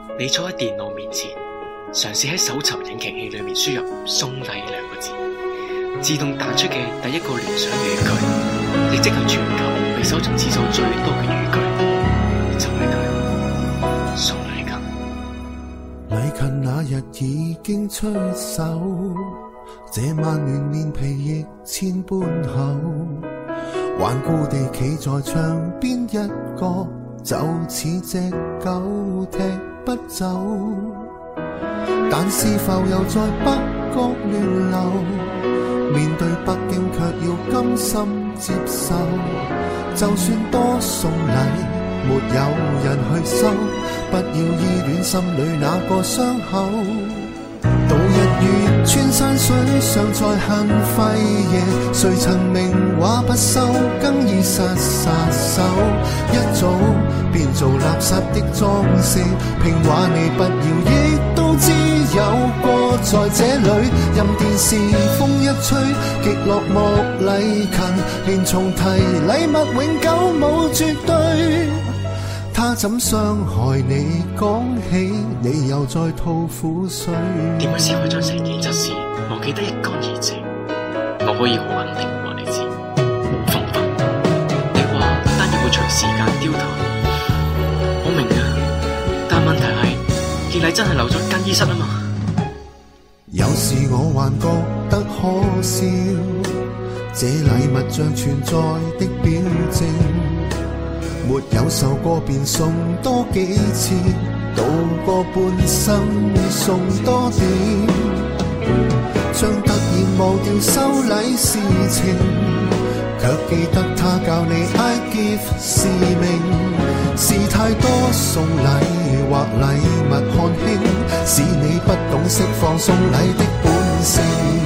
你坐喺電腦面前，嘗試喺搜尋引擎器裏面輸入送禮兩個字，自動彈出嘅第一個聯想語句，亦即係全球被搜尋次數最多嘅語句，就係佢送禮琴。 禮琴那日已經出手，這晚暖面皮亦千般厚，頑固地企在牆邊一角，就似隻狗踢不走。但是浮游在北角亂流，面對北京卻要甘心接受。就算多送禮，沒有人去收，不要依戀心裏那個傷口。到日月穿山水，尚在恨廢夜，誰曾名畫不收，更已殺手。一早便做垃圾的裝飾，平話你不要，亦都知有過在這裏。任電視風一吹，極落寞禮勤，連重提禮物永久冇絕對。他怎傷害你？講起你又在吐苦水。 點解先可以將成件質事忘記得一乾二淨？我可以好肯定話你知，冇方法。你話單嘢會隨時間凋淡，我明啊，但問題係件禮真係留咗更衣室啊嘛。 有時我還覺得可笑，這禮物像存在的表徵，沒有受過便送多幾次，度過半生送多點，將突然忘掉收禮事情，卻記得他教你 I give 是命，是太多送禮或禮物看輕，使你不懂釋放送禮的本性。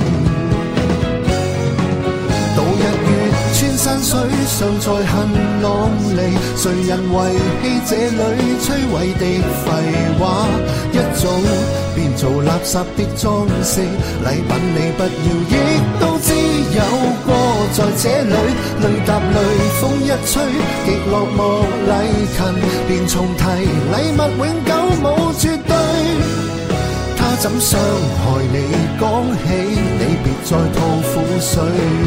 到日月穿山水，尚在恨浪離，誰人遺棄這裏摧毀的廢話？一早便做垃圾的裝飾，禮品你不要，亦都知有過在這裏。淚答淚，風一吹，極落寞禮勤，連重提禮物永久冇絕對。他怎傷害你？講起你別再吐苦水。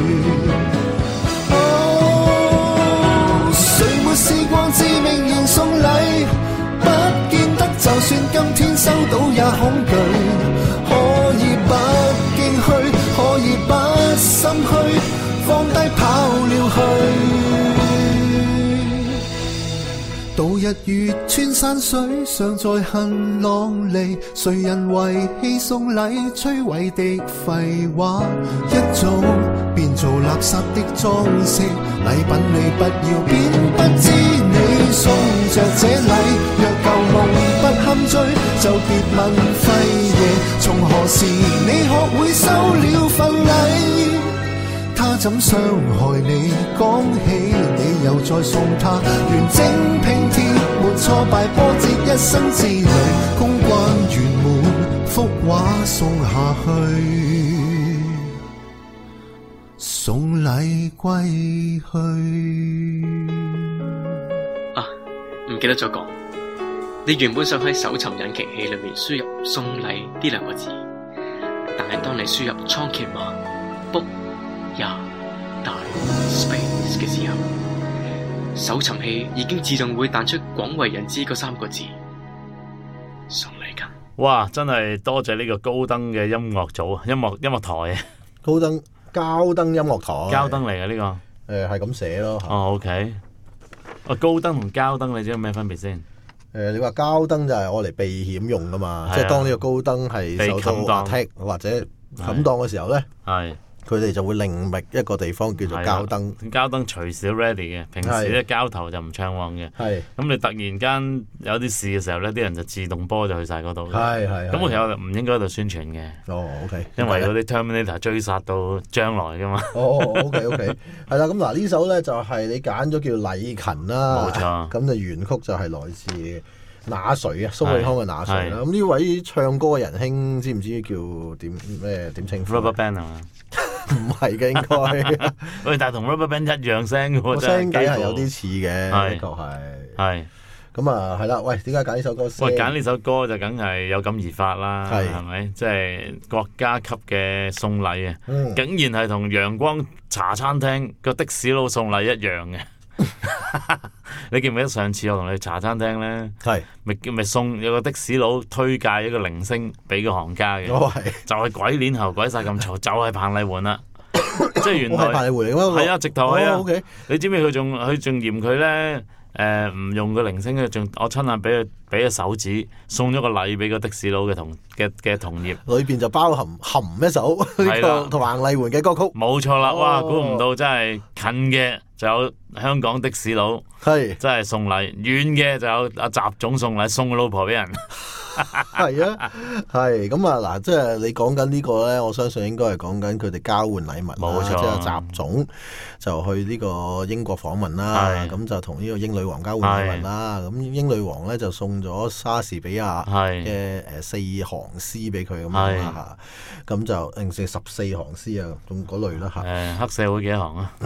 誰沒試過致命仍送禮？不見得就算今天收到也恐懼。可以不驚虛，可以不心虛，放低跑了去。到日月穿山水，尚在恨浪離，誰人遺棄送禮摧毀的廢話？一早便做垃圾的裝飾，禮品你不要，便不知你送着這禮。若舊夢不堪追，就別問廢夜，從何時你學會收了份禮？他怎傷害你？講起你又再送他，完整拼貼沒挫敗波折，一生之旅公關圓滿，幅畫送下去，送禮歸去。 啊，唔記得咗講，你原本想喺搜尋引擎器裏面輸入送禮呢兩個字，但係當你輸入倉頡碼 book 呀大 space 嘅時候，搜尋器已經自動會彈出廣為人知嗰三個字送禮琴。 哇！真係多謝呢個高登嘅音樂組啊，音樂台啊， 高登交登音樂台， 交登嚟嘅呢個， 係咁寫咯。 哦 ，OK。高登同交登你知有咩分別先？ 你話交登就係我嚟避險用噶嘛，即係當呢個高登係受到 attack 或者冚檔嘅時候咧，係佢哋就會另覓一個地方叫做交登。 交登隨時都 ready 嘅，平時咧交頭就唔暢旺嘅。係咁你突然間有啲事嘅時候咧，啲人就自動波就去晒嗰度。係咁我其實唔應該喺度宣傳嘅。哦 ，OK， 因為嗰啲 Terminator 追殺到將來噶嘛。哦 ，OK， 係啦。咁嗱呢首咧就係你揀咗叫禮勤啦。冇錯。咁就原曲就係來自那誰啊，蘇永康嘅那誰啦。咁呢位唱歌嘅仁兄知唔知叫點稱呼 ？Rubberband 啊嘛。 唔係嘅應該， 喂，但係同 Rubberband 一樣聲嘅喎， 個聲底係有啲似嘅，的確係。 咁啊係啦，喂，點解揀呢首歌先？ 喂，揀呢首歌就梗係有感而發啦，係咪？即係國家級嘅送禮啊，竟然係同陽光茶餐廳個的士佬送禮一樣嘅。你記唔記得上次我同你去茶餐廳咧？係咪送有個的士佬推介一個鈴聲俾個行家嘅？就係鬼臉喉鬼晒咁嘈，就係彭麗媛啦。即係原來彭麗媛嚟㗎嘛？ 係啊，直頭係啊。你知唔知佢仲嫌佢咧？唔用個鈴聲嘅，仲我親眼俾個手指送咗個禮俾個的士佬嘅同業， 裏邊就包含一首呢個同彭麗媛嘅歌曲。 冇錯啦，哇！估唔到真係近嘅就有香港的士佬，真係送禮；遠嘅就有阿習總送禮，送個老婆俾人。 係啊，係咁啊嗱，即係你講緊呢個咧，我相信應該係講緊佢哋交換禮物啦。 冇錯， 即係習總就去呢個英國訪問啦，咁就同呢個英女王交換禮物啦。咁英女王咧就送咗莎士比亞嘅4行詩俾佢咁樣啦嚇，咁就成14行詩啊，咁嗰類啦嚇。 黑社會幾行啊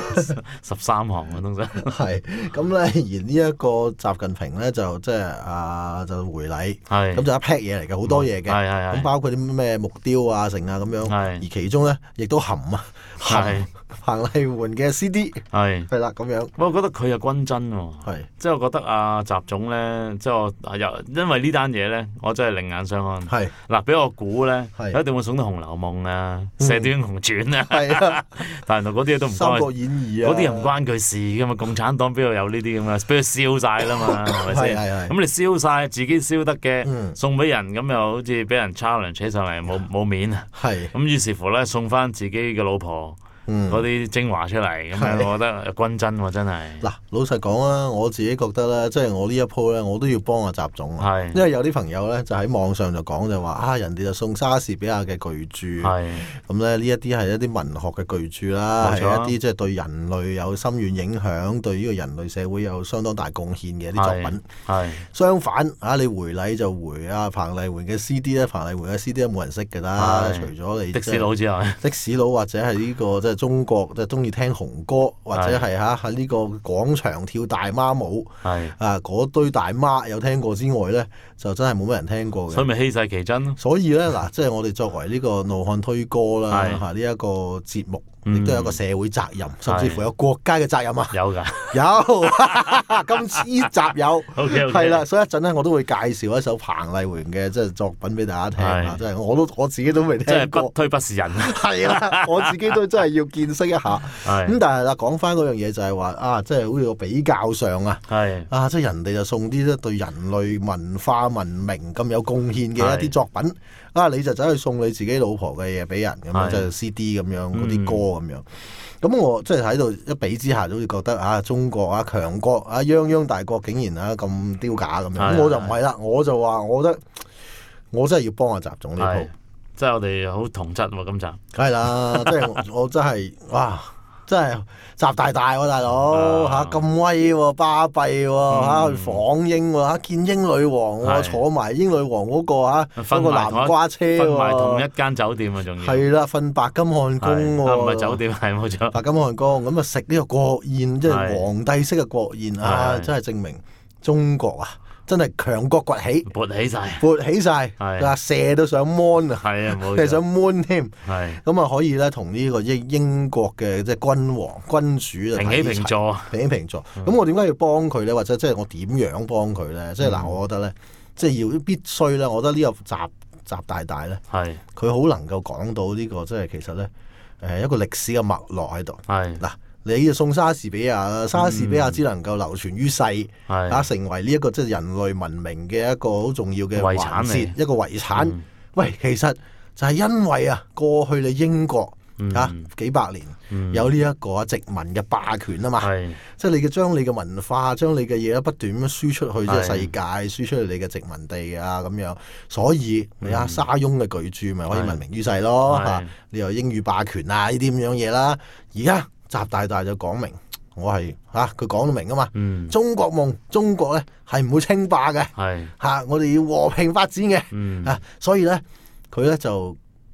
？13行啊，通常係咁咧。而呢一個習近平咧就即係就回禮。咁就一 pack 嘢嚟嘅，好多嘢嘅，咁包括啲咩木雕啊、成啊咁樣，而其中咧亦都含彭麗媛嘅 CD， 係啦咁樣。 我覺得佢又均真喎，即係我覺得阿習總咧，即係我又因為呢單嘢咧，我真係另眼相看。嗱，俾我估咧，一定會送到《紅樓夢》啊，《射雕英雄傳》啊，但係嗰啲都唔關《 三國演義》啊， 嗰啲又唔關佢事噶嘛。共產黨邊度有呢啲咁啊？俾佢燒晒啦嘛，係咪先？咁你燒晒，自己燒得嘅送俾人，咁又好似俾人 challenge 起上嚟，冇面啊。咁於是乎咧，送翻自己嘅老婆嗰啲精華出嚟，咁樣我覺得均真喎，真係。嗱， 老實講啊，我自己覺得咧，即係我呢一鋪咧，我都要幫阿習總。因為有啲朋友咧就喺網上就講就話啊，人哋就送莎士比亞嘅巨著，咁咧呢一啲係一啲文學嘅巨著啦，係一啲即係對人類有深遠影響，對呢個人類社會有相當大貢獻嘅一啲作品。相反啊，你回禮就回啊彭麗媛嘅 CD 咧，彭麗媛嘅 CD 都冇人識㗎啦，除咗你的士佬之外， 的士佬或者係呢個即係中國即係中意聽紅歌，或者係喺呢個廣場跳大媽舞，嗰堆大媽有聽過之外咧，就真係冇乜人聽過嘅。 所以咪稀世奇珍咯。 所以咧嗱，即係我哋作為呢個怒漢推歌啦，呢一個節目。亦都有一個社會責任，甚至乎有國家嘅責任啊！ 有㗎， 有今次呢集有，係啦，所以一陣咧我都會介紹一首彭麗媛嘅即係作品俾大家聽啊！即係我自己都未聽過， 即係不推不是人。 係啦，我自己都真係要見識一下。咁但係啦，講翻嗰樣嘢就係話啊，即係好似個比較上啊，即係人哋就送啲對人類文化文明咁有貢獻嘅一啲作品。你就走去送你自己老婆嘅嘢俾人咁樣，即係 CD 咁樣嗰啲歌咁樣。咁我即係喺度一比之下，都會覺得中國強國泱泱大國竟然咁丟架咁樣。咁我就唔係啦，我就話我覺得我真係要幫阿習總呢鋪， 即係我哋好同質喎今集。 梗係啦，即係我真係哇！真係習大大喎，大佬咁威喎，巴閉喎去訪英喎見英女王喎，坐埋英女王嗰個嗰個南瓜車喎， 瞓埋同一間酒店啊，仲要係啦，瞓白金漢宮喎， 唔係酒店係冇錯， 白金漢宮咁食呢個國宴，即係皇帝式嘅國宴真係證明中國真係強國崛起， 勃起晒， 射到上 moon 啊，射上 moon 添，咁可以咧同呢個英國嘅即係君王君主平起平坐。 咁我點解要幫佢咧？或者即係我點樣幫佢咧？即係嗱，我覺得咧，即係要必須咧，我覺得呢個習大大咧，佢好能夠講到呢個即係其實咧一個歷史嘅脈絡喺度。嗱。你就送莎士比亞啦，莎士比亞只能夠流傳於世，成為呢一個即係人類文明嘅一個好重要嘅環節，一個遺產。喂，其實就係因為過去你英國幾百年有呢一個殖民嘅霸權啊嘛，即係你嘅將你嘅文化、將你嘅嘢不斷咁輸出去即係世界，輸出去你嘅殖民地咁樣，所以你沙翁嘅巨著咪可以聞名於世咯。你又英語霸權呢啲咁樣嘢啦，而家。習大大就講明，我係佢講到明啊嘛。中國夢，中國咧係唔會稱霸嘅，我哋要和平發展嘅。所以咧佢咧就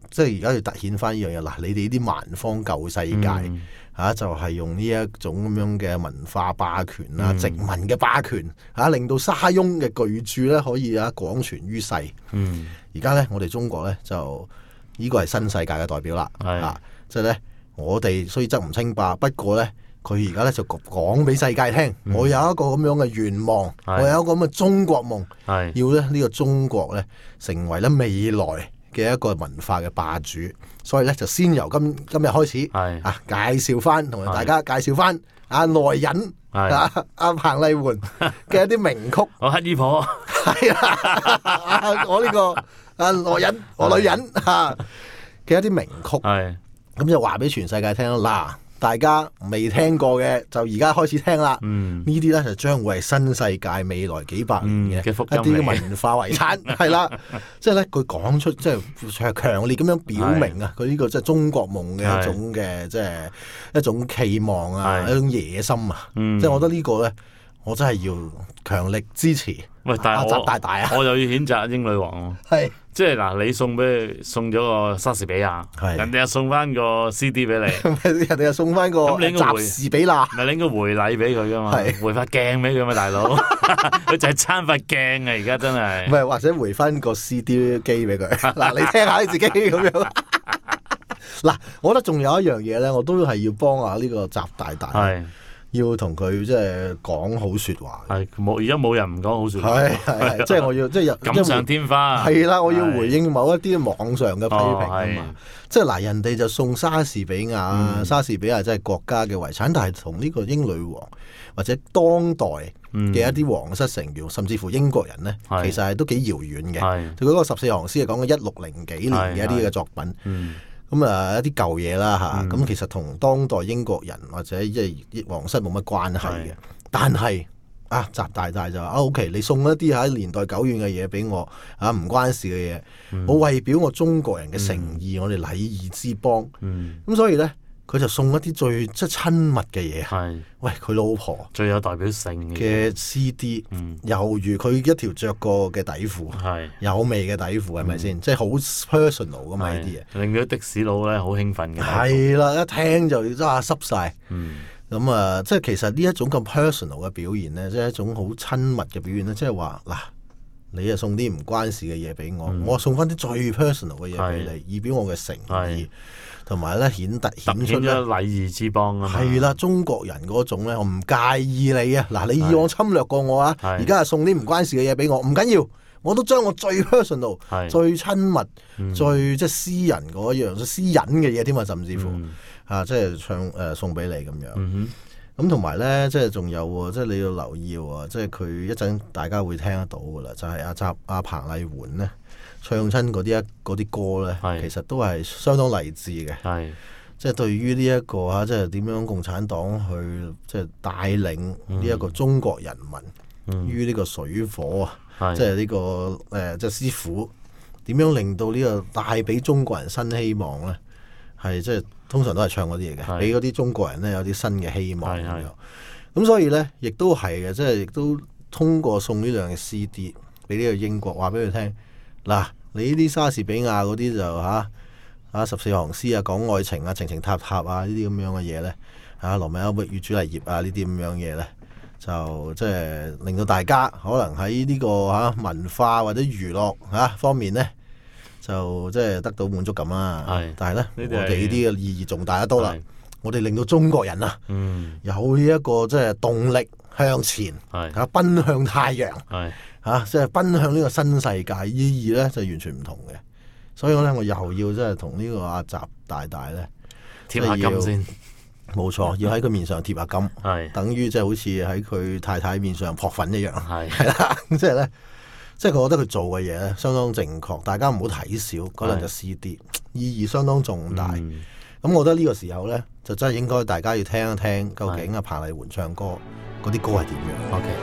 即係而家要凸顯翻呢樣嘢嗱，你哋啲蠻荒舊世界就係用呢一種咁樣嘅文化霸權啦、殖民嘅霸權令到沙翁嘅巨著咧可以廣傳於世。而家咧我哋中國咧就呢個係新世界嘅代表啦，即係咧我哋雖則唔稱霸，不過咧佢而家咧就講俾世界聽，我有一個咁樣嘅願望，我有一個咁嘅中國夢，要咧呢個中國咧成為咧未來嘅一個文化嘅霸主，所以咧就先由今日開始，介紹翻同大家介紹翻阿來人阿彭麗媛嘅一啲名曲。 我乞衣婆係啊，我呢個來人我女人嘅一啲名曲，咁就話俾全世界聽嗱。大家未聽過嘅就而家開始聽啦，呢啲咧就將會係新世界未來幾百年嘅一啲文化遺產，係啦，即係咧佢講出即係強烈咁樣表明佢呢個即係中國夢嘅一種嘅即係一種期望啊，一種野心啊，即係我覺得呢個咧我真係要強力支持。 喂，但係習大大我又要譴責英女王喎。即係嗱，你送咗個莎士比亞，人哋又送翻個 CD 俾你， 人哋又送翻個莎士比亞， 咪你應該回禮俾佢噶嘛，回塊鏡俾佢嘛，大佬，佢就係撐塊鏡啊！而家真係， 唔係或者回翻個 CD 機俾佢，嗱你聽下你自己咁樣。嗱，我覺得仲有一樣嘢咧，我都係要幫下呢個習大大。要同佢即係講好説話， 而家冇人唔講好説話， 係即係我要即係錦上添花， 係啦，我要回應某一啲網上嘅批評啊嘛，即係嗱，人哋就送莎士比亞，莎士比亞真係國家嘅遺產，但係同呢個英女王或者當代嘅一啲皇室成員，甚至乎英國人咧，其實係都幾遙遠嘅。佢嗰個14行詩係講緊1600幾年嘅一啲嘅作品。咁一啲舊嘢啦嚇，咁其實同當代英國人或者即係皇室冇乜關係嘅，但係習大大就話OK，你送一啲喺年代久遠嘅嘢俾我唔關事嘅嘢，我為表我中國人嘅誠意，我哋禮儀之邦，咁所以咧佢就送一啲最即係親密嘅嘢，喂佢老婆最有代表性嘅 CD，猶如佢一條着過嘅底褲，有味嘅底褲係咪先？即係好 personal 噶嘛呢啲嘢， 令到的士佬咧好興奮嘅。 係啦，一聽就濕晒。咁即係其實呢一種咁 personal 嘅表現咧，即係一種好親密嘅表現咧，即係話嗱，你啊送啲唔關事嘅嘢俾我，我送翻啲最 personal 嘅嘢俾你，以表我嘅誠意。同埋咧顯出咧禮儀之邦啊嘛， 係啦，中國人嗰種咧，我唔介意你啊，嗱你以往侵略過我啊，而家係送啲唔關事嘅嘢俾我，唔緊要，我都將我最 personal、最親密、最即係私人嗰樣、私隱嘅嘢添啊，甚至乎即係送俾你咁樣。咁同埋咧，即係仲有喎，即係你要留意喎，即係佢一陣大家會聽得到噶啦，就係阿彭麗媛咧。唱親嗰啲歌咧，其實都係相當勵志嘅。即係對於呢一個即係點樣共產黨去即係帶領呢一個中國人民於呢個水火即係呢個即係師傅點樣令到呢個帶俾中國人新希望咧？係即係通常都係唱嗰啲嘢嘅，俾嗰啲中國人咧有啲新嘅希望咁樣。咁所以咧，亦都係嘅，即係亦都通過送呢樣嘅 CD 俾呢個英國，話俾佢聽。嗱，你呢啲莎士比亞嗰啲就14行詩啊，講愛情啊，情情塔塔啊，呢啲咁樣嘅嘢咧，羅密歐與朱麗葉啊，呢啲咁樣嘢咧，就即係令到大家可能喺呢個文化或者娛樂方面咧，就即係得到滿足感啦。但係咧，我哋呢啲嘅意義仲大得多啦。我哋令到中國人有一個即係動力向前，奔向太陽。即係奔向呢個新世界，意義咧就完全唔同嘅，所以咧我又要即係同呢個阿習大大咧貼下金先， 冇錯，要喺佢面上貼下金，等於即係好似喺佢太太面上撲粉一樣，係啦，即係咧，即係佢覺得佢做嘅嘢咧相當正確，大家唔好睇小嗰兩隻 CD，意義相當重大。咁我覺得呢個時候咧，就真係應該大家要聽一聽，究竟阿彭麗媛唱歌嗰啲歌係點樣。OK。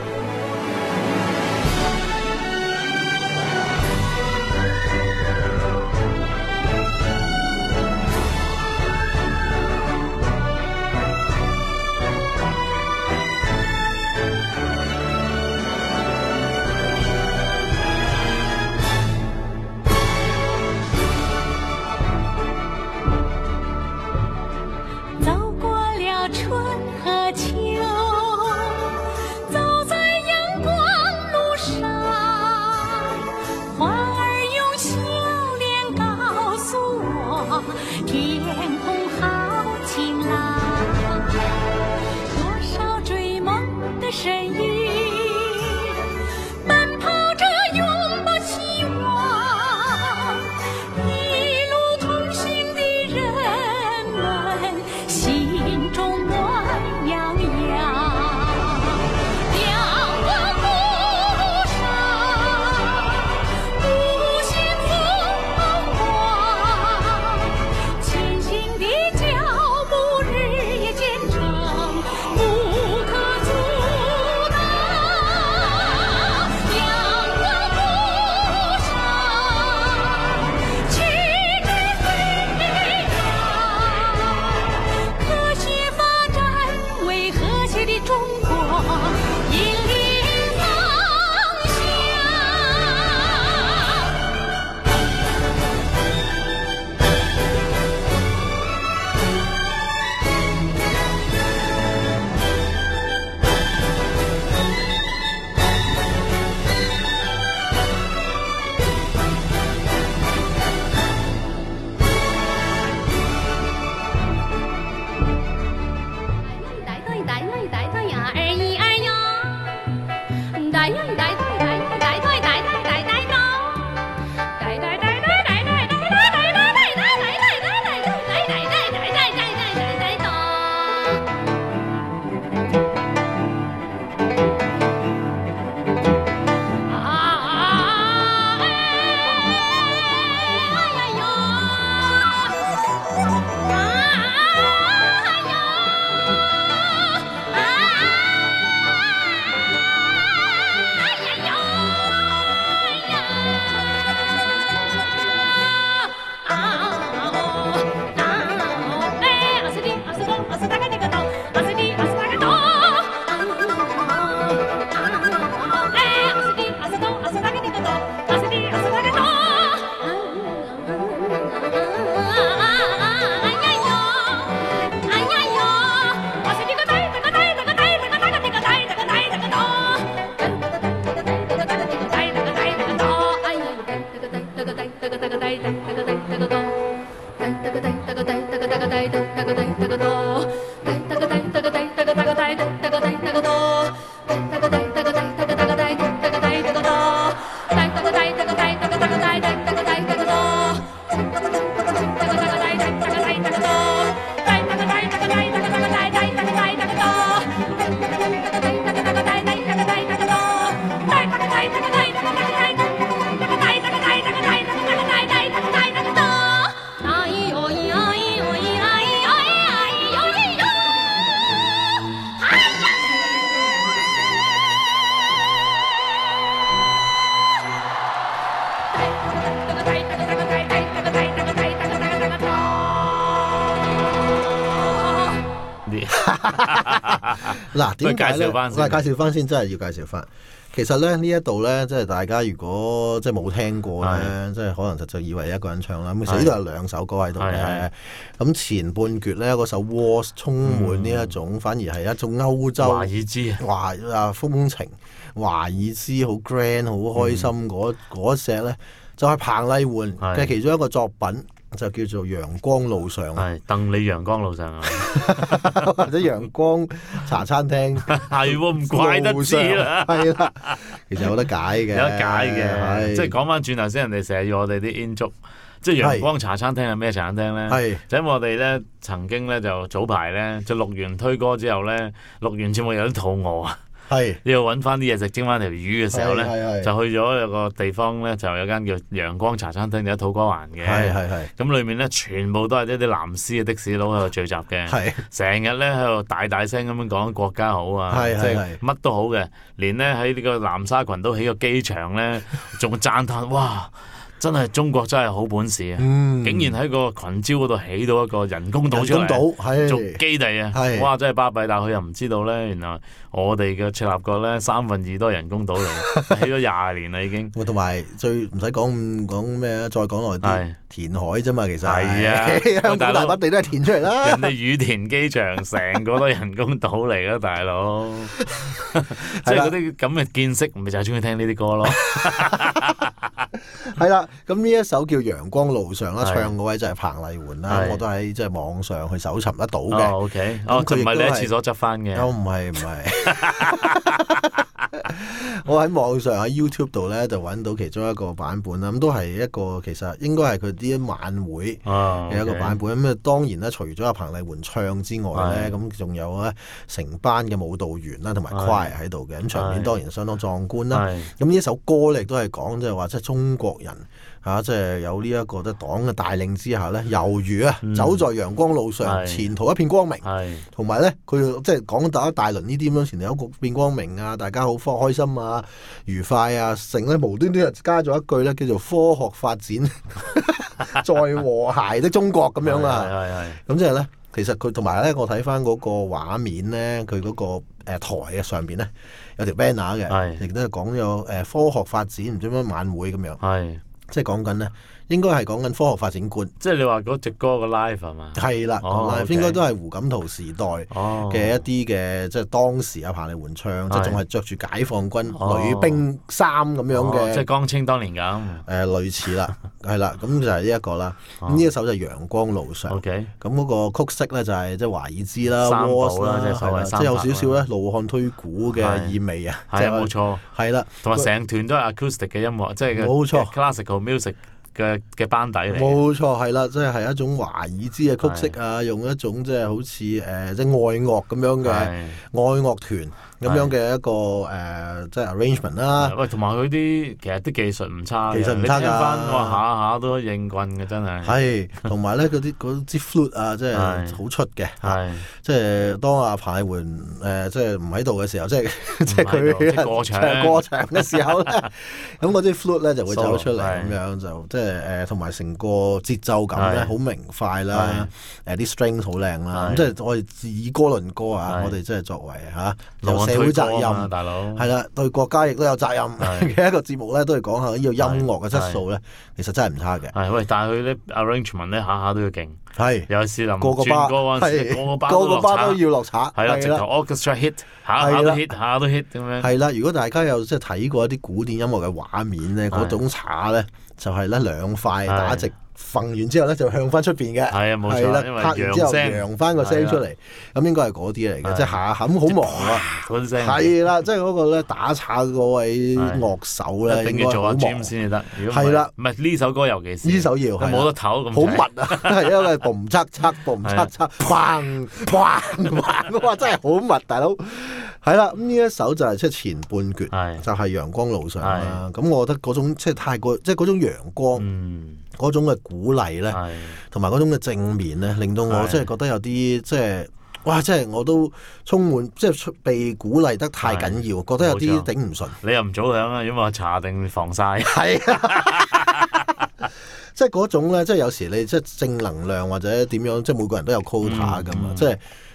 嗱，點解咧？ 介紹翻先，真係要介紹翻。其實咧呢一度咧，即係大家如果即係冇聽過咧，即係可能就以為一個人唱啦。咁其實呢度有兩首歌喺度嘅。咁前半橛咧嗰首 Waltz 充滿呢一種，反而係一種歐洲華爾茲風情，華爾茲好 grand 好開心嗰隻咧，就係彭麗媛嘅其中一個作品。就叫做陽光路上， 係鄧麗陽光路上啊， 或者陽光茶餐廳， 係喎，唔怪得知啦， 係啦，其實有得解嘅， 有得解嘅，即係講翻轉頭先，人哋成日要我哋啲 in 足，即係陽光茶餐廳係咩茶餐廳咧？係就因為我哋咧曾經咧就早排咧就錄完推歌之後咧，錄完節目有啲肚餓啊。係要揾翻啲嘢食，蒸翻條魚嘅時候咧，就去咗有個地方咧，就有間叫陽光茶餐廳，喺土瓜灣嘅。咁裏面咧全部都係一啲藍絲嘅士佬喺度聚集嘅，成日咧喺度大聲咁樣講國家好啊，即係乜都好嘅，連咧喺呢個南沙群都起個機場咧，仲讚歎哇！真係中國真係好本事啊！竟然喺個群礁嗰度起到一個人工島出嚟，做基地啊！哇，真係巴閉！但係佢又唔知道咧，原來我哋嘅赤鱲角咧2/3都係人工島嚟，起咗20年啦已經。 同埋最唔使講咩啊，再講落啲填海啫嘛，其實係啊， 香港大把地都係填出嚟啦。 人哋羽田機場成個都係人工島嚟啦，大佬。即係嗰啲咁嘅見識，咪就係中意聽呢啲歌咯。 係啦，咁呢一首叫《陽光路上》啦，唱嗰位就係彭麗媛啦，我都喺即係網上去搜尋得到嘅。 OK， 佢唔係你喺廁所執翻嘅。 唔係。我喺網上喺 YouTube 度咧就揾到其中一個版本啦，咁都係一個其實應該係佢啲晚會嘅一個版本。咁當然咧，除咗阿彭麗媛唱之外咧，咁仲有咧成班嘅舞蹈員啦，同埋 choir 喺度嘅，咁場面當然相當壯觀啦。咁呢一首歌咧亦都係講即係話即係中國人即係有呢一個黨嘅帶領之下咧，猶如走在陽光路上，前途一片光明。同埋咧，佢即係講一大輪呢啲咁樣，前途一片光明啊，大家好開心啊，愉快啊，成咧無端端加咗一句咧，叫做科學發展在和諧的中國咁樣啊。咁即係咧，其實佢同埋咧，我睇翻嗰個畫面咧，佢嗰個台嘅上邊咧有條 banner 嘅，亦都係講咗科學發展唔知乜晚會咁樣。即係講緊咧，應該係講緊科學發展觀。 即係你話嗰隻歌嘅 live 係嘛？係啦，live 應該都係胡錦濤時代嘅一啲嘅，即係當時阿彭麗媛唱，即係仲係着住解放軍女兵衫咁樣嘅。 即係江青當年咁。 類似啦，係啦，咁就係呢一個啦。咁呢一首就係陽光路上。咁嗰個曲式咧就係即係華爾茲啦、Waltz 啦，即係有少少咧盧漢推鼓嘅意味啊。 係冇錯。係啦，同埋成團都係 acoustic 嘅音樂，即係冇錯 classical music 嘅班底嚟， 冇錯，係啦，即係一種華爾茲嘅曲式啊，用一種即係好似即係愛樂咁樣嘅愛樂團咁樣嘅一個即係 arrangement 啦。 喂，同埋佢啲其實啲技術唔差， 技術唔差㗎， 你聽翻我下下都應棍嘅真係。 係，同埋咧嗰支 flute 啊，即係好出嘅。係，即係當阿彭麗媛即係唔喺度嘅時候，即係佢過場嘅時候咧，咁嗰啲 flute 咧就會走出嚟咁樣就即係同埋成個節奏感咧好明快啦，啲 string 好靚啦，咁即係我哋以歌論歌啊，我哋即係作為有社會責任，大佬係啦，對國家亦都有責任嘅一個節目咧，都係講下呢個音樂嘅質素咧，其實真係唔差嘅。 係喂，但係佢啲 arrangement 咧下下都要勁， 係有時臨個轉歌嗰陣時， 個個巴都要落茶， 係啦，直頭 orchestra hit，下下都 hit，下下都 hit 咁樣。 係啦，如果大家有即係睇過一啲古典音樂嘅畫面咧，嗰種茶咧就係咧兩塊打直。揈完之後咧就向翻出邊嘅， 係啊冇錯，因為拍完之後揚翻個聲出嚟，咁應該係嗰啲嚟嘅，即係下下咁好忙啊嗰啲聲， 係啦，即係嗰個咧打岔嗰位樂手咧， 一定要做下 gym 先至得， 係啦， 唔係呢首歌尤其是呢首要冇得唞咁， 好密啊，係因為嘣嚓嚓嘣嚓嚓，砰砰，哇真係好密，大佬係啦，咁呢一首就係即係前半橛，就係陽光路上啦，咁我覺得嗰種即係太過，即係嗰種陽光。嗰種嘅鼓勵咧，同埋嗰種嘅正面咧，令到我即係覺得有啲即係，哇！即係我都充滿即係被鼓勵得太緊要，覺得有啲頂唔順。 你又唔早響啊？因為我搽定防曬。 係啊，即係嗰種咧，即係有時你即係正能量或者點樣，即係每個人都有 quota 噶嘛，即係。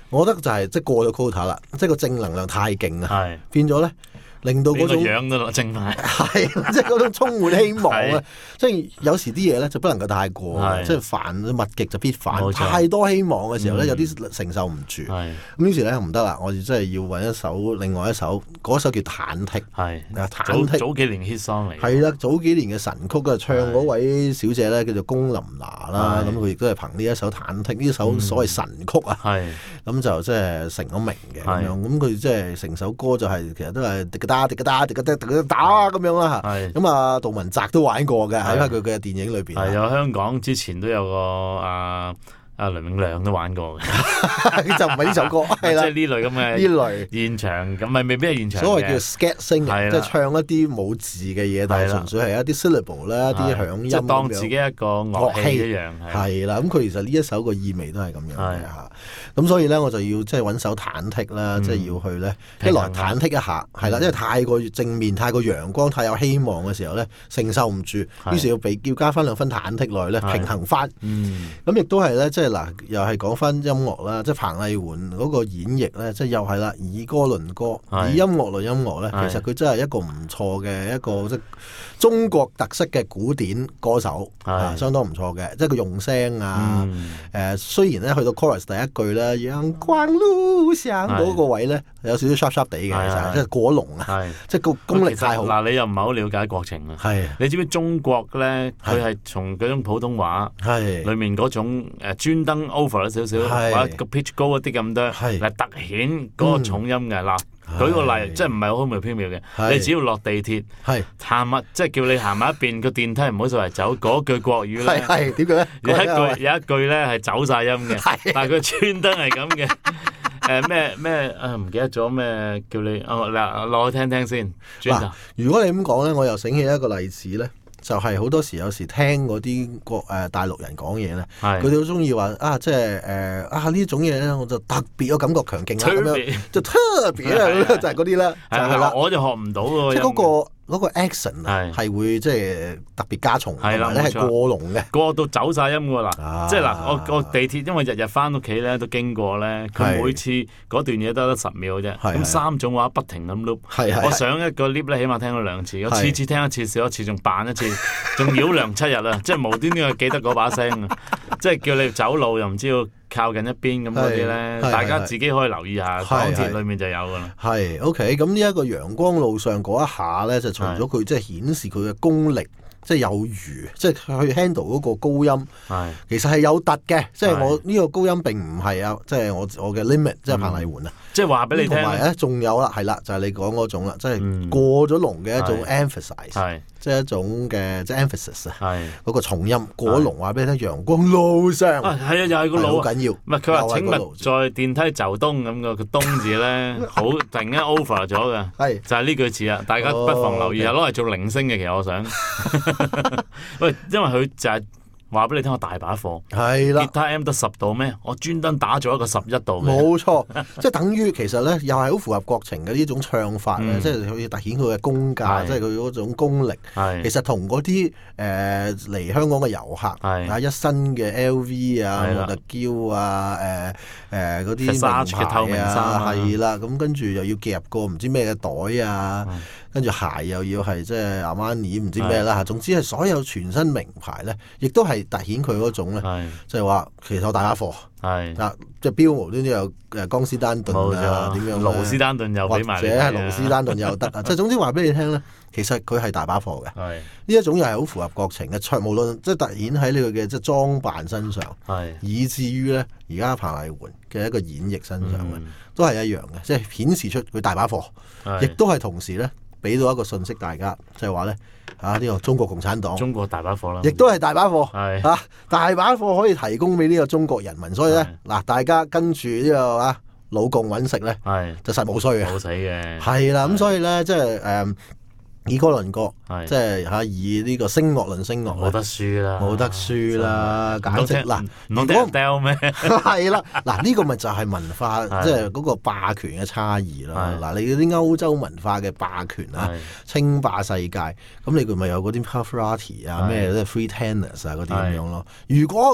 我覺得就係即係過咗 quota 啦，即係個正能量太勁啊，變咗咧。令到嗰種樣都正埋， 係即係嗰種充滿希望啊！即係有時啲嘢咧就不能夠太過，即係煩物極就必反。太多希望嘅時候咧，有啲承受唔住。咁於是咧唔得啦，我哋真係要揾一首，另外一首嗰首叫《忐忑》。忐忑早幾年 hit song 嚟。 係啦，早幾年嘅神曲啊，唱嗰位小姐咧叫做龔琳娜啦，咁佢亦都係憑呢一首《忐忑》呢首所謂神曲啊，咁就即係成咗名嘅咁樣。咁佢即係成首歌就係其實都係打咁樣啦嚇，咁啊杜汶澤都玩過嘅喺佢嘅電影裏邊。 係有香港之前都有個梁永亮都玩過嘅， 就唔係呢首歌，係啦， 即係呢類咁嘅呢類現場咁咪未必係現場嘅。 所謂叫 scat singing，即係唱一啲冇字嘅嘢，但係純粹係一啲 syllable 啦，一啲響音， 即係當自己一個樂器一樣。 係啦，咁佢其實呢一首個意味都係咁樣嘅嚇。咁所以咧，我就要即係揾首忐忑啦，即係要去咧一來忐忑一下，係啦，因為太過正面、太過陽光、太有希望嘅時候咧，承受唔住，於是要加翻2分忐忑落去咧，平衡翻。咁亦都係咧，即係嗱，又係講翻音樂啦，即係彭麗媛嗰個演繹咧，即係又係啦，以歌論歌，以音樂論音樂咧，其實佢真係一個唔錯嘅一個即係中國特色嘅古典歌手，相當唔錯嘅，即係佢用聲啊，雖然咧去到 chorus 第一句咧，陽光路上嗰個位咧有少少 sharp 地嘅，其實即係過龍啊，即係個功力太好。 嗱，你又唔係好了解國情啊？你知唔知中國咧？佢係從嗰種普通話裡面嗰種專登 over 咗少少，或者個 pitch 高一啲咁多，嚟突顯嗰個重音嘅嗱。舉個例，即係唔係好輕飄嘅，你只要落地鐵，行即係叫你行埋一邊個電梯唔好掃嚟走，嗰句國語咧， 點嘅咧？ 有一句咧係走晒音嘅，但係佢專登係咁嘅。咩唔記得咗咩？叫你落去聽聽先。 嗱，如果你咁講咧，我又醒起一個例子咧。就係好多時有時聽嗰啲大陸人講嘢咧，佢哋好中意話即係呢種嘢咧，我就特別個感覺強勁啊咁樣，就特別啊，就係嗰啲咧，就係啦， 我就學唔到喎， 即係嗰個 action 係會即係特別加重，同埋咧係過濃嘅， 過到走晒音㗎嗱，即係嗱，我地鐵因為日日翻屋企咧都經過咧，佢每次嗰段嘢得10秒啫，咁3種話不停咁 loop，我上一個 lift 咧起碼聽咗2次，我次次聽一次少一次，仲扮一次，仲繞梁7日啊！即係無端端又記得嗰把聲啊！即係叫你走路又唔知要靠近一邊咁嗰啲咧，大家自己可以留意下，港鐵裏面就有㗎啦。 係 OK，咁呢一個陽光路上嗰一下咧，就除咗佢即係顯示佢嘅功力，即係有餘，即係去 handle 嗰個高音，其實係有突嘅。即係我呢個高音並唔係即係我嘅 limit， 即係彭麗媛啊。 即係話俾你聽。 同埋咧，仲有啦，係啦，就係你講嗰種啦，即係過咗龍嘅一種 emphasize，即係一種嘅即係 emphasis 啊，嗰個重音過龍話俾你聽，陽光路上係啊，又係個路好緊要。 唔係佢話請勿在電梯就東咁個東字咧，好突然間 over 咗嘅，就係呢句詞啊！大家不妨留意下，攞嚟做鈴聲嘅，其實我想。喂，因為佢就係話俾你聽，我大把貨， 係啦， 吉他 M 得10度咩？我專登打咗一個11度嘅， 冇錯，即係等於其實咧，又係好符合國情嘅呢種唱法咧，即係佢凸顯佢嘅功架，即係佢嗰種功力。其實同嗰啲嚟香港嘅遊客一身嘅 LV 啊、莫特嬌啊、嗰啲名牌啊，係啦，咁跟住又要夾個唔知咩嘅袋啊。跟住鞋又要係即係阿瑪尼唔知咩啦，總之係所有全身名牌咧，亦都係凸顯佢嗰種咧，就係話其實我大把貨，即係標無端端有江詩丹頓啊，點樣勞斯丹頓又俾埋， 或者係勞斯丹頓又得啊，即係總之話俾你聽咧，其實佢係大把貨嘅。呢一種又係好符合國情嘅，無論即係凸顯喺呢個嘅即係裝扮身上，以至於咧而家彭麗媛嘅一個演繹身上咧，都係一樣嘅，即係顯示出佢大把貨，亦都係同時咧。俾到一個信息大家，就係話咧呢個中國共產黨， 中國大把貨啦， 亦都係大把貨，大把貨可以提供俾呢個中國人民，所以咧嗱，大家跟住呢個老共揾食咧，就實冇衰嘅， 冇死嘅， 係啦，咁所以咧即係以歌論歌，即係以呢個聲樂論聲樂， 冇得輸啦， 冇得輸啦，簡直嗱， 如果唔掉咩？ 係啦，嗱呢個咪就係文化，即係嗰個霸權嘅差異啦。嗱，你嗰啲歐洲文化嘅霸權啊，稱霸世界，咁你佢咪有嗰啲 Pavarotti 啊，咩即係 Free Tenors 啊嗰啲咁樣咯。如果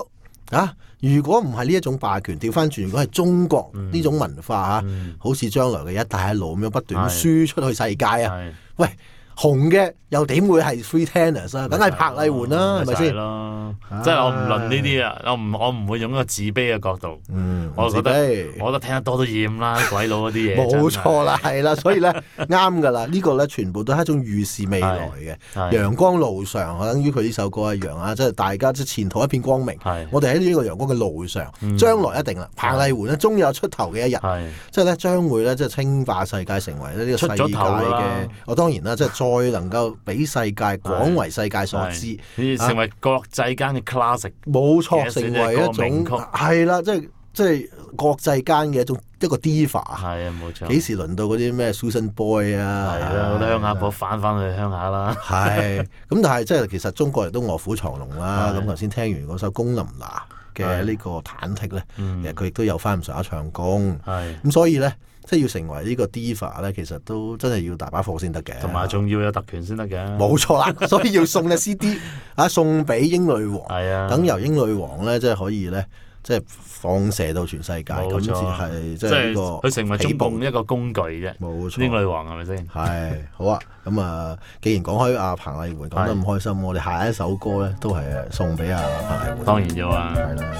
如果唔係呢一種霸權，調翻轉，如果係中國呢種文化好似將來嘅一帶一路咁樣不斷輸出去世界啊！喂，紅嘅又點會係 free tennis 啊？梗係柏麗媛啦，係咪先？ 即係我唔論呢啲啊，我唔會用一個自卑嘅角度。我覺得聽得多都厭啦，鬼佬嗰啲嘢。 冇錯啦，係啦，所以咧啱㗎啦。呢個咧全部都係一種預示未來嘅陽光路上，等於佢呢首歌一樣啊！即係大家即係前途一片光明。我哋喺呢個陽光嘅路上，將來一定啦。柏麗媛咧終有出頭嘅一日，即係咧將會咧即係稱霸世界，成為呢個世界嘅。我當然啦，即係再能夠俾世界廣為世界所知， 成為國際間嘅 classic， 冇錯，成為一種係啦，即係國際間嘅一個 diva。 係啊，冇錯。 幾時輪到嗰啲咩 Susan Boy 啊？ 係啦，好多鄉下婆翻去鄉下啦。 係咁，但係即係其實中國人都臥虎藏龍啦。咁頭先聽完嗰首《宮林娜》嘅呢個忐忑咧，其實佢亦都有翻咁上下唱功。咁所以咧。即係要成為呢個 diva 咧，其實都真係要大把貨先得嘅， 同埋仲要有特權先得嘅。 冇錯啦，所以要送嘅 CD 送俾英女王，等由英女王咧即係可以咧即係放射到全世界，咁先係即係呢個佢成為中共一個工具啫。 冇錯， 英女王係咪先？ 係好啊！咁啊，既然講開阿彭麗媛講得咁開心，我哋下一首歌咧都係送俾阿彭麗媛。 當然要啊， 係啦。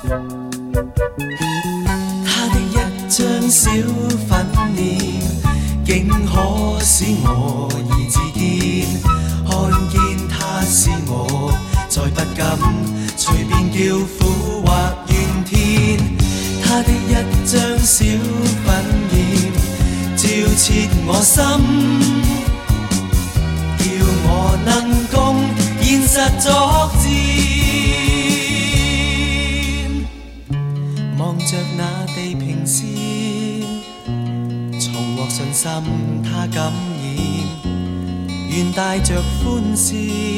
張小粉臉，竟可使我意志堅。看見他是我，再不敢隨便叫苦或怨天。他的一張小粉臉，照切我心，叫我能共現實作戰。望着那地平線，重獲信心他感染，願帶着歡笑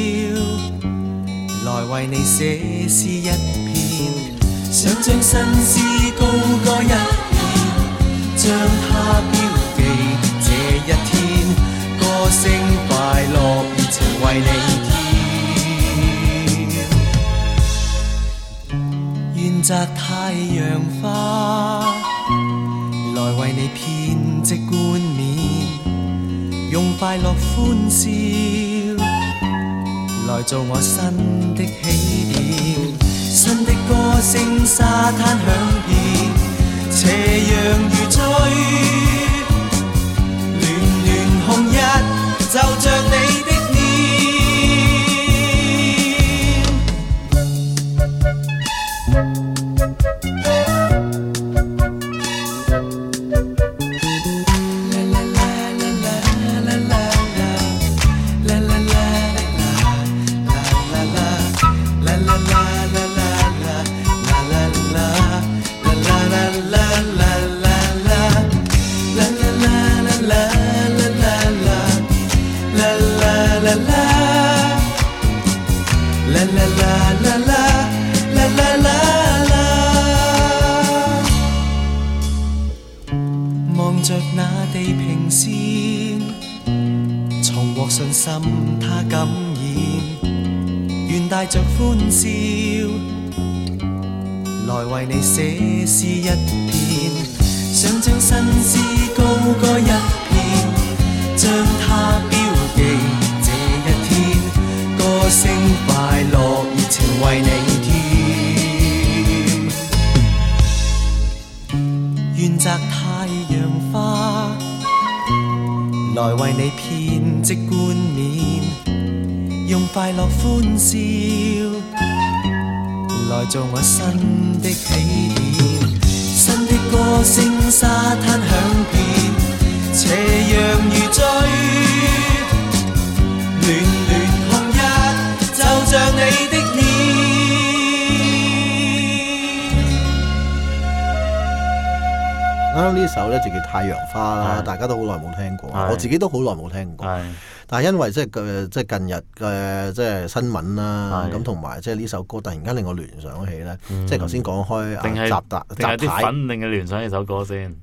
來為你寫詩一篇，想將新詩高歌一遍，將它標記這一天，歌聲快樂熱情為你願摘太陽花，來為你編織冠冕，用快樂歡笑來做我新的起點。新的歌聲沙灘響遍，斜陽如醉，暖暖紅日就着你的望着那地平線，重獲信心他感染，願帶着歡笑來為你寫詩一篇，想將新詩高歌一遍，將它標記這一天，歌聲快樂熱情為你添，願摘太陽花來為你編織冠冕，用快樂歡笑來做我新的起點。新的歌聲沙灘響遍，斜陽如醉，暖暖紅日就像你的臉。 啱啱呢首咧就叫《太陽花》啦，大家都好耐冇聽過，我自己都好耐冇聽過。但係因為即係近日嘅即係新聞啦，咁同埋即係呢首歌突然間令我聯想起咧，即係頭先講開定係啲粉令你聯想起首歌先？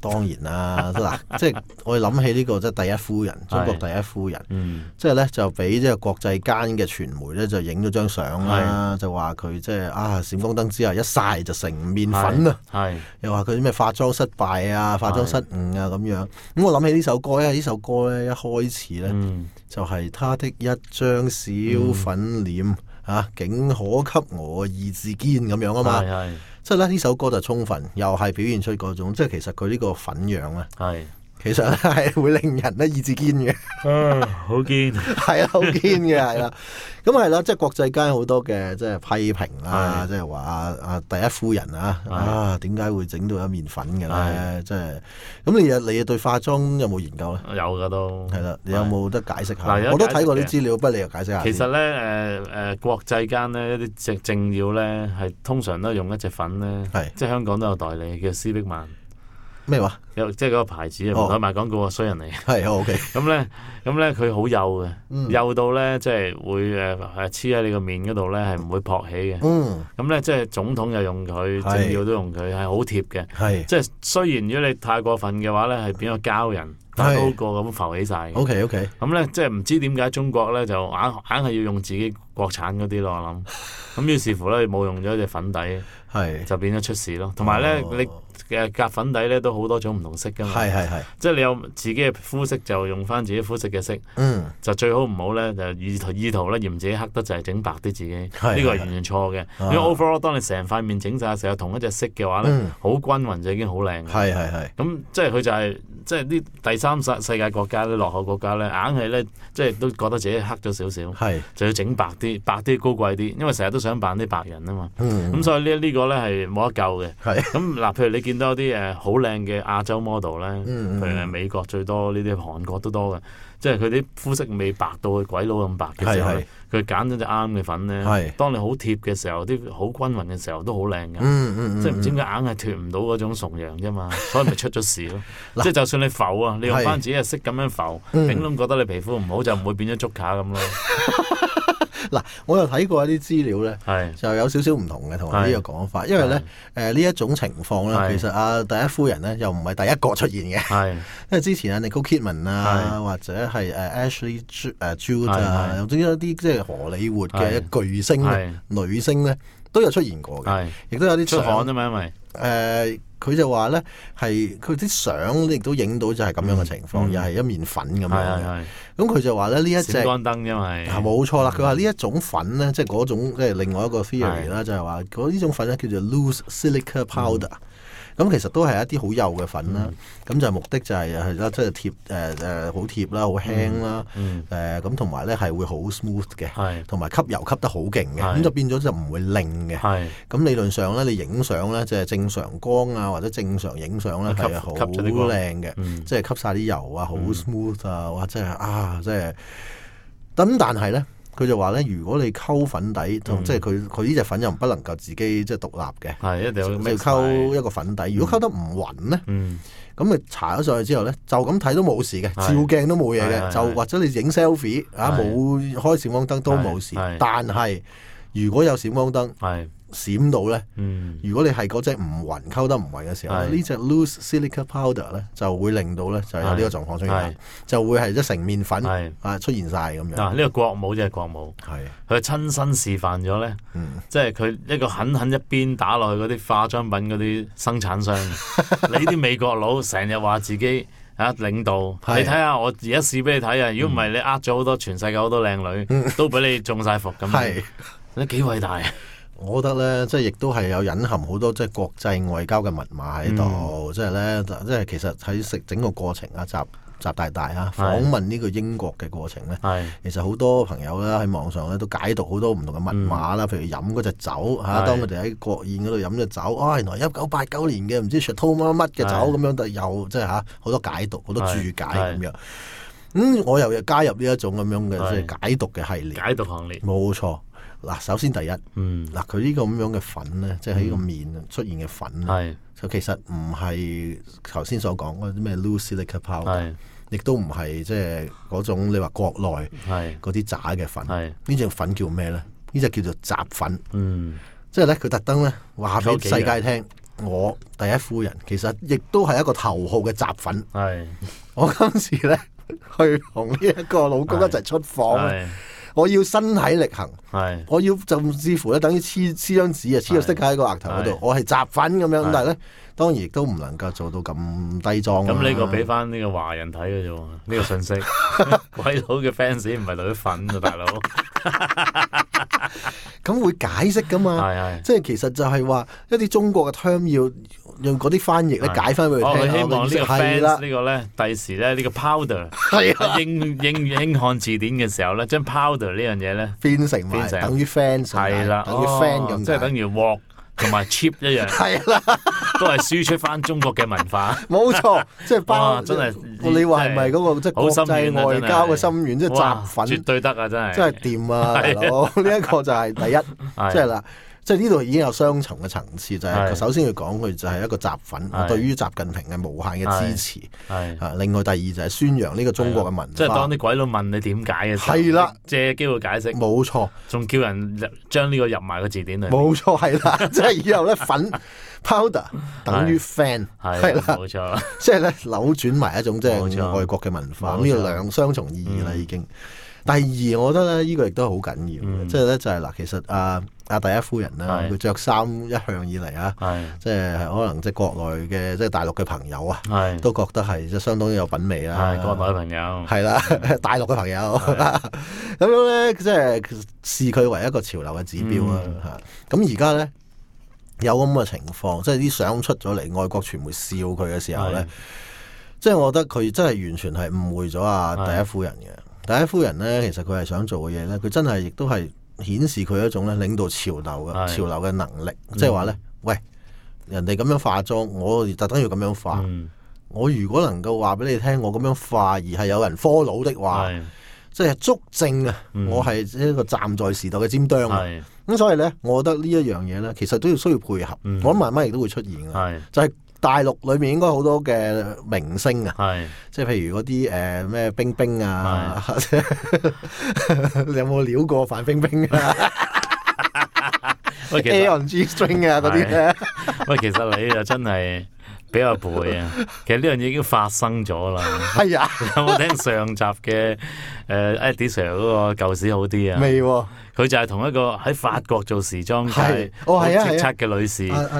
當然啦，嗱，即係我哋諗起呢個即係第一夫人，中國第一夫人，即係咧就俾即係國際間嘅傳媒咧就影咗張相啦，就話佢即係閃光燈之下一曬就成面粉啊，又話佢啲咩化妝失敗啊、化妝失誤啊咁樣。咁我諗起呢首歌咧，呢首歌咧一開始咧就係他的一張小粉臉竟可給我意志堅咁樣啊嘛。即係咧呢首歌就充分又係表現出嗰種，即係其實佢呢個粉樣咧，其實咧係會令人咧意志堅嘅， 好堅， 係啊，好堅嘅，係啦。咁係啦，即係國際間好多嘅即係批評啦，即係話第一夫人點解會整到一面粉嘅咧？即係咁，你對化妝有冇研究咧？ 有噶都係啦， 你有冇得解釋下？我都睇過啲資料，不過你又解釋下。 其實咧國際間咧一啲政要咧係通常都係用一隻粉咧，即係香港都有代理叫斯碧曼。 咩話？ 即係嗰個牌子啊，唔可以賣廣告啊，衰人嚟。 係 OK。 咁咧佢好幼嘅，幼到咧即係會黐喺你個面嗰度咧，係唔會撲起嘅。咁咧即係總統又用佢，政要都用佢，係好貼嘅。即係雖然如果你太過分嘅話咧，係變咗膠人，但都個咁浮起晒。 OK。 咁咧即係唔知點解中國咧就硬係要用自己國產嗰啲咯，我諗。咁於是乎咧冇用咗隻粉底，就變咗出事咯。同埋咧你。嘅夾粉底咧都好多種唔同色噶嘛，即係你有自己嘅膚色就用翻自己膚色嘅色，就最好唔好咧就意圖咧嫌自己黑得就係整白啲自己，呢個係完全錯嘅。因為 overall 當你成塊面整晒成日同一隻色嘅話咧，好均勻就已經好靚。咁即係佢就係即係啲第三世界國家咧落後國家咧，硬係咧即係都覺得自己黑咗少少，就要整白啲高貴啲，因為成日都想扮啲白人啊嘛。咁所以呢個咧係冇得救嘅。咁嗱，譬如你見到有啲好靚嘅亞洲 model 咧，譬如美國最多呢啲，韓國都多嘅，即係佢啲膚色未白到鬼佬咁白嘅時候，佢揀咗隻啱嘅粉咧，當你好貼嘅時候，啲好均勻嘅時候都好靚嘅，即係唔知點解硬係脫唔到嗰種崇洋啫嘛，所以咪出咗事咯。即係就算你浮啊，你用翻自己嘅色咁樣浮，頂窿覺得你皮膚唔好就唔會變咗竹卡咁咯。 嗱，我又睇過一啲資料咧，就有少少唔同嘅同埋呢個講法，因為咧呢一種情況咧，其實第一夫人咧又唔係第一個出現嘅，因為之前Nicole Kidman或者係Ashley Judd 又總之一啲即係荷里活嘅巨星女星咧都有出現過嘅，亦都有啲出汗啫嘛，因為佢就話咧係佢啲相亦都影到就係咁樣嘅情況，又係一面粉咁樣。咁佢就話咧呢一隻閃光燈因為冇錯啦。佢話呢一種粉咧，即係嗰種即係另外一個 theory 啦，就係話呢種粉咧叫做 loose silica powder。咁其實都係一啲好幼嘅粉啦，咁就目的就係啦，即係貼好貼啦，好輕啦，咁同埋咧係會好 smooth 嘅，同埋吸油吸得好勁嘅，咁就變咗就唔會擰嘅。咁理論上咧，你影相咧，即係正常光啊或者正常影相咧係好靚嘅，即係吸晒啲油啊，好 smooth 啊，哇！即係即係咁，但係咧。佢就話咧，如果你溝粉底，即係佢呢隻粉又不能夠自己即係獨立嘅， 一定要溝一個粉底。如果溝得唔勻咧，咁你搽咗上去之後咧，就咁睇都冇事嘅，照鏡都冇嘢嘅，就或者你影 selfie 冇開閃光燈都冇事。但係如果有閃光燈閃到咧，如果你係嗰隻唔勻溝得唔勻嘅時候咧，呢隻 loose silica powder 咧就會令到咧就有呢個狀況出現，就會係一成面粉出現晒咁樣。 呢個國母即係國母，佢親身示範咗咧，即係佢一個狠狠一邊打落去嗰啲化妝品嗰啲生產商。你啲美國佬成日話自己領導，你睇下我而家試俾你睇啊！如果唔係你呃咗好多全世界好多靚女，都俾你中晒伏咁，你幾偉大啊！ 我覺得咧，即係亦都係有隱含好多即係國際外交嘅密碼喺度，即係咧，即係其實喺整個過程習大大訪問呢個英國嘅過程咧，其實好多朋友咧喺網上咧都解讀好多唔同嘅密碼啦，譬如飲嗰隻酒當佢哋喺國宴嗰度飲隻酒，原來1989年嘅唔知 Chateau 乜嘅酒咁樣，就又即係好多解讀，好多注解咁樣。我又加入呢一種咁樣嘅即係解讀嘅系列， 解讀行列， 冇錯。嗱，首先第一，嗱佢呢個咁樣嘅粉咧，即係喺個面出現嘅粉，就其實唔係頭先所講嗰啲咩 loose silica powder，亦都唔係即係嗰種你話國內嗰啲渣嘅粉。呢隻粉叫咩咧？呢隻叫做雜粉。即係咧佢特登咧話俾世界聽， 我第一夫人其實亦都係一個頭號嘅雜粉。 係我今次咧去同呢一個老公一齊出訪咧，我要身體力行，我要甚至乎咧等於黐張紙啊，黐個色喺個額頭嗰度，我係雜粉咁樣，但係咧當然亦都唔能夠做到咁低裝。 咁呢個俾翻呢個華人睇嘅啫喎，呢個信息，鬼佬嘅 fans 唔係女粉啊，大佬。 咁會解釋噶嘛？即係其實就係話一啲中國嘅 term 要用嗰啲翻譯咧解翻俾佢聽。 我希望呢個 fans 呢個咧，第時咧呢個 powder 英漢字典嘅時候咧，將 powder 呢樣嘢咧變成等於 fans， 係啦，等於 fan 咁， 即係等於 walk 同埋 cheap 一樣， 係啦， 都係輸出翻中國嘅文化。 冇錯，即係包真係你話係咪嗰個即係國際外交嘅心願？即係雜粉， 絕對得啊！真係真係掂啊！大佬，呢一個就係第一，即係啦。即係呢度已經有雙重嘅層次，就係首先要講佢就係一個雜粉，對於習近平嘅無限嘅支持。另外第二就係宣揚呢個中國嘅文化。 即係當啲鬼佬問你點解嘅時候， 係啦， 借機會解釋。冇錯，仲叫人將呢個入埋個字典裏。冇錯，係啦，即係以後咧粉 powder 等於 fan， 係啦， 冇錯。 即係咧扭轉埋一種即係外國嘅文化，呢個雙重意義啦已經。第二，我覺得咧呢個亦都好緊要，即係咧就係嗱，其實第一夫人啦，佢着衫一向以嚟啊，即係可能即係國內嘅即係大陸嘅朋友啊，都覺得係即係相當有品味啦。 係國內嘅朋友， 係啦，大陸嘅朋友咁樣咧，即係視佢為一個潮流嘅指標啦。咁而家咧有咁嘅情況，即係啲相出咗嚟，外國傳媒笑佢嘅時候咧，即係我覺得佢真係完全係誤會咗第一夫人嘅。第一夫人咧，其實佢係想做嘅嘢咧，佢真係亦都係顯示佢一種咧領導潮流嘅能力，即係話咧，喂，人哋咁樣化妝，我特登要咁樣化。我如果能夠話俾你聽，我咁樣化而係有人 follow 的話，即係足證啊！我係一個站在時代嘅尖端。咁所以咧，我覺得呢一樣嘢咧，其實都要需要配合。我諗慢慢亦都會出現嘅，就係大陸裏面應該好多嘅明星啊，即係譬如嗰啲咩冰冰啊，你有冇撩過范冰冰啊？A on G string 啊嗰啲咧？ 喂，其實你就真係比較背啊！其實呢樣嘢已經發生咗啦。係啊，有冇聽上集嘅Eddie Sir 嗰個舊時好啲啊？ 未喎。 佢就係同一個喺法國做時裝界好叱咤嘅女士，阿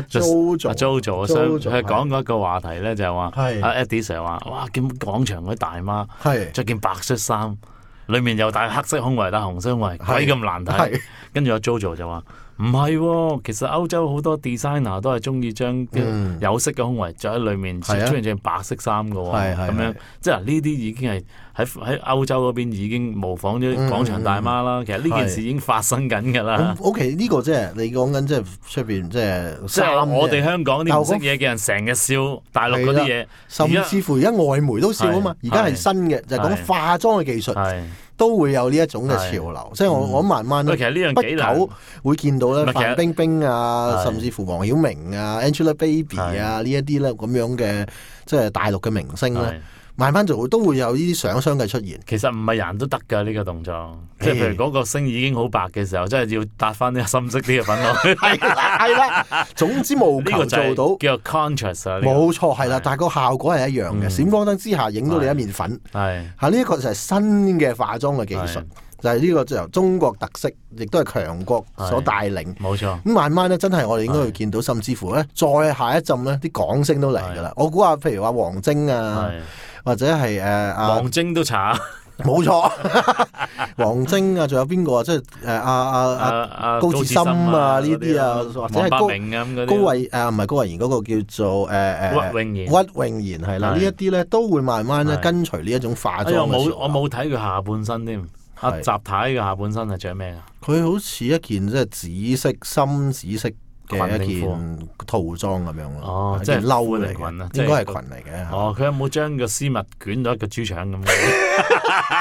JoJo，佢講過一個話題咧，就係話阿 Eddie Sir 話：哇，見廣場嗰啲大媽着件白恤衫，裡面又戴黑色胸圍、戴紅色胸圍，鬼咁難睇。跟住阿 JoJo 就話：唔係喎，其實歐洲好多 designer 都係中意將啲有色嘅胸圍着喺裡面，出現件白色衫嘅喎。咁樣即係呢啲已經係喺歐洲嗰邊已經模仿咗廣場大媽啦。其實呢件事已經發生緊㗎啦。 OK， 呢個即係你講緊即係出邊即係我哋香港啲唔識嘢嘅人成日笑大陸嗰啲嘢， 甚至乎而家外媒都笑啊嘛。而家係新嘅就係講化妝嘅技術。都會有呢一種嘅潮流，即係我慢慢其實呢樣幾難不久會見到咧，范冰冰啊，甚至乎黃曉明啊、Angelababy 啊呢一啲咧咁樣嘅，即係大陸嘅明星咧，慢慢就都會有呢啲相相繼出現。 其實唔係人都得㗎呢個動作，即係譬如嗰個星已經好白嘅時候，真係要搭翻啲深色啲嘅粉落去。 係啦，總之無求做到叫做 contrast 啊。 冇錯，係啦，但係個效果係一樣嘅。閃光燈之下影到你一面粉。係呢一個就係新嘅化妝嘅技術，就係呢個就由中國特色，亦都係強國所帶領。冇錯。咁慢慢咧，真係我哋應該會見到，甚至乎咧，再下一陣咧，啲港星都嚟㗎啦。我估下，譬如話王晶啊。或者係王晶都查， 冇錯，王晶啊，仲有邊個啊？即係高志森啊呢啲啊，或者係高慧唔係高慧賢嗰個叫做屈穎妍係啦，呢一啲咧都會慢慢咧跟隨呢一種化妝嘅。 我冇睇佢下半身添，阿習太嘅下半身係着咩啊？ 佢好似一件即係紫色、深紫色嘅一件套裝咁樣咯， 哦，即係褸嚟嘅， 應該係裙嚟嘅。 哦，佢有冇將個絲襪捲到一個豬腸咁？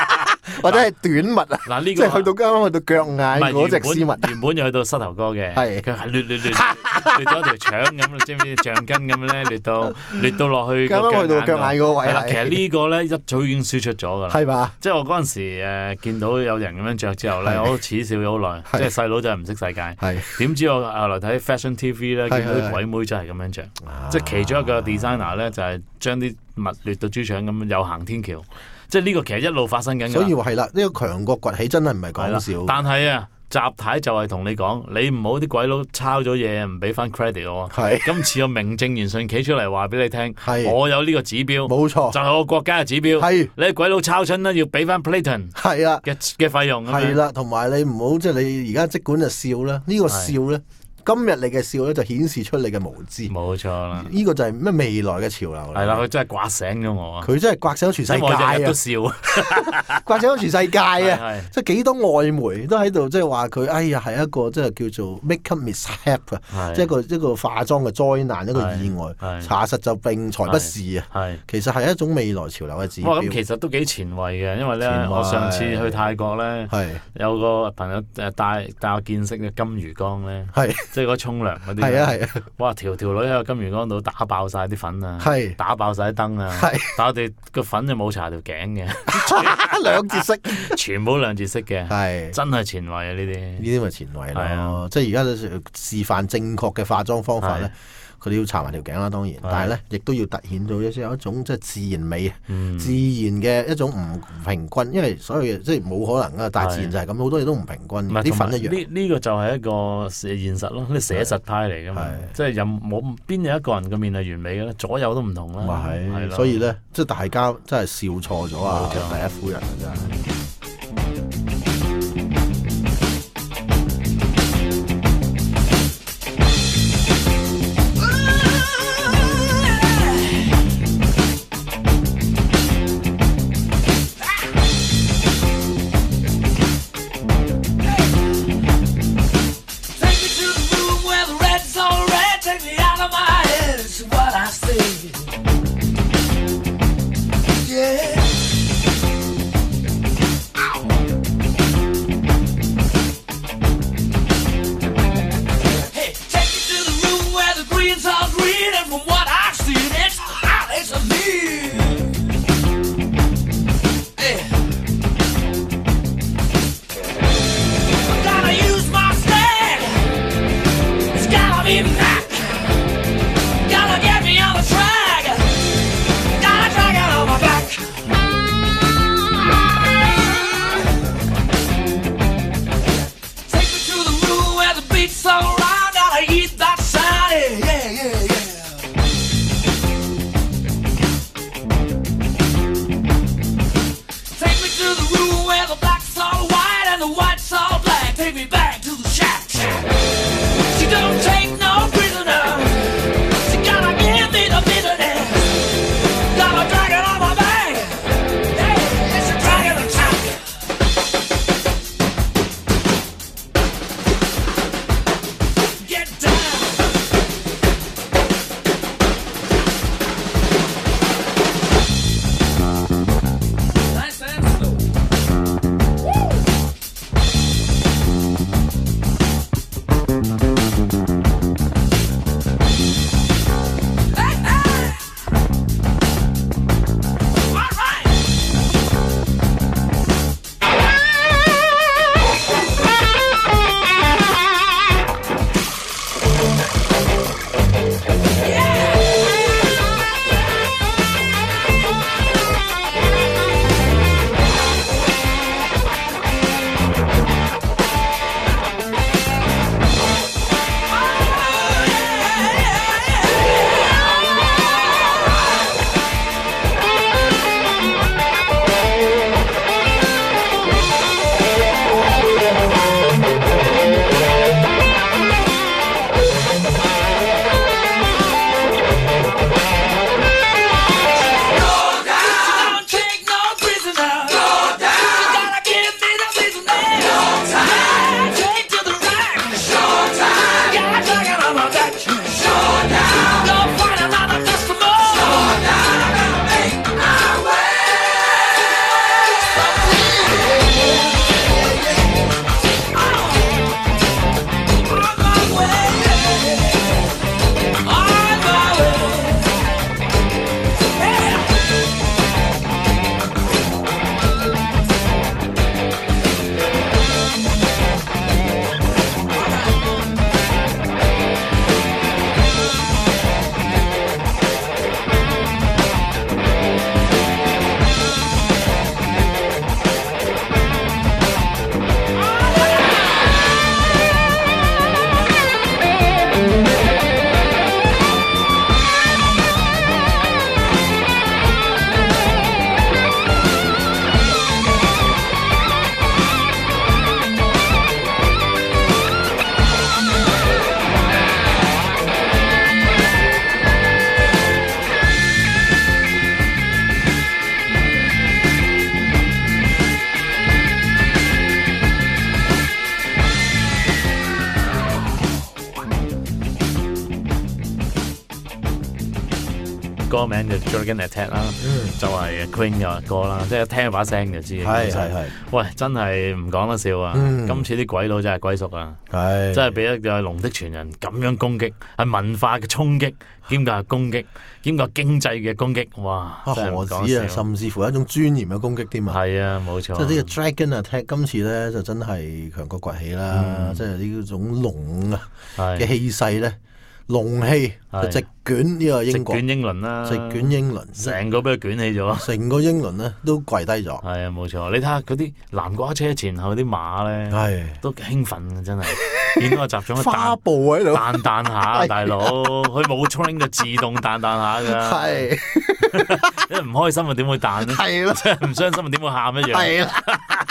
或者係短襪啊？ 嗱呢個即係去到啱啱去到腳眼嗰隻絲襪， 原本就去到膝頭哥嘅， 係佢係掠咗條腸咁，知唔知橡筋咁咧？掠到落去啱啱去到腳眼嗰位。 係啦，其實呢個咧一早已經輸出咗㗎啦。 係嘛？ 即係我嗰陣時見到有人咁樣着之後咧，我都恥笑咗好耐。即係細佬真係唔識世界。係點知我後來睇 Fashion TV 咧，見到啲鬼妹真係咁樣着。即係其中一個 designer 咧，就係將啲襪掠到豬腸咁，又行天橋。即係呢個其實一路發生緊㗎。 所以話係啦，呢個強國崛起真係唔係講笑。 但係啊，習太就係同你講，你唔好啲鬼佬抄咗嘢唔俾翻 credit 我。 係今次我名正言順企出嚟話俾你聽，我有呢個指標， 冇錯， 就係我國家嘅指標。係你鬼佬抄親啦，要俾翻 Platon 係啊嘅費用。 係啦，同埋你唔好即係你而家即管就笑啦，呢個笑咧。今日你嘅笑咧就顯示出你嘅無知， 冇錯啦。 呢個就係咩未來嘅潮流啦。 係啦，佢真係刮醒咗我啊！ 佢真係刮醒咗全世界啊！ 都笑， 刮醒咗全世界啊！即係幾多外媒都喺度即係話佢，哎呀係一個即係叫做 make-up mishap 啊，即係一個化妝嘅災難，一個意外。查實就並才不是啊。其實係一種未來潮流嘅指標。 咁其實都幾前衛嘅，因為咧我上次去泰國咧，有個朋友帶我見識嘅金魚缸咧，即係嗰沖涼嗰啲， 係啊！ 哇，條女喺個金魚缸度打爆晒啲粉啊，打爆晒啲燈啊，但我哋個粉就冇搽條頸嘅， 兩節色， 全部兩節色嘅，真係前衛啊！呢啲咪前衛咯，即係而家示範正確嘅化妝方法咧。佢哋要搽埋條頸啦，當然，但係咧亦都要突顯到有一種即係自然美，自然嘅一種唔平均，因為所有嘢即係冇可能啊！大自然就係咁，好多嘢都唔平均，啲粉一樣。 呢個就係一個現實咯，你寫實派嚟㗎嘛，即係冇邊有一個人嘅面係完美嘅咧，左右都唔同啦。 係，所以咧即係大家真係笑錯咗啊！第一夫人啊，真係。 歌名就 Dragon Attack 啦，就係 Queen 嘅歌啦，即係一聽把聲就知。 係。 喂，真係唔講得笑啊！今次啲鬼佬真係歸宿啊！真係俾一個龍的傳人咁樣攻擊，係文化嘅衝擊，兼夾係攻擊，兼夾經濟嘅攻擊，哇！ 何止啊，甚至乎係一種尊嚴嘅攻擊添啊！ 係啊，冇錯。 即係呢個 Dragon Attack 今次咧就真係強國崛起啦，即係呢種龍啊嘅氣勢咧。龍氣就席捲呢個英國， 席捲英倫啦， 席捲英倫， 成個俾佢捲起咗， 成個英倫咧都跪低咗。 係啊，冇錯。你睇下嗰啲南瓜車前後啲馬咧，都興奮嘅真係。見到個習總花步喺度彈下，大佬佢冇 train 就自動彈下㗎。係，因為唔開心啊點會彈咧？係咯，即係唔傷心啊點會喊一樣？係啦。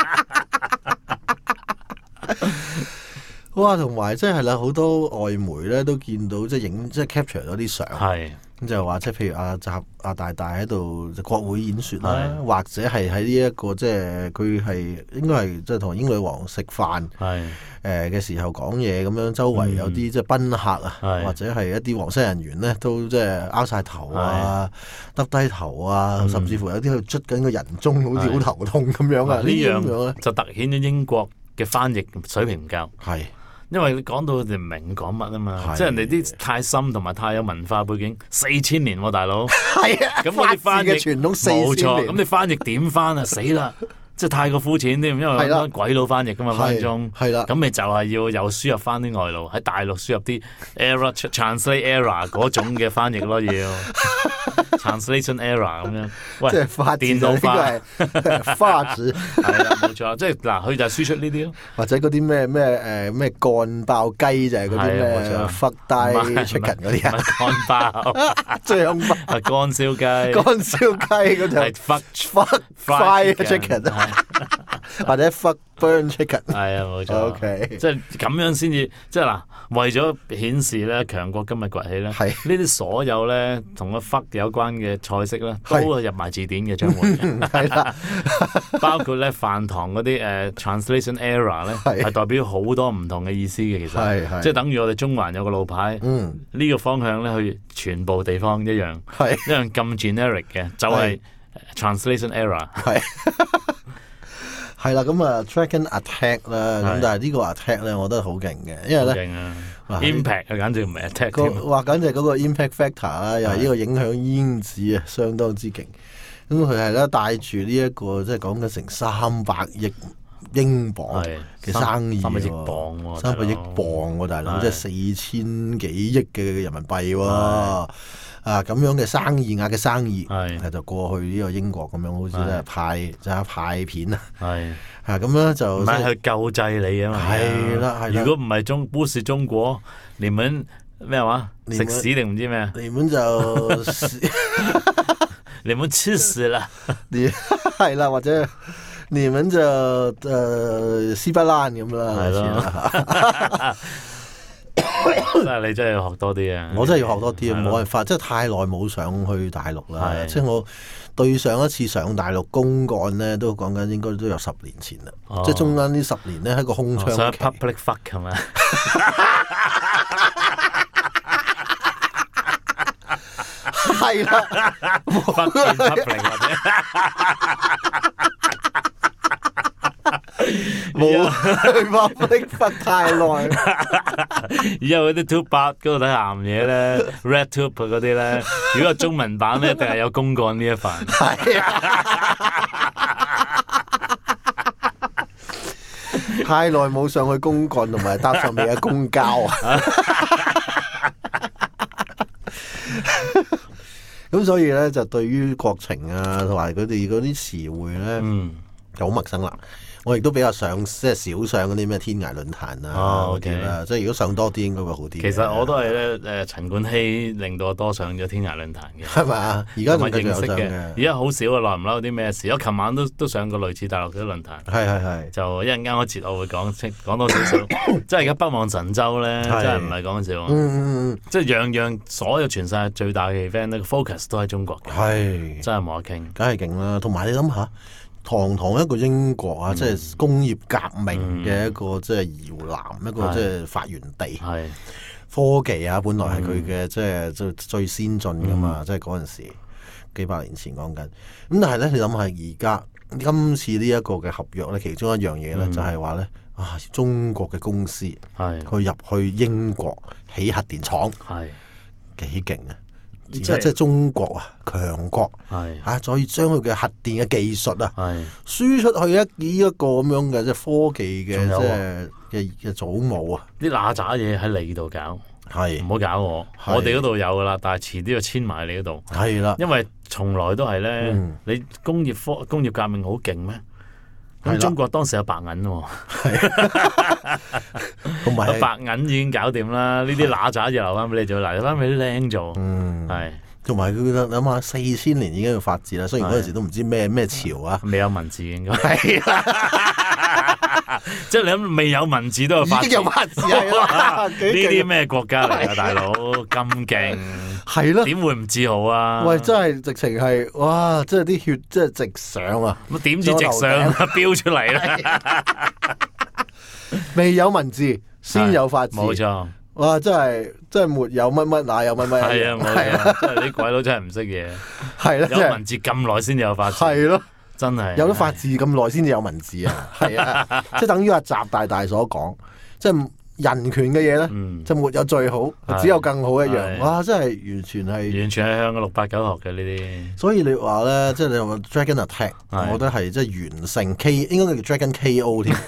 哇，同埋即係啦，好多外媒咧都見到即係影即係 capture 咗啲相，咁就話即係譬如阿大喺度國會演説啦，或者係喺呢一個即係佢係應該係即係同英女王食飯嘅時候講嘢咁樣，周圍有啲即係賓客啊，或者係一啲皇室人員咧都即係拗晒頭啊、耷低頭啊，甚至乎有啲喺度捽緊個人中，好似好頭痛咁樣啊！呢樣咧就突顯咗英國嘅翻譯水平唔夠。因為你講到佢哋唔明講乜啊嘛，即係人哋啲太深同埋太有文化背景，4000年喎大佬。係啊，咁嗰啲翻譯嘅傳統4000年，咁你翻譯點翻啊？死啦！即係太過膚淺添，因為好多鬼佬翻譯噶嘛分鐘。係啦，咁咪就係要又輸入翻啲外勞喺大陸輸入啲 translate error 嗰種嘅翻譯咯，要 translation error 咁樣。喂， 即係電腦化花字係啦，冇錯。即係嗱，佢就係輸出呢啲咯， 或者嗰啲咩幹爆雞就係嗰啲咩 fuck die chicken 嗰啲啊， 幹爆、 醬爆、 乾燒雞、 乾燒雞嗰條係 fuck fried chicken。或者 fuck burn chicken 係啊，冇錯。 OK， 即係咁樣先至，即係嗱，為咗顯示咧強國今日崛起咧，呢啲所有咧同個 fuck 有關嘅菜式咧，都入埋字典嘅將會。係啦，包括咧飯堂嗰啲translation error 咧，係代表好多唔同嘅意思嘅，其實即係等於我哋中環有個路牌，呢個方向咧去全部地方一樣，一樣咁 generic 嘅，就係 translation error。 係啦，咁啊 Dragon Attack 啦，咁但係呢個 Attack 咧，我覺得好勁嘅，因為咧 impact 啊，簡直唔係 attack 話簡直嗰個 impact factor 啦，又係呢個影響因子啊，相當之勁。咁佢係咧帶住呢一個即係講緊成300億英鎊嘅生意喎，300億鎊喎，大佬，即係4000幾億嘅人民幣喎。咁樣嘅生意額嘅生意，就過去呢個英國咁樣，好似即係派片啊，咁樣就唔係去救濟你啊嘛， 係啦， 如果唔係不是中國，你們咩話食屎定唔知咩啊？ 你們就你們黐屎啦， 係啦，或者你們就絲不爛咁啦，係咯。 真係你真係要學多啲啊！ 我真係要學多啲啊！冇辦法，即係太耐冇上去大陸啦。即係我對上一次上大陸公幹咧，都講緊應該都有10年前啦。即係中間呢10年咧，喺個空窗期。 public fuck 係咪？ 係啦 ，fuck public 或者。 冇public fuck 太耐， 以後嗰啲 Tube8 嗰度睇鹹嘢咧，Red Tube 嗰啲咧，如果係中文版咧，一定係有公幹呢一份。係啊， 太耐冇上去公幹同埋搭上面嘅公交啊！咁所以咧，就對於國情啊，同埋佢哋嗰啲詞彙咧，就好陌生啦。我亦都比較上即係少上嗰啲咩天涯論壇啊嗰啲啦，即係如果上多啲應該會好啲。 其實我都係咧陳冠希令到我多上咗天涯論壇嘅， 係咪啊？而家仲繼續有上嘅， 而家好少啊，耐唔耐有啲咩事？我琴晚都上過類似大陸嘅論壇， 係就一陣間嗰節我會講多少少，即係而家北望神州咧，真係唔係講笑，即係樣所有全世界最大嘅 event 咧，focus 都喺中國嘅，係真係冇得傾， 梗係勁啦。同埋你諗下。 堂堂一個英國啊，即係工業革命嘅一個即係搖籃，一個即係發源地。科技啊，本來係佢嘅即係最先進噶嘛，即係嗰陣時幾百年前講緊。咁但係咧，你諗下而家今次呢一個嘅合約咧，其中一樣嘢咧就係話咧中國嘅公司佢入去英國起核電廠，幾勁啊！即係中國啊，強國再將佢嘅核電嘅技術輸出去呢一個咁樣嘅即係科技嘅即係祖母啊！ 啲嗱喳嘢喺你度搞，唔好搞我哋嗰度有噶啦，但係遲啲就遷埋你嗰度。係啦，因為從來都係咧，你工業革命好勁咩？咁中國當時有白銀喎，同埋白銀已經搞掂啦。呢啲嗱喳就留翻俾你做，留翻俾啲僆做。係， 同埋佢諗下4000年已經要發展啦。雖然嗰陣時都唔知咩潮啊， 未有文字應該係。即係你諗未有文字都有發展， 已經有發字係啦。 呢啲咩國家嚟啊，大佬咁勁， 係咯？ 點會唔自豪啊？ 喂，真係直情係哇！即係啲血即係直上啊！ 咁點知直上飆出嚟啦？ 未有文字先有發字， 冇錯。 哇！真係沒有乜乜，哪有乜乜？ 係啊，冇錯。即係啲鬼佬真係唔識嘢。係啦，有文字咁耐先有發字。 係咯。 真係有咗法治咁耐先至有文字啊，係啊，即係等於阿習大大所講，即係人權嘅嘢咧，就沒有最好，只有更好一樣。哇！真係完全係向個689學嘅呢啲。 所以你話咧，即係你話 Dragon Attack，我覺得係即係完勝 K，應該叫 Dragon KO 添。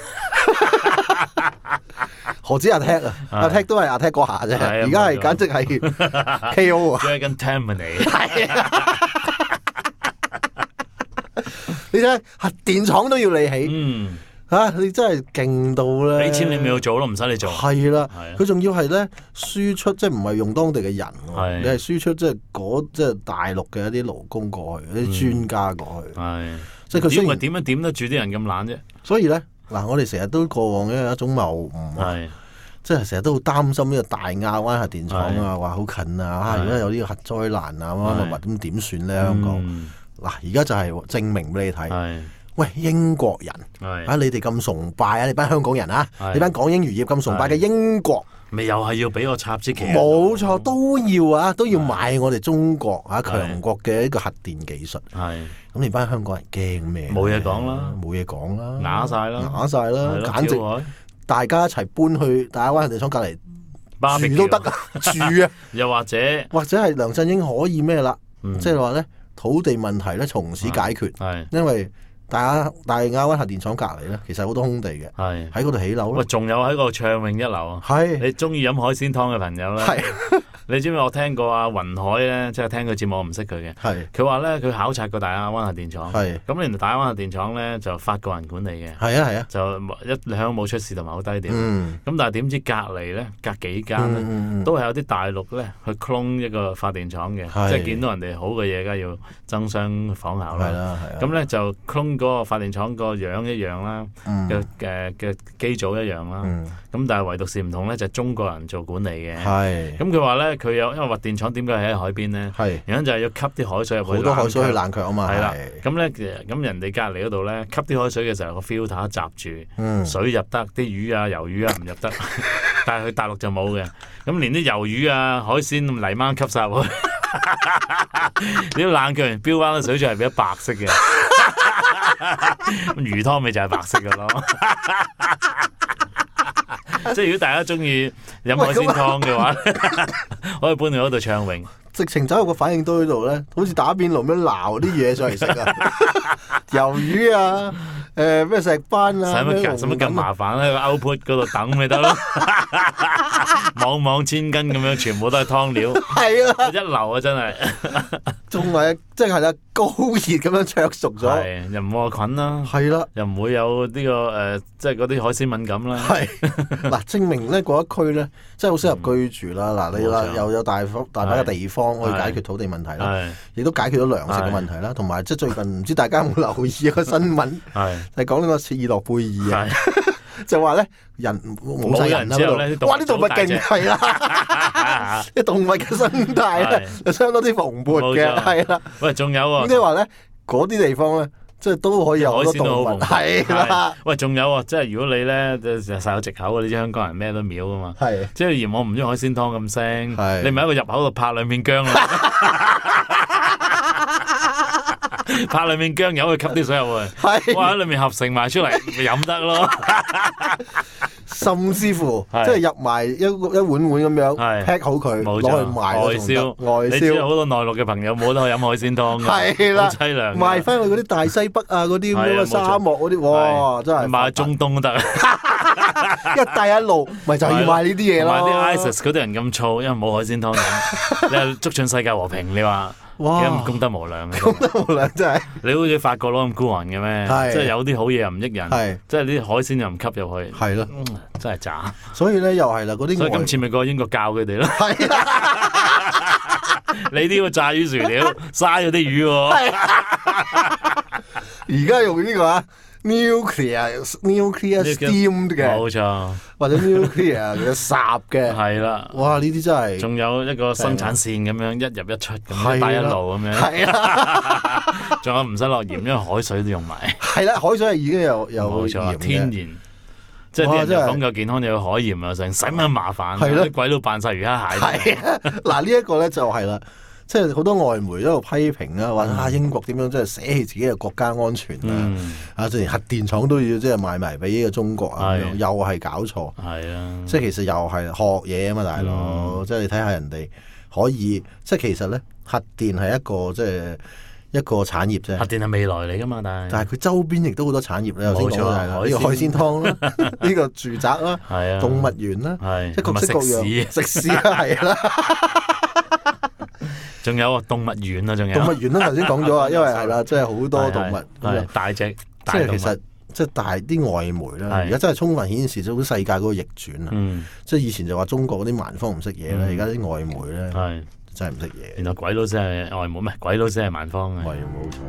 何止 Attack 啊？Attack 都係 Attack 嗰下啫，而家係簡直係 KO 啊 ！Dragon Terminate。 你睇核電廠都要你起，你真係勁到咧！ 俾錢你咪要做咯，唔使你做。 係啦，佢仲要係咧輸出，即係唔係用當地嘅人，你係輸出即係大陸嘅一啲勞工過去，一啲專家過去。即係佢雖然點樣點得住啲人咁懶啫？ 所以咧嗱，我哋成日都過往嘅一種謬誤，即係成日都好擔心呢個大亞灣核電廠啊，話好近啊，如果有呢個核災難啊，咁點算咧？香港？嗱，而家就係證明俾你睇。喂，英國人你哋咁崇拜啊，你班香港人啊，你班港英餘業咁崇拜嘅英國， 咪又係要俾我插支旗？ 冇錯，都要買我哋中國強國嘅一個核電技術。咁你班香港人驚咩？ 冇嘢講啦， 冇嘢講啦， 啞晒啦， 簡直大家一齊搬去大亞灣核電廠隔離住都得啊，住啊， 又或者係梁振英可以咩啦？即係話咧。土地問題咧，從此解決。因為大亞灣核電廠隔離咧，其實好多空地嘅，喺嗰度起樓。 喂，仲有喺個暢泳一樓啊！你中意飲海鮮湯嘅朋友咧，你知唔知我聽過阿雲海咧，即係聽佢節目，我唔識佢嘅。佢話咧，佢考察過大亞灣核電廠。咁原來大亞灣核電廠咧就法國人管理嘅。就一向冇出事同埋好低調。咁但係點知隔離咧，隔幾間咧，都係有啲大陸咧去 clone 一個發電廠嘅，即係見到人哋好嘅嘢，梗係要爭相仿效啦。咁咧就 clone 嗰個發電廠個樣一樣啦，嘅機組一樣啦。咁但係唯獨是唔同咧，就係中國人做管理嘅。咁佢話咧。佢有因為核電廠點解喺海邊咧？原因就係要吸啲海水入去， 好多海水去冷卻啊嘛。 係啦，咁咧咁人哋隔離嗰度咧吸啲海水嘅時候，個 filter 閘住，水入得，啲魚啊、魷魚啊唔入得。但係去大陸就冇嘅，咁連啲魷魚啊、海鮮泥鯭吸晒入去，啲冷卻完飆翻啲水出嚟變咗白色嘅，魚湯咪就係白色嘅咯。即係如果大家中意飲海鮮湯嘅話，可以搬去嗰度暢泳。 直情走入個反應堆度咧，好似打邊爐咁樣撈啲嘢上嚟食啊！魷魚啊，咩石斑啊， 使乜咁麻煩喺個 output 嗰度等咪得咯？網千斤咁樣，全部都係湯料。係啊，一流啊，真係。 仲係即係啦，高熱咁樣灼熟咗， 又唔會有菌啦。係啦，又唔會有呢個即係嗰啲海鮮敏感啦。係嗱，證明咧嗰一區咧，真係好適合居住啦。嗱，你話又有大把嘅地方可以解決土地問題啦，亦都解決咗糧食嘅問題啦。同埋即係最近唔知大家有冇留意一個新聞，係講呢個切爾諾貝爾啊，就話咧人冇晒人啦嗰度，哇！啲動物勁係啦，啲動物嘅生態咧就相當之蓬勃嘅，係啦。 喂，仲有喎， 即係話咧嗰啲地方咧即係都可以有好多動物。係啦， 喂，仲有啊，即係如果你咧實有藉口啊，你知香港人咩都秒噶嘛。係，即係嫌我唔中意海鮮湯咁腥，你咪喺個入口度拍兩片薑咯。拍裏面薑油去吸啲水入去，哇喺裏面合成埋出嚟咪飲得咯。 甚至乎即係入埋一碗碗咁樣 pack 好佢，攞去賣外銷。你知好多內陸嘅朋友冇得去飲海鮮湯嘅， 係啦， 好凄涼。 賣翻去嗰啲大西北啊，嗰啲咁樣嘅沙漠嗰啲，哇！真係賣中東都得。 一帶一路咪就要賣呢啲嘢咯。 賣啲 ISIS 嗰啲人咁燥，因為冇海鮮湯飲。你話促進世界和平，你話？哇！功德無量嘅， 功德無量真係。 你好似法國佬咁孤寒嘅咩？即係有啲好嘢又唔益人，即係啲海鮮又唔吸入去。係咯，真係渣。 所以咧又係啦，嗰啲。 所以今次咪過英國教佢哋咯。係你呢個炸魚薯條嘥咗啲魚喎。 而家用呢個啊。nuclear steamed 嘅， 冇錯， 或者 nuclear 嘅烚嘅， 係啦， 哇！呢啲真係， 仲有一個生產線咁樣一入一出咁，一帶一路咁樣， 係啦， 仲有唔使落鹽，因為海水都用埋， 係啦，海水係已經有冇錯，天然，即係啲人就講究健康就要海鹽啊，成使乜麻煩，係咯，鬼佬扮晒魚蝦蟹， 係啊，嗱呢一個咧就係啦。即係好多外媒都喺度批評啊，話英國點樣即係捨棄自己嘅國家安全啊！連核電廠都要即係賣埋俾呢個中國啊，又係搞錯。係啊，即係其實又係學嘢啊嘛，大佬！即係你睇下人哋可以，即係其實咧核電係一個即係一個產業啫。 核電係未來嚟㗎嘛，但係佢周邊亦都好多產業咧。頭先講係啦，呢個海鮮湯啦，呢個住宅啦，動物園啦，即係各式各樣食肆啦，係啦。 仲有動物園啊，仲有動物園啦，頭先講咗啊，因為係啦，即係好多動物大隻， 即係其實即係大啲外媒啦，而家真係充分顯示咗世界嗰個逆轉啊！即係以前就話中國嗰啲蠻方唔識嘢咧，而家啲外媒咧真係唔識嘢。 原來鬼佬先係外媒，唔係鬼佬先係蠻方嘅。 係冇錯。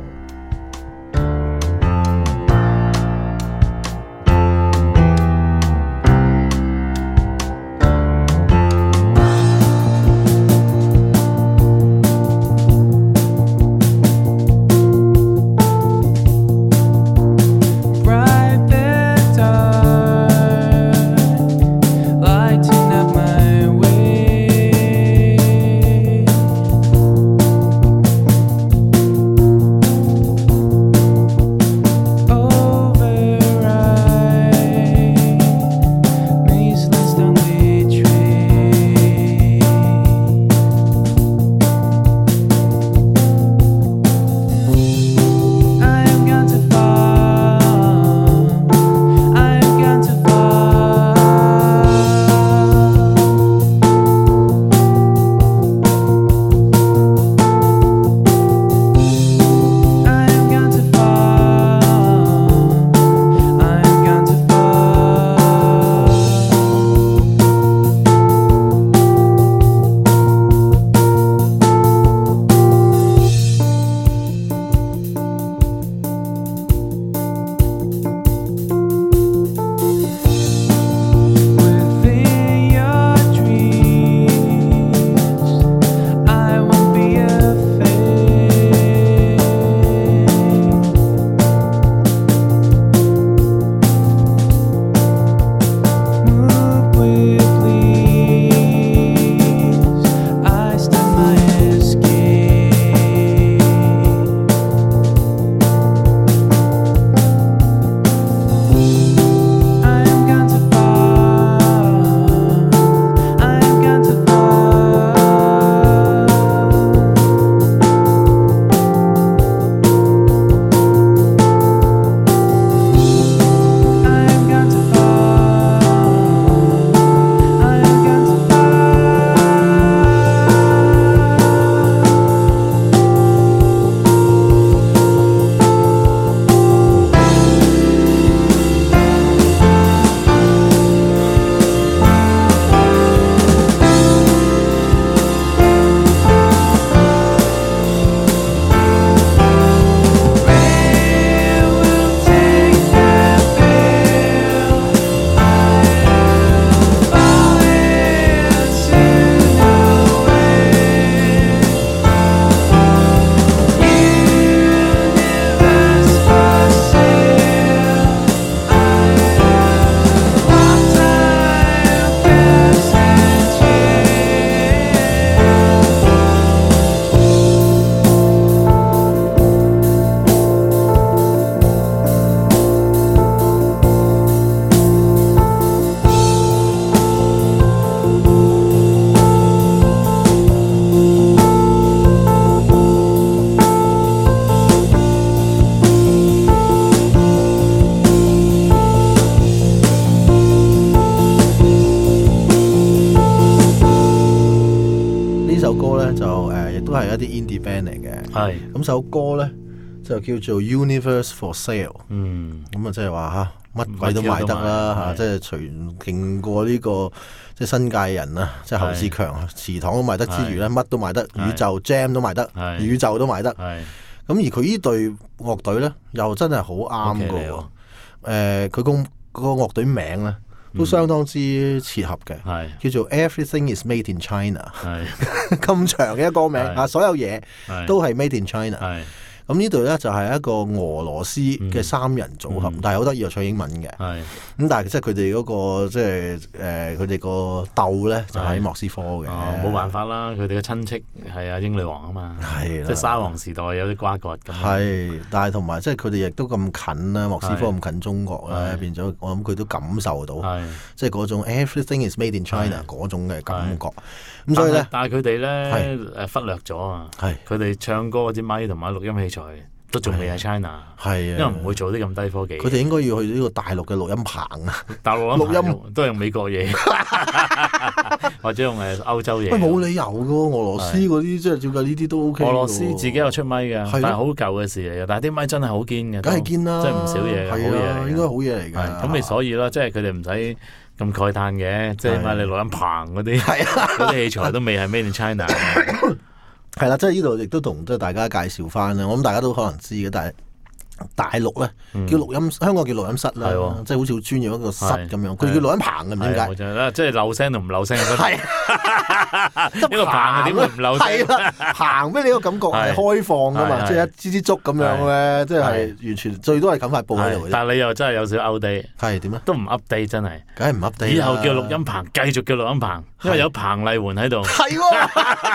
係一啲 indie band 嚟嘅。咁首歌咧就叫做 Universe for Sale。咁啊即係話嚇乜鬼都賣得啦嚇，即係除勁過呢個即係新界人啊，即係侯志強祠堂都賣得之餘咧，乜都賣得，宇宙 Jam 都賣得，宇宙都賣得。咁而佢呢隊樂隊咧又真係好啱嘅喎。佢嗰個樂隊名咧都相當之切合嘅，叫做 Everything is Made in China。咁長嘅一個名所有嘢都係 Made in China。咁呢隊咧就係一個俄羅斯嘅三人組合，但係好得意又唱英文嘅。咁但係即係佢哋嗰個即係佢哋個竇咧就喺莫斯科嘅。 冇辦法啦，佢哋嘅親戚係阿英女王啊嘛，即係沙皇時代有啲瓜葛咁。 但係同埋即係佢哋亦都咁近啦，莫斯科咁近中國咧，變咗我諗佢都感受到，即係嗰種 Everything is made in China 嗰種嘅感覺。咁所以咧， 但係佢哋咧忽略咗啊，佢哋唱歌嗰支咪同埋錄音器材都仲未喺 China， 因為唔會做啲咁低科技。 佢哋應該要去呢個大陸嘅錄音棚啊， 大陸錄音都係用美國嘢，或者用歐洲嘢。 冇理由嘅喎，俄羅斯嗰啲即係照計呢啲都 OK。 俄羅斯自己有出咪嘅，但係好舊嘅事嚟嘅。但係啲咪真係好堅嘅， 梗係堅啦， 即係唔少嘢，好嘢， 應該好嘢嚟㗎。 咁你所以啦，即係佢哋唔使咁慨嘆嘅，即係你錄音棚嗰啲器材都未係 Made in China。 係啦，即係呢度亦都同即係大家介紹翻啦。我諗大家都可能知嘅，但係大陸咧叫錄音，香港叫錄音室啦，即係好似好專業一個室咁樣。佢叫錄音棚嘅，唔知點解？ 即係漏聲同唔漏聲。係一個棚點會唔漏聲？ 係啦，棚俾你個感覺係開放㗎嘛，即係一支支竹咁樣咧，即係完全最多係冚塊布喺度。 但係你又真係有少 outdate。 係點咧？ 都唔 update 真係， 梗係唔 update。 以後叫錄音棚，繼續叫錄音棚，因為有彭麗媛喺度。 係喎。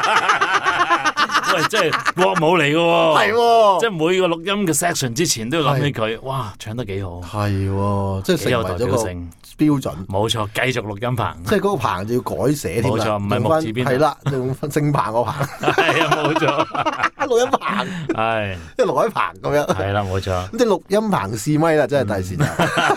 喂，即係國舞嚟嘅喎， 係喎， 即係每個錄音嘅 section 之前都要諗起佢，哇，唱得幾好， 係喎，即係成為咗個標準， 冇錯，繼續錄音棚， 即係嗰個棚就要改寫添， 冇錯，唔係木字邊， 係啦，用正棚個棚， 係啊，冇錯， 錄音棚， 係， 即係錄音棚咁樣， 係啦，冇錯， 咁即係錄音棚試咪啦，真係第時就，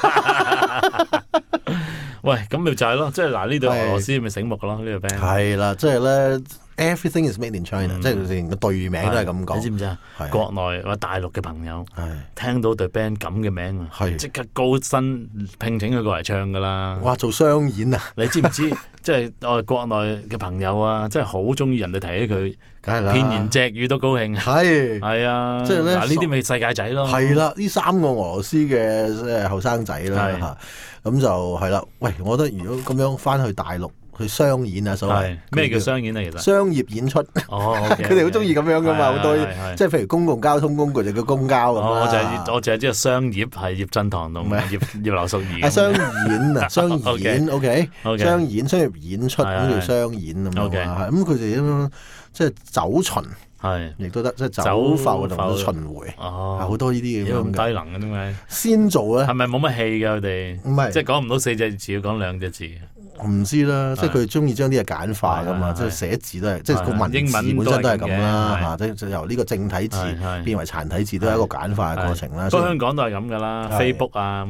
喂，咁咪就係咯，即係嗱呢度俄羅斯咪醒目咯，呢個 band， 係啦，即係咧。Everything is made in China，即係佢連個隊名都係咁講。 你知唔知啊？國內或者大陸嘅朋友聽到隊 band 咁嘅名啊，即刻高薪聘請佢過嚟唱噶啦。 哇！做商演啊！ 你知唔知？即係我哋國內嘅朋友啊，真係好中意人哋提起佢， 梗係啦， 片言隻語都高興。係啊，即係咧，嗱呢啲咪世界仔咯。 係啦，呢三個俄羅斯嘅後生仔啦嚇，咁就係啦。喂，我覺得如果咁樣翻去大陸。去商演啊，所謂咩叫商演啊？其實商業演出，佢哋好中意咁樣噶嘛，好多即係譬如公共交通工具就叫公交咁啦。 我淨係知道商業係葉振棠同葉劉淑儀。 商演啊，商演 OK， 商演商業演出咁叫商演咁啊。咁佢哋咁樣即係走巡，亦都得，即係走埠同巡迴，好多呢啲咁咁低能嘅點解？ 先做咧， 係咪冇乜氣㗎佢哋？唔係，即係講唔到4隻字，要講2隻字。 唔知啦，即係佢中意將啲嘢簡化噶嘛，即係寫字都係，即係個文字本身都係咁啦，即係由呢個正體字變為殘體字都係一個簡化嘅過程啦。 不過香港都係咁噶啦，Facebook 啊，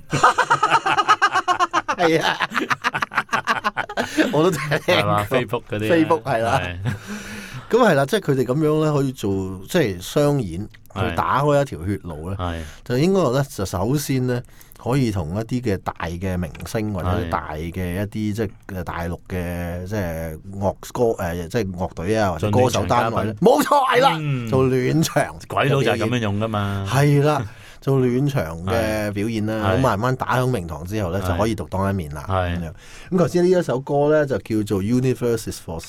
係啊，我都聽係嘛 Facebook 嗰啲 Facebook 係啦，咁係啦，即係佢哋咁樣咧可以做即係商演，去打開一條血路咧，就應該咧就首先咧。可以同一啲嘅大嘅明星或者大嘅一啲即係大陸嘅即係即係樂隊啊或者歌手單位咧，冇錯係啦，做暖場， 鬼佬就係咁樣用噶嘛， 係啦，做暖場嘅表演啦，咁慢慢打響名堂之後咧就可以獨當一面啦。咁樣咁頭先呢一首歌咧就叫做 Universe for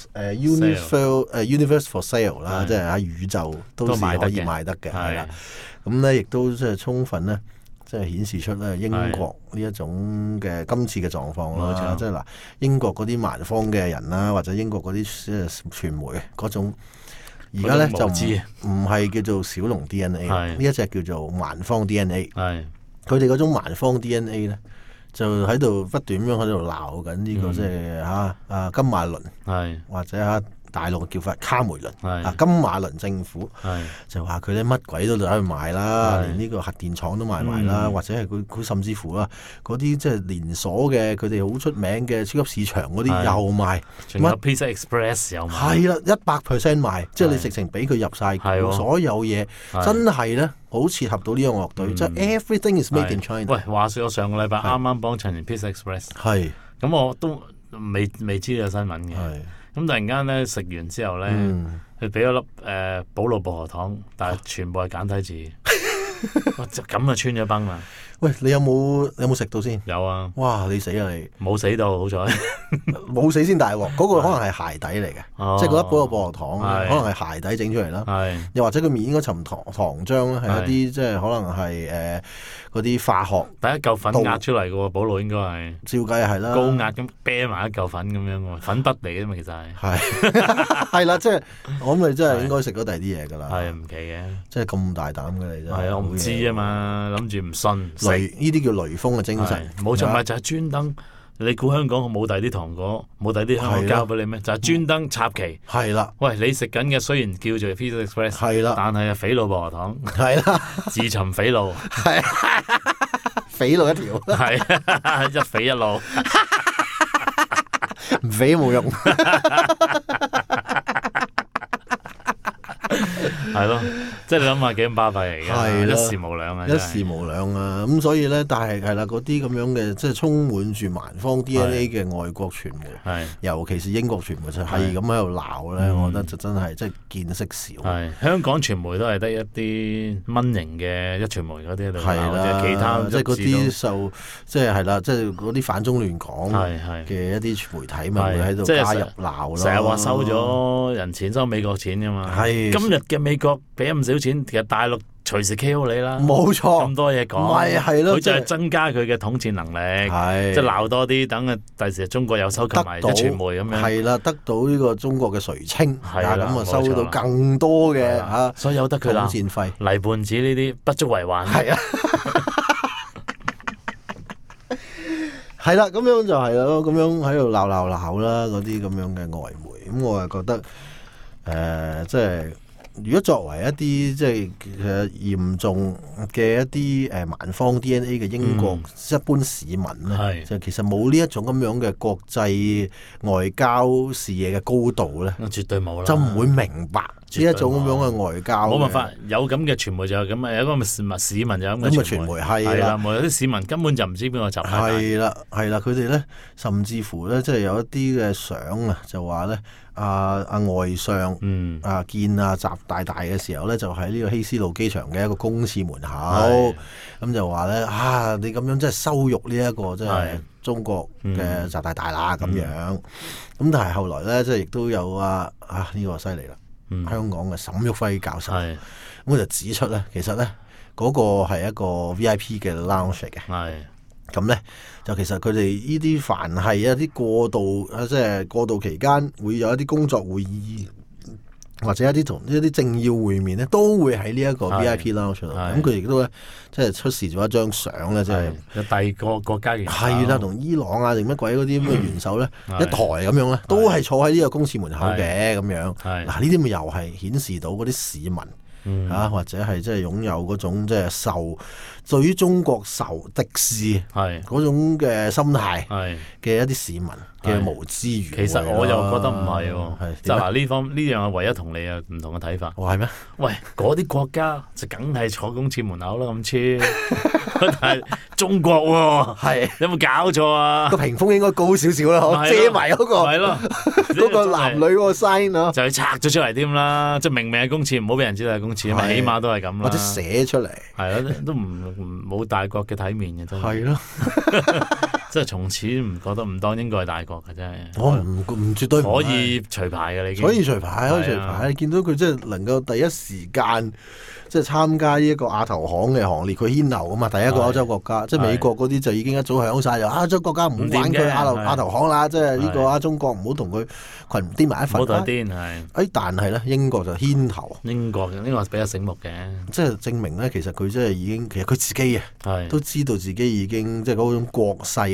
Sale 啦，即係喺宇宙都是可以賣得嘅，係啦。咁咧亦都即係充分咧。即係顯示出咧英國呢一種嘅今次嘅狀況啦，即係嗱英國嗰啲蠻荒嘅人啦，或者英國嗰啲傳媒嗰種，而家咧就唔係叫做小龍 DNA， 呢一隻叫做蠻荒 DNA。佢哋嗰種蠻荒 DNA 咧，就喺度不斷咁樣喺度鬧緊呢個即係金馬倫，或者大陸嘅叫法卡梅倫金馬倫政府就話佢咧乜鬼都喺度賣啦，連呢個核電廠都賣埋啦，或者係佢甚至乎啦嗰啲即係連鎖嘅佢哋好出名嘅超級市場嗰啲又賣， 仲有 Pizza Express 又賣， 係啦100% 賣，即係你直情俾佢入晒所有嘢，真係咧好切合到呢個樂隊，即係 everything is made in China。 喂，話說我上個禮拜啱啱幫襯完 Pizza Express， 咁我都未知呢個新聞嘅，咁突然間咧食完之後咧，佢俾咗粒保露薄荷糖，但係全部係簡體字，就咁就穿咗崩啦。 喂，你有冇食到先？ 有啊！ 哇，你死啊你！ 冇死到，好彩冇死先大鑊。嗰個可能係鞋底嚟嘅，即係嗰粒保露薄荷糖，可能係鞋底整出嚟啦。又或者佢面應該沉糖漿咧，係一啲即係可能係嗰啲化學。 第一嚿粉壓出嚟嘅喎，保露應該係照計係啦， 高壓咁啤埋一嚿粉咁樣喎，粉筆嚟嘅嘛，其實係啦，即係我諗你真係應該食咗第二啲嘢㗎啦。 係唔奇嘅， 即係咁大膽嘅你真係。 係啊，我唔知啊嘛，諗住唔信。 呢啲叫雷鋒嘅精神， 冇錯，咪就係專登。你估香港冇第啲糖果，冇第啲香港膠俾你咩？就係專登插旗。 係啦， 喂，你食緊嘅雖然叫做 Pizza Express， 係啦，但係肥佬薄荷糖， 係啦， 自尋肥路， 係肥路一條， 係一肥一路， 唔肥冇用。 係咯，即係你諗下幾咁巴閉嚟嘅，一時無兩啊！ 一時無兩啊！咁所以咧，但係係啦，嗰啲咁樣嘅即係充滿住蠻荒 DNA 嘅外國傳媒，尤其是英國傳媒就係咁喺度鬧咧，我覺得就真係即係見識少。 香港傳媒都係得一啲蚊型嘅一傳媒嗰啲喺度鬧，其他即係嗰啲受即係啦，即係嗰啲反中亂港嘅一啲媒體咪會喺度加入鬧咯。 成日話收咗人錢，收美國錢㗎嘛。今日嘅美國俾咁少錢，其實大陸隨時 KO 你啦。冇錯，咁多嘢講，係咯，佢就係增加佢嘅統戰能力，即係鬧多啲，等啊第時中國又收購埋啲傳媒咁樣。係啦，得到呢個中國嘅垂青，係啦，咁啊收到更多嘅嚇，所以有得佢啦。統戰費、泥盤子呢啲不足為患。係啊，係啦，咁樣就係咯，咁樣喺度鬧啦，嗰啲咁樣嘅外媒，咁我係覺得。即係如果作為一啲即係嚴重嘅一啲蠻荒 DNA 嘅英國一般市民咧，就其實冇呢一種咁樣嘅國際外交視野嘅高度咧，絕對冇啦，就唔會明白呢一種咁樣嘅外交。冇辦法，有咁嘅傳媒就有咁啊，有咁嘅市民就有咁嘅傳媒，係啦，冇有啲市民根本就唔知邊個集。係啦，佢哋咧甚至乎咧，即係有一啲嘅相啊，就話咧。外相見習大嘅時候咧，就喺呢個希斯路機場嘅一個公廁門口，咁就話咧你咁樣真係羞辱呢一個即係中國嘅習大啦咁樣。咁但係後來咧，即係亦都有呢個犀利啦，香港嘅沈旭輝教授，咁佢就指出咧，其實咧嗰個係一個 VIP 嘅 lounge 嚟嘅。咁咧就其實佢哋呢啲凡係一啲過渡即係過渡期間會有一啲工作會議或者一啲同一啲政要會面咧，都會喺呢一個 VIP lounge 度。咁佢亦都咧即係出示咗一張相咧，即係有第二個國家元首係啦，同伊朗定乜鬼嗰啲咁嘅元首咧一台咁樣咧，都係坐喺呢個公廁門口嘅咁樣。嗱呢啲咪又係顯示到嗰啲市民。或者係即係擁有嗰種即係對於中國敵視嗰種嘅心態嘅一啲市民嘅無知語。其實我又覺得唔係喎，就嗱呢樣係唯一同你有唔同嘅睇法。係咩？喂，嗰啲國家就梗係坐公廁門口啦，咁但係中國喎，有冇搞錯啊？個屏風應該高少少啦，遮埋嗰個係咯，嗰個男女嗰個 sign 咯，就係拆咗出嚟添啦，即係明明係公廁，唔好俾人知道係公廁，起碼都係咁啦，或者寫出嚟，係咯，都冇大國嘅體面嘅都係咯，即係從此唔當英國係大國嘅真係，我唔絕對可以除牌嘅，你可以除牌，你見到佢即係能夠第一時間即係參加呢一個亞投行嘅行列，佢牽頭啊嘛，第一個歐洲國家，即係美國嗰啲就已經一早響晒，就亞洲國家唔好玩佢亞投行啦，即係呢個中國唔好同佢群癲埋一份，唔好同佢癲係。但係咧英國就牽頭，英國比較醒目嘅，即係證明咧其實佢真係已經其實佢自己都知道自己已經即係嗰種國勢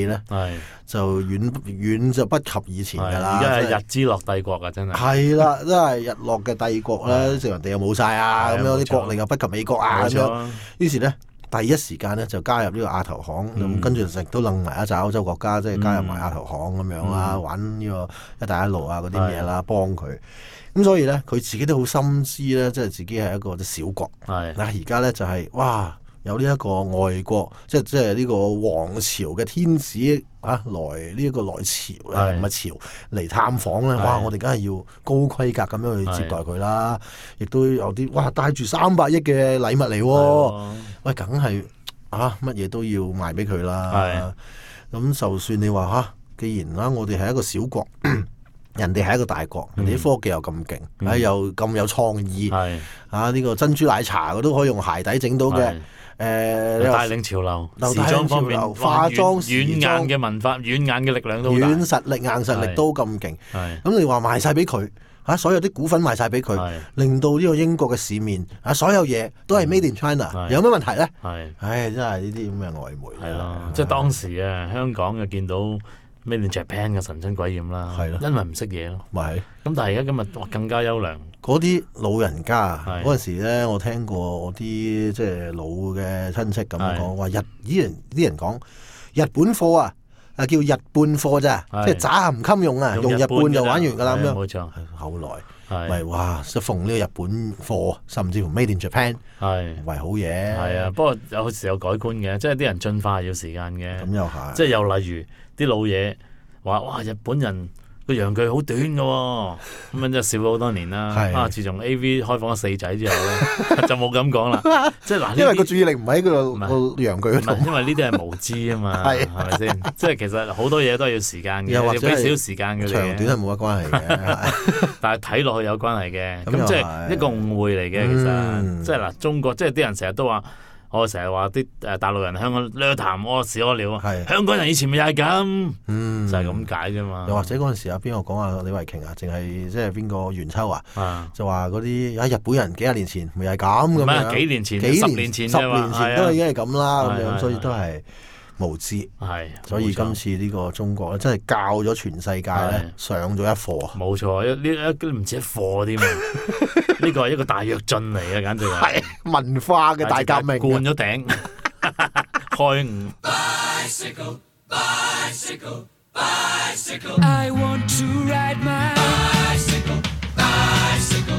咧，就遠就不及以前㗎啦。 而家係日之落帝國啊，真係。 係啦，真係日落嘅帝國咧，成人哋又冇晒啊，咁樣啲國力又不及美國啊，咁樣。於是咧，第一時間咧就加入呢個亞投行，咁跟住亦都楞埋一紮歐洲國家，即係加入埋亞投行咁樣啦，玩呢個一帶一路啊嗰啲嘢啦，幫佢。咁所以咧，佢自己都好深知咧，即係自己係一個小國。但係而家咧就係哇，有呢一個外國，即係呢個王朝嘅天子啊，來呢一個來朝唔係朝嚟探訪咧。哇！我哋梗係要高規格咁樣去接待佢啦，亦都有啲哇帶住300億嘅禮物嚟喎。喂，梗係啊，乜嘢都要賣俾佢啦。咁就算你話嚇，既然啦，我哋係一個小國。人哋係一個大國，人哋啲科技又咁勁，又咁有創意，呢個珍珠奶茶佢都可以用鞋底整到嘅。 帶領潮流，時裝方面， 化妝、 軟硬嘅文化、軟硬嘅力量都好大， 軟實力、硬實力都咁勁。咁你話賣晒俾佢，所有啲股份賣晒俾佢，令到呢個英國嘅市面所有嘢都係 Made in China，有咩問題咧？真係呢啲咁嘅外媒。 係咯，即係當時啊，香港就見到Made in Japan嘅神憎鬼厭啦，因為唔識嘢咯。咁但係而家今日更加優良。 嗰啲老人家嗰陣時咧，我聽過我啲即係老嘅親戚咁講，話啲人講日本貨啊，叫日半貨咋，即係渣唔襟用啊，用日半就玩完㗎啦咁樣。冇錯。後來咪哇，就逢呢個日本貨，甚至乎 Made in Japan 為好嘢。係啊，不過有時有改觀嘅，即係啲人進化要時間嘅。咁又係。即係又例如。啲老嘢話：哇！日本人個陽具好短嘅喎，咁樣就少咗好多年啦。自從 A.V. 開放咗4仔之後咧，就冇咁講啦。即係嗱，因為個注意力唔喺個陽具嗰度，因為呢啲係無知啊嘛，係咪先？即係其實好多嘢都係要時間嘅，要俾少少時間嘅。長短係冇乜關係嘅，但係睇落去有關係嘅。咁即係一個誤會嚟嘅，其實即係嗱，中國即係啲人成日都話。我成日話啲大陸人香港掠痰屙屎屙尿，香港人以前咪又係咁，就係咁解啫嘛。又或者嗰陣時邊個講啊李慧瓊啊，淨係即係邊個袁秋啊，就話嗰啲日本人幾廿年前咪又係咁咁樣，幾年前、10年前都已經係咁啦，咁樣所以都係無知。所以今次呢個中國咧，真係教咗全世界咧上咗一課。冇錯，呢唔止一課添。呢個係一個大躍進嚟嘅，簡直係文化嘅大革命，灌咗頂，開悟。Bicycle, bicycle, bicycle. I want to ride my bicycle, bicycle,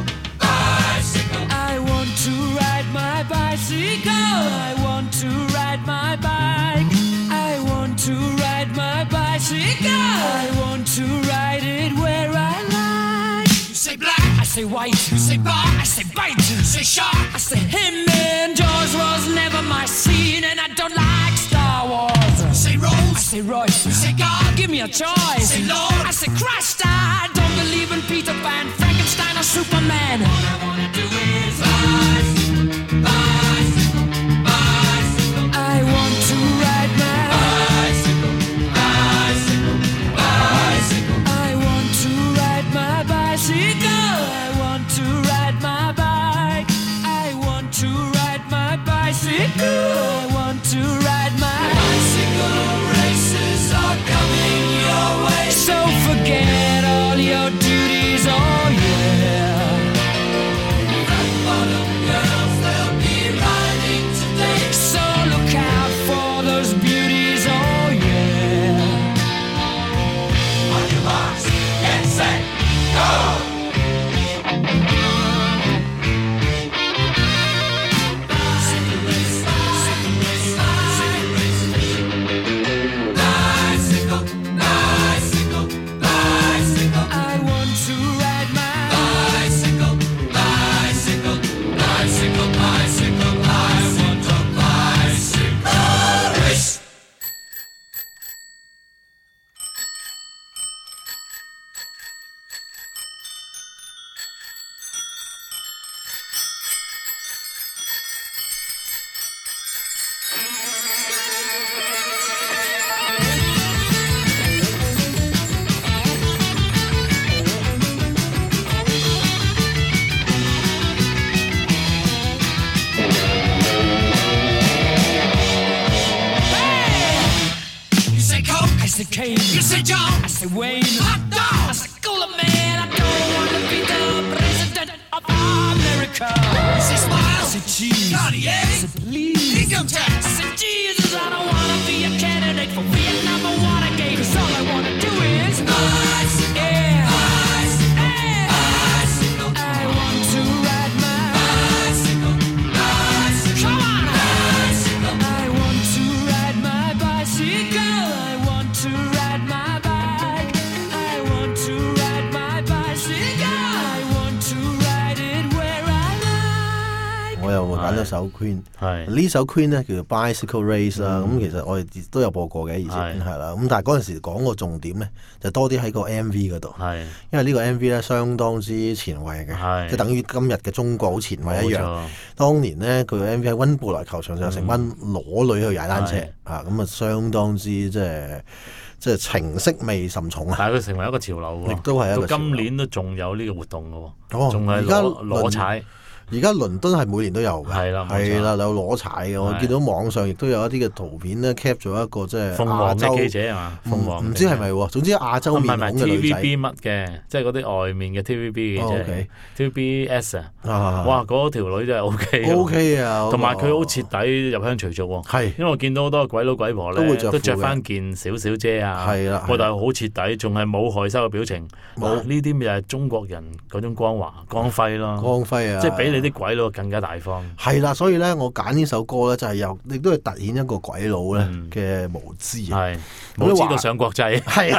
bicycle. I want to ride my bicycle. I want to ride my bike. I want to ride my bicycle. I want to ride it where I like. You say black. I say white, you say bar, I say bite, you say shark, I say him and Jaws was never my scene, and I don't like Star Wars. You say Rose, I say Royce, you say God, give me a choice. You say Lord, I say Christ, I don't believe in Peter Pan, Frankenstein or Superman. All I wanna do is bicycle, bicycle, bicycle. I want to ride my bicycle, bicycle, bicycle. I want to ride my bicycle. I want to ride my bicycle. Races are coming your way, so forget all your duties, oh yeah. Rock bottom girl. say Wayne. Hot dog! I say Cooler Man. I don't want to be the president of America. I say Smile. I say Cheese. Cartier. I say Please. Income tax. I say Jesus. I don't want to be a candidate for Vietnam or Watergate. 'Cause all I want to do is bicycle. Yeah. Bicycle. Yeah. Bicycle. I want to ride my bicycle. Bicycle. Come on. Bicycle. I want to ride my bicycle. I want to ride my bike. I want to ride my bicycle. I want to ride it where I like. 我又揀咗首 Queen， 呢首 Queen 咧叫做 Bicycle Race 啦。咁其實我哋都有播過嘅以前係啦。咁但係嗰陣時講個重點咧，就多啲喺個 MV 嗰度。因為呢個 MV 咧相當之前衛嘅，即係等於今日嘅中國好前衛一樣。當年咧佢個 MV 喺溫布萊球場就成班裸女去踩單車啊，咁啊相當之即係情色味甚重啊！ 但係佢成為一個潮流喎， 亦都係一個潮流。 到今年都仲有呢個活動嘅喎，仲係裸踩。 而家倫敦係每年都有嘅， 係啦， 有裸踩嘅。我見到網上亦都有一啲嘅圖片咧 cap 咗一個即係亞洲記者係嘛？鳳凰唔知係咪喎？總之亞洲面孔嘅女仔。 TVB 乜嘅，即係嗰啲外面嘅 TVB 記者。TVBS 啊！哇，嗰條女真係 OK 啊！ 同埋佢好徹底入鄉隨俗喎。係，因為我見到好多鬼佬鬼婆咧都着翻件少少遮啊。係啦，但係好徹底，仲係冇害羞嘅表情。冇呢啲咪就係中國人嗰種光華光輝咯。光輝啊！即係俾你啲鬼佬更加大方。係啦， 所以咧我揀呢首歌咧就係亦都係突顯一個鬼佬咧嘅無知啊！ 係冇知道上國際。係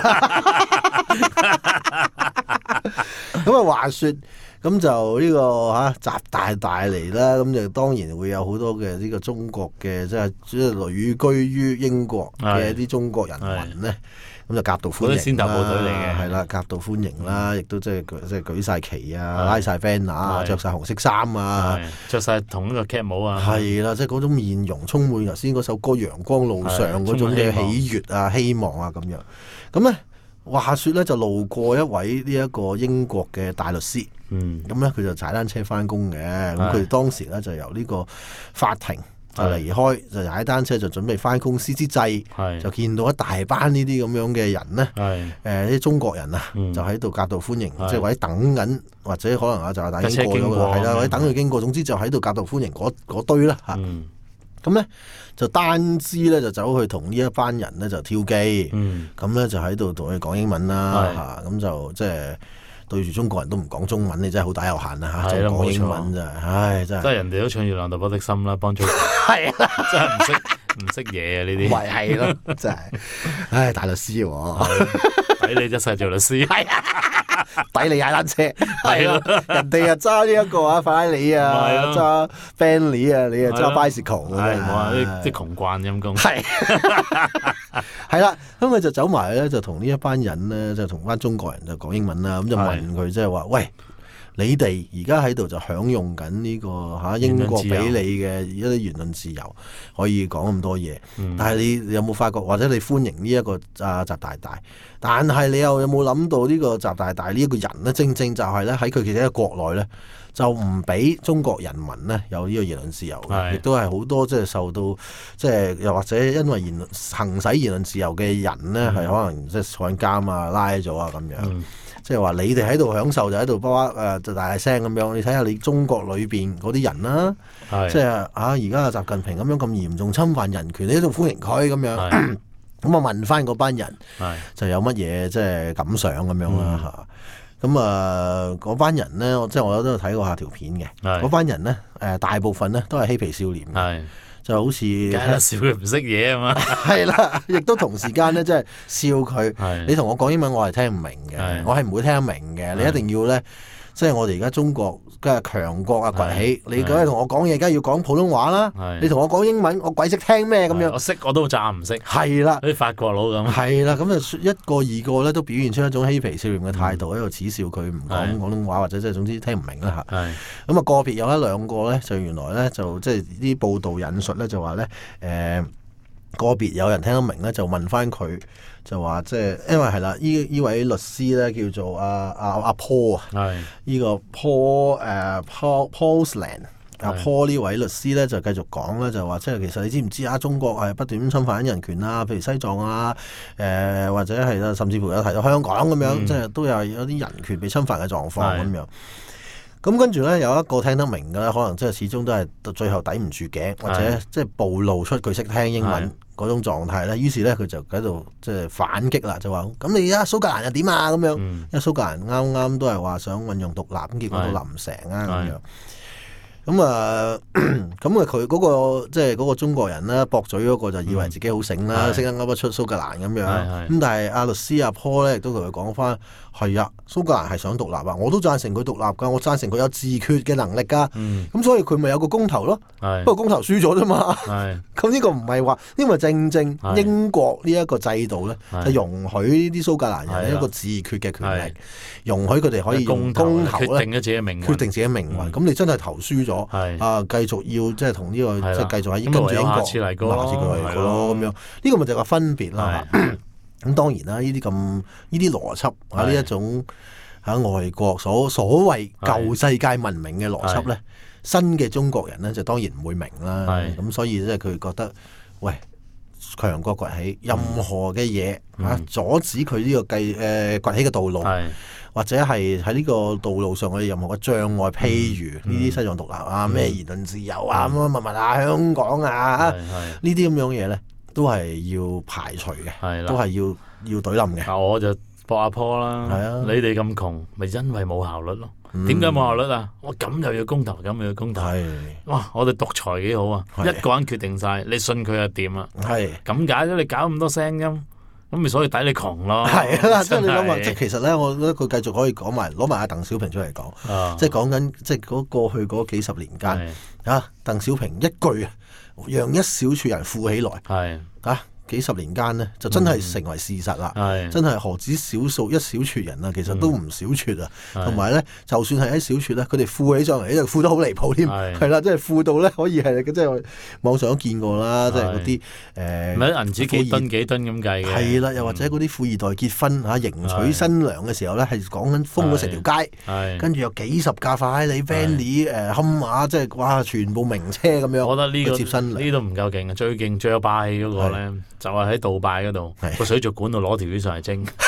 咁啊話説。咁就呢個習大大嚟啦，咁就當然會有好多嘅呢個中國嘅即係旅居於英國嘅一啲中國人民咧，咁就夾道歡迎啦。嗰啲先頭部隊嚟嘅， 係啦，夾道歡迎啦，亦都即係舉晒旗啊，拉晒 banner 啊，着晒紅色衫啊， 着晒同一個 cap 帽啊， 係啦，即係嗰種面容充滿頭先嗰首歌《陽光路上》嗰種嘅喜悅啊、希望啊咁樣。咁咧話説咧就路過一位呢一個英國嘅大律師。咁咧佢就踩單車翻工嘅，咁佢當時咧就由呢個法庭就離開，就踩單車就準備翻公司之際，就見到一大班呢啲咁樣嘅人咧，啲中國人啊，就喺度夾道歡迎，即係或者等緊，或者可能啊就係大家經過咗，係啦，或者等佢經過，總之就喺度夾道歡迎嗰堆啦嚇。咁咧就單支咧就走去同呢一班人咧就挑機，咁咧就喺度同佢講英文啦嚇，咁就即係。對住中國人都唔講中文，你真係好打有限啊嚇！就講英文咋，唉真係。即係人哋都唱住《浪蕩不的心》啦，幫助係啊，真係唔識嘢啊呢啲。咪係咯，真係，唉大律師喎，抵你一世做律師。係啊，抵你踩單車。係咯，人哋啊揸呢一個啊法拉利啊，揸 Bentley 啊，你啊揸 bicycle 咁樣。冇啊，啲窮慣陰公。係。係啦，咁佢就走埋咧，就同呢一班人咧，就同班中國人就講英文啦。咁就問佢即係話：喂，你哋而家喺度就享用緊呢個英國俾你嘅一啲言論自由，可以講咁多嘢。但係你有冇發覺，或者你歡迎呢一個習大大？但係你又有冇諗到呢個習大大呢一個人咧？正正就係咧喺佢其實喺國內咧，就唔俾中國人民咧有呢個言論自由，亦都係好多即係受到即係又或者因為行使言論自由嘅人咧，係可能即係坐監啊、拉咗啊咁樣。即係話你哋喺度享受就喺度就大聲咁樣，你睇下你中國裏邊嗰啲人啦，即係而家習近平咁樣咁嚴重侵犯人權，你喺度歡迎佢咁樣。咁我問翻嗰班人就有乜嘢即係感想咁樣啦嚇。咁嗰班人咧，即係我都有睇過下條片嘅。嗰班人咧大部分咧都係嬉皮笑臉，就好似笑佢唔識嘢啊嘛。 係啦，亦都同時間咧即係笑佢。你同我講英文，我係聽唔明嘅，我係唔會聽得明嘅。你一定要咧，即係我哋而家中國嘅強國啊崛起，你梗係同我講嘢，梗係要講普通話啦。你同我講英文，我鬼識聽咩咁樣？ 我識我都詐唔識。係啦，啲法國佬咁。 係啦，咁就一個二個咧都表現出一種嬉皮笑臉嘅態度，喺度恥笑佢唔講廣東話，或者即係總之聽唔明啦嚇。咁啊個別有一兩個咧，就原來咧就即係啲報道引述咧就話咧個別有人聽得明咧，就問翻佢。就話即係，因為係啦，呢位律師咧叫做阿 Paul 啊，呢個 Paul Paulsland 阿 Paul 呢位律師咧就繼續講咧，就話即係其實你知唔知啊？中國係不斷侵犯緊人權啊，譬如西藏啊，或者係甚至乎有提到香港咁樣，即係都有啲人權被侵犯嘅狀況咁樣。咁跟住咧有一個聽得明嘅咧，可能即係始終都係到最後抵唔住頸，或者即係暴露出佢識聽英文嗰種狀態咧。於是咧佢就喺度即係反擊啦，就話咁你而家蘇格蘭又點啊咁樣？因為蘇格蘭啱啱都係話想運用獨立，咁結果都立唔成啊咁樣。咁啊，佢嗰個即係嗰個中國人咧，駁嘴嗰個就以為自己好醒啦，識得噏得出蘇格蘭咁樣。咁但係阿律師阿 Paul 咧亦都同佢講翻，係啊，蘇格蘭係想獨立啊，我都贊成佢獨立㗎，我贊成佢有自決嘅能力㗎。咁所以佢咪有個公投咯，不過公投輸咗啫嘛。咁呢個唔係話，因為正正英國呢一個制度咧，就容許呢啲蘇格蘭人一個自決嘅權力，容許佢哋可以用公投咧決定自己命運。咁你真係投輸咗。繼續要即係同呢個即係繼續喺跟住英國，下次嚟過咯咁樣，呢個咪就係個分別啦。咁當然啦，呢啲邏輯啊，呢一種喺外國所謂舊世界文明嘅邏輯咧，新嘅中國人咧就當然唔會明啦。咁所以即係佢覺得，喂，強國崛起，任何嘅嘢阻止佢呢個崛起嘅道路。或者係喺呢個道路上嘅任何嘅障礙，譬如呢啲西藏獨立啊、咩言論自由啊、乜啊、香港啊，呢啲咁樣嘢咧，都係要排除嘅，都係要懟冧嘅。 我就駁阿 Paul 啦，你哋咁窮，咪因為冇效率咯？點解冇效率啊？我咁又要公投，咁又要公投，哇！我哋獨裁幾好啊，一個人決定晒，你信佢就掂啦。咁解咗，你搞咁多聲音。咁咪所以抵你窮咯， 係啦，即係你諗下，即係其實咧，我覺得佢繼續可以攞埋阿鄧小平出嚟講，即係講緊即係嗰過去嗰幾十年間，鄧小平一句啊，讓一小撮人富起來，幾十年間呢，就真係成為事實啦。真係何止少數一小撮人啊，其實都唔少撮啊。同埋咧，就算係一小撮咧，佢哋富起上嚟就富得好離譜添。係啦，即係富到咧可以係即係網上都見過啦，即係嗰啲唔係銀紙幾噸咁計嘅。係啦，又或者嗰啲富二代結婚迎娶新娘嘅時候咧，係講緊封咗成條街，跟住有幾十架法拉利、Bentley、Hummer，即係哇，全部名車咁樣。 我覺得呢接新娘呢都唔夠勁啊！最勁最有霸氣嗰個咧。就係喺杜拜嗰度個水族館度攞條魚上嚟蒸，呢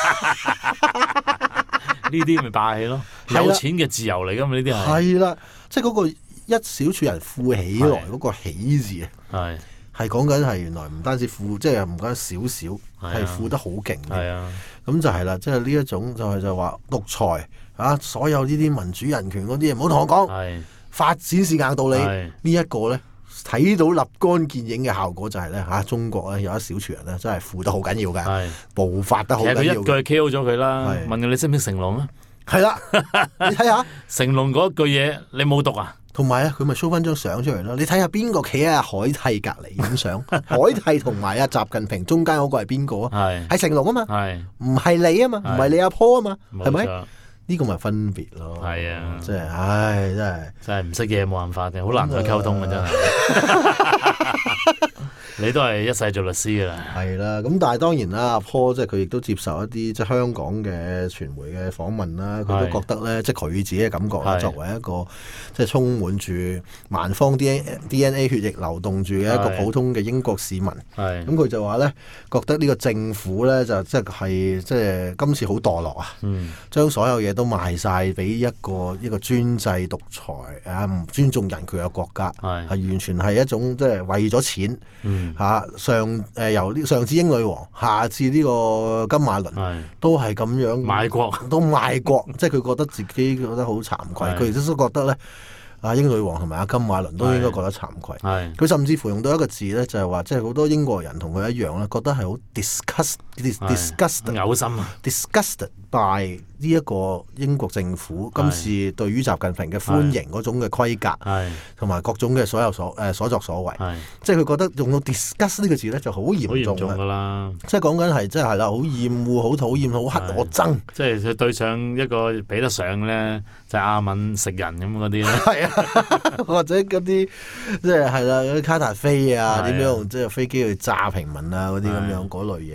啲咪霸氣咯！有錢嘅自由嚟噶嘛？呢啲係啦，即係嗰個一小撮人富起來嗰個起字啊，係講緊係原來唔單止富，即係唔單止少少，係富得好勁嘅。咁就係啦，即係呢一種就話獨裁啊，所有呢啲民主人權嗰啲嘢唔好同我講，發展是硬道理。呢一個咧。睇到立竿見影嘅效果就係咧中國咧有一小撮人咧真係富得好緊要嘅，暴發得好緊要。 其實佢一句 KO 咗佢啦，問佢你識唔識成龍啊？ 係啦，你睇下成龍嗰句嘢，你冇讀啊？ 同埋佢咪 show 翻張相出嚟咯？你睇下邊個企喺海蒂隔離影相？海蒂同埋習近平中間嗰個係邊個啊？係成龍啊嘛，唔係你啊嘛，唔係你阿 Paul 啊嘛，係咪？呢個咪分別咯， 係啊， 即係， 真係唔識嘢冇辦法嘅，好難去溝通嘅真係。你都係一世做律師噶啦， 係啦。咁但係當然啦，阿 Paul 即係佢亦都接受一啲即係香港嘅傳媒嘅訪問啦，佢都覺得咧，即係佢自己嘅感覺啦，作為一個即係充滿住萬方 DNA 血液流動住嘅一個普通嘅英國市民，咁佢就話咧，覺得呢個政府咧就即係今次好墮落啊，將所有嘢都賣晒俾一個專制獨裁啊，唔尊重人權嘅國家，係完全係一種即係為咗錢。由上至英女王，下至呢個金馬倫，都係咁樣賣國， 即係佢覺得自己覺得好慚愧，佢亦都覺得咧，英女王同埋金馬倫都應該覺得慚愧。佢甚至乎用到一個字咧，就係話，即係好多英國人同佢一樣咧，覺得係好 disgusted 嘔心啊 ，disgusted by 呢一個英國政府今次對於習近平嘅歡迎嗰種嘅規格，同埋各種嘅所作所為，即係佢覺得用到 disgust 呢個字咧就好嚴重㗎啦。即係講緊係即係啦，好厭惡、好討厭、好黑我憎。 即係佢對上一個比得上咧，就係阿敏食人咁嗰啲咧。 係啊，或者嗰啲即係啦，嗰啲卡達菲啊，點樣用即係飛機去炸平民啊嗰啲咁樣嗰類嘢啦嚇。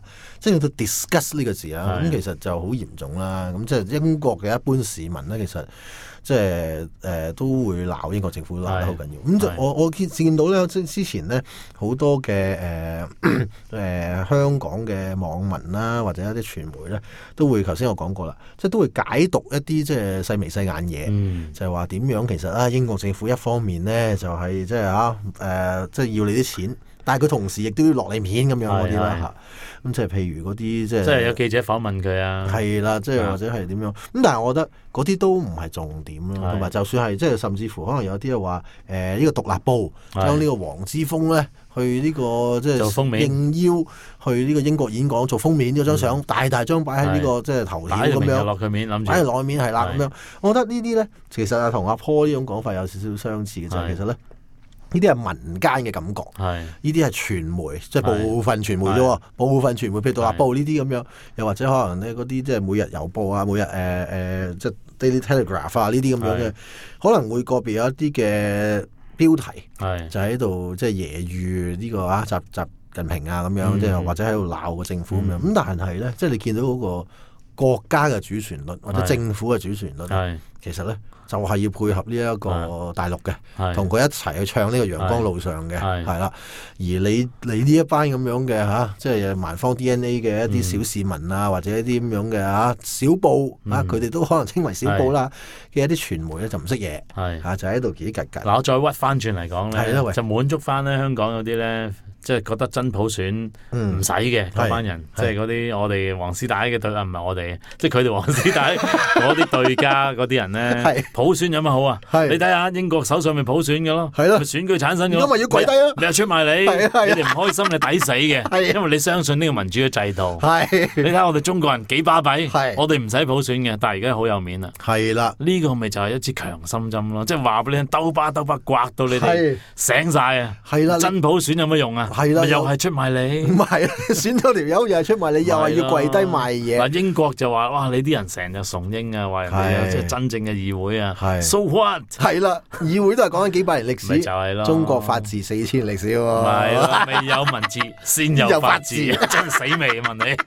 即係到 discuss 呢個字啊，咁其實就好嚴重啦。咁即係英國嘅一般市民咧，其實即係都會鬧英國政府鬧得好緊要。咁就我見到咧，即之前咧好多嘅香港嘅網民啦，或者一啲傳媒咧，都會頭先我講過啦，即係都會解讀一啲即係細眉細眼嘢，就係話點樣其實英國政府一方面咧就係即係即係要你啲錢。但係佢同時亦都要落你面咁樣嗰啲啦嚇，咁即係譬如嗰啲即係有記者訪問佢啊， 係啦，即係或者係點樣咁，但係我覺得嗰啲都唔係重點咯，同埋就算係即係甚至乎可能有啲話呢個獨立報將呢個黃之鋒咧去呢個即係應邀去呢個英國演講做封面嗰張相，大張擺喺呢個即係頭條咁樣， 落佢面諗住擺落面係啦咁樣，我覺得呢啲咧其實同阿 Paul 呢種講法有少少相似嘅，就係其實咧。呢啲係民間嘅感覺，呢啲係傳媒，即係部分傳媒啫喎，部分傳媒譬如獨立報呢啲咁樣，又或者可能咧嗰啲即係每日郵報啊，每日即係 Daily Telegraph 啊呢啲咁樣嘅，可能會個別有一啲嘅標題，就喺度即係揶揄呢個習近平啊咁樣，即係或者喺度鬧個政府咁樣。咁但係咧，即係你見到嗰個國家嘅主旋律或者政府嘅主旋律，其實咧。就係要配合呢一個大陸嘅，同佢一齊去唱呢個陽光路上嘅，係啦。而你呢一班咁樣嘅即係蠻荒 DNA 嘅一啲小市民啊，或者一啲咁樣嘅小報佢哋都可能稱為小報啦嘅一啲傳媒咧就唔識嘢，就喺度幾格格。 嗱，我再屈翻轉嚟講咧，就滿足翻咧香港嗰啲咧。即係覺得真普選唔使嘅嗰班人，即係嗰啲我哋黃絲帶嘅對唔係我哋，即係佢哋黃絲帶嗰啲對家嗰啲人咧，普選有乜好啊？你睇下英國首相咪普選嘅咯，咪選舉產生嘅咯， 因為要跪低啊！ 你又出賣你，你哋唔開心你抵死嘅，因為你相信呢個民主嘅制度。你睇下我哋中國人幾巴閉，我哋唔使普選嘅，但係而家好有面啦。 係啦， 呢個咪就係一支強心針咯，即係話俾你聽，兜巴刮到你哋醒晒啊！ 係啦， 真普選有乜用啊？ 係啦， 又係出賣你， 唔係選咗條友又係出賣你，又係要跪低賣嘢。 嗱，英國就話：哇，你啲人成日崇英啊，話人哋即係真正嘅議會啊。So what？ 係啦，議會都係講緊幾百年歷史， 就係咯。 中國法治4000年歷史喎。 係咯，未有文字先有法治，真死未問你。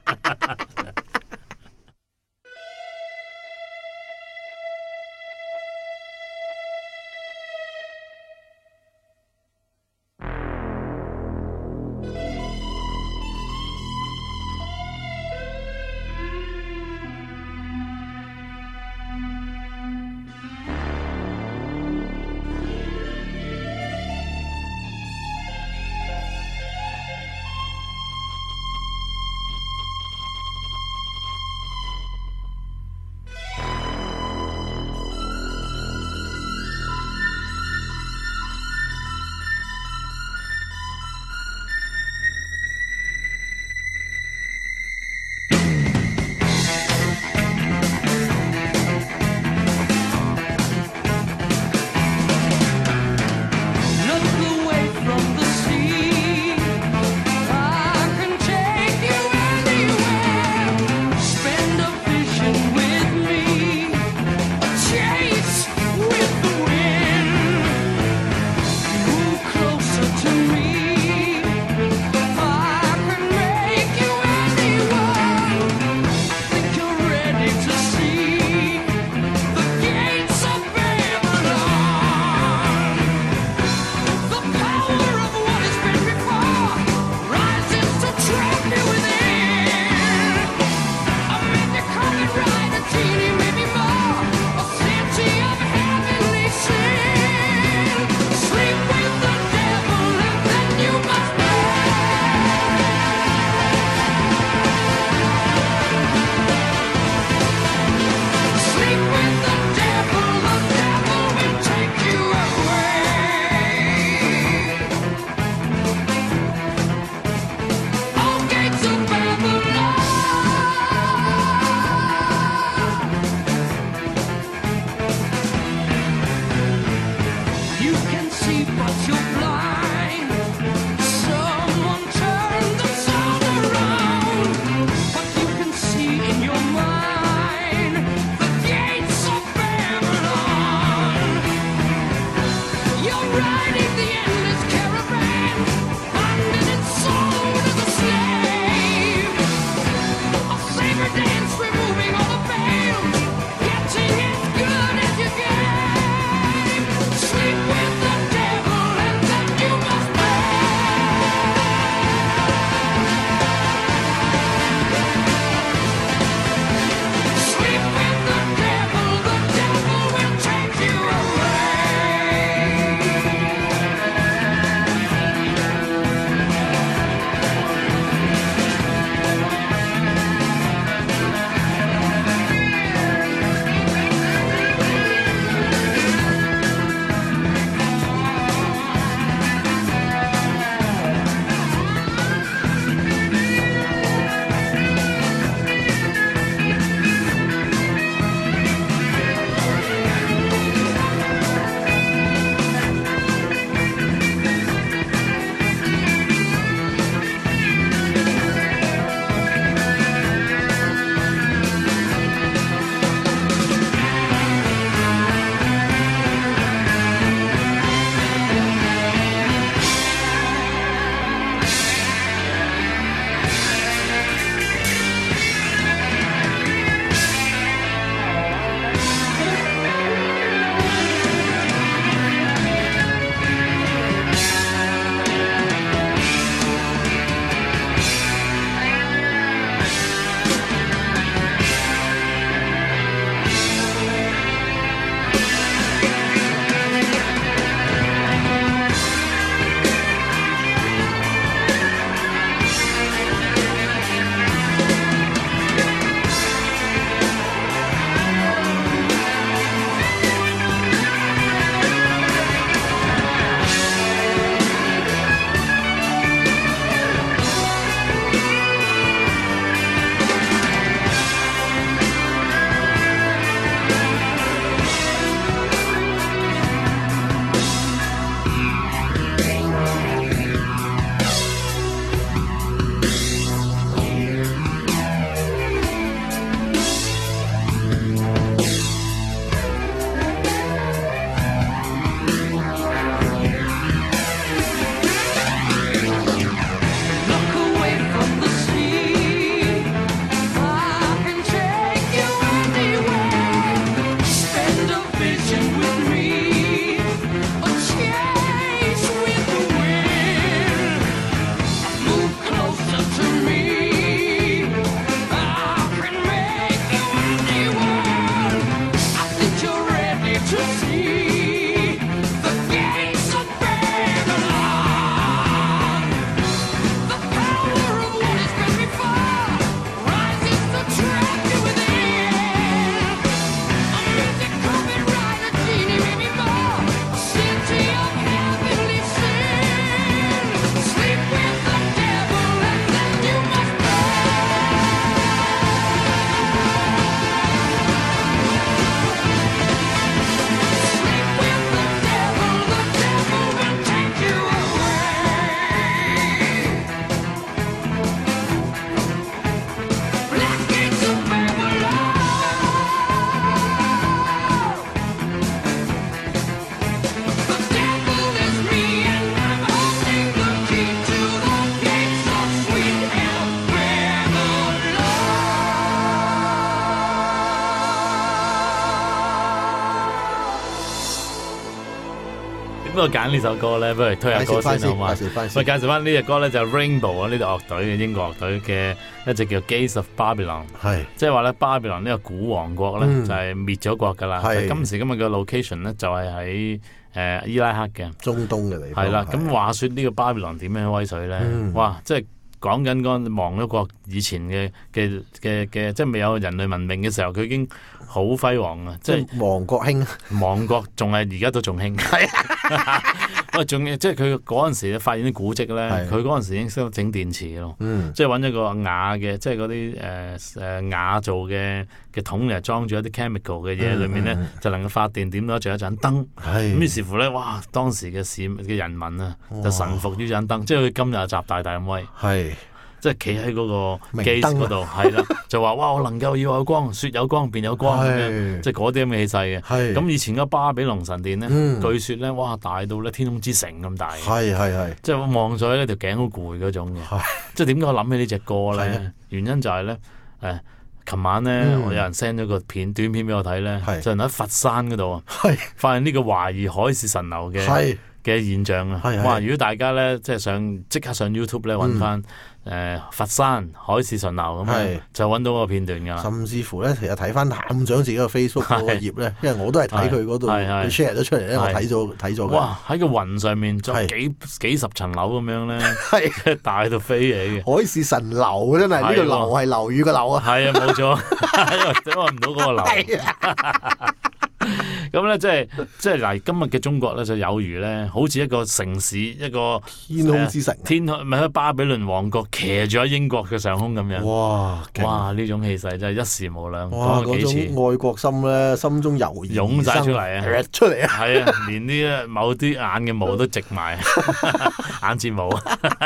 不過揀呢首歌咧，不如推下歌先好嘛？喂，介紹翻呢隻歌咧就係 Rainbow 啊，呢隊樂隊嘅英國樂隊嘅一隻叫 Gates of Babylon， 即係話咧巴比倫呢個古王國咧就係滅咗國㗎啦。今時今日嘅 location 咧就係喺伊拉克嘅中東嘅地方。 係啦，咁話說呢個巴比倫點樣威水咧？哇！即係講緊嗰亡咗國以前嘅，即係未有人類文明嘅時候，佢已經好輝煌啊！即係亡國興， 亡國仲係而家都仲興。仲即係佢嗰陣時發現啲古蹟咧，佢嗰陣時已經識得整電池咯。即係揾一個瓦嘅，即係嗰啲瓦做嘅桶嚟裝住一啲 chemical 嘅嘢，裏面咧就能夠發電，點到着一盞燈。咁於是乎咧，哇！當時嘅人民啊，就臣服於盞燈，即係佢今日習大大咁威。即係企喺嗰個機嗰度，係啦，就話哇！我能夠要有光，說有光便有光咁樣，即係嗰啲咁嘅氣勢嘅。咁以前嗰巴比倫神殿咧，據說咧，哇，大到咧天空之城咁大。即係望咗呢條頸好攰嗰種嘅。即係點解我諗起呢隻歌咧？原因就係咧，琴晚咧，我有人 send 咗個短片俾我睇咧，就喺佛山嗰度啊，發現呢個懷疑海市蜃樓嘅現象啊！哇！如果大家咧即係即刻上 YouTube 咧揾翻佛山海市蜃樓咁，就揾到個片段㗎啦。 甚至乎咧，其實睇翻譚長自己個 Facebook 嗰個頁咧，因為我都係睇佢嗰度佢 share 咗出嚟咧，我睇咗。哇！ 喺個雲上面仲幾十層樓咁樣咧，大到飛起嘅。 海市蜃樓真係呢個樓係樓宇嘅樓啊！ 係啊，冇錯，因為揾唔到嗰個樓。咁咧，即係嗱，今日嘅中國咧就有如咧，好似一個城市，一個天空之城， 咪喺巴比倫王國騎住喺英國嘅上空咁樣。哇！呢種氣勢真係一時無兩。 哇！嗰種愛國心咧，心中油然湧晒出嚟啊！ 出嚟啊！ 係啊，連啲某啲眼嘅毛都直埋，眼睫毛。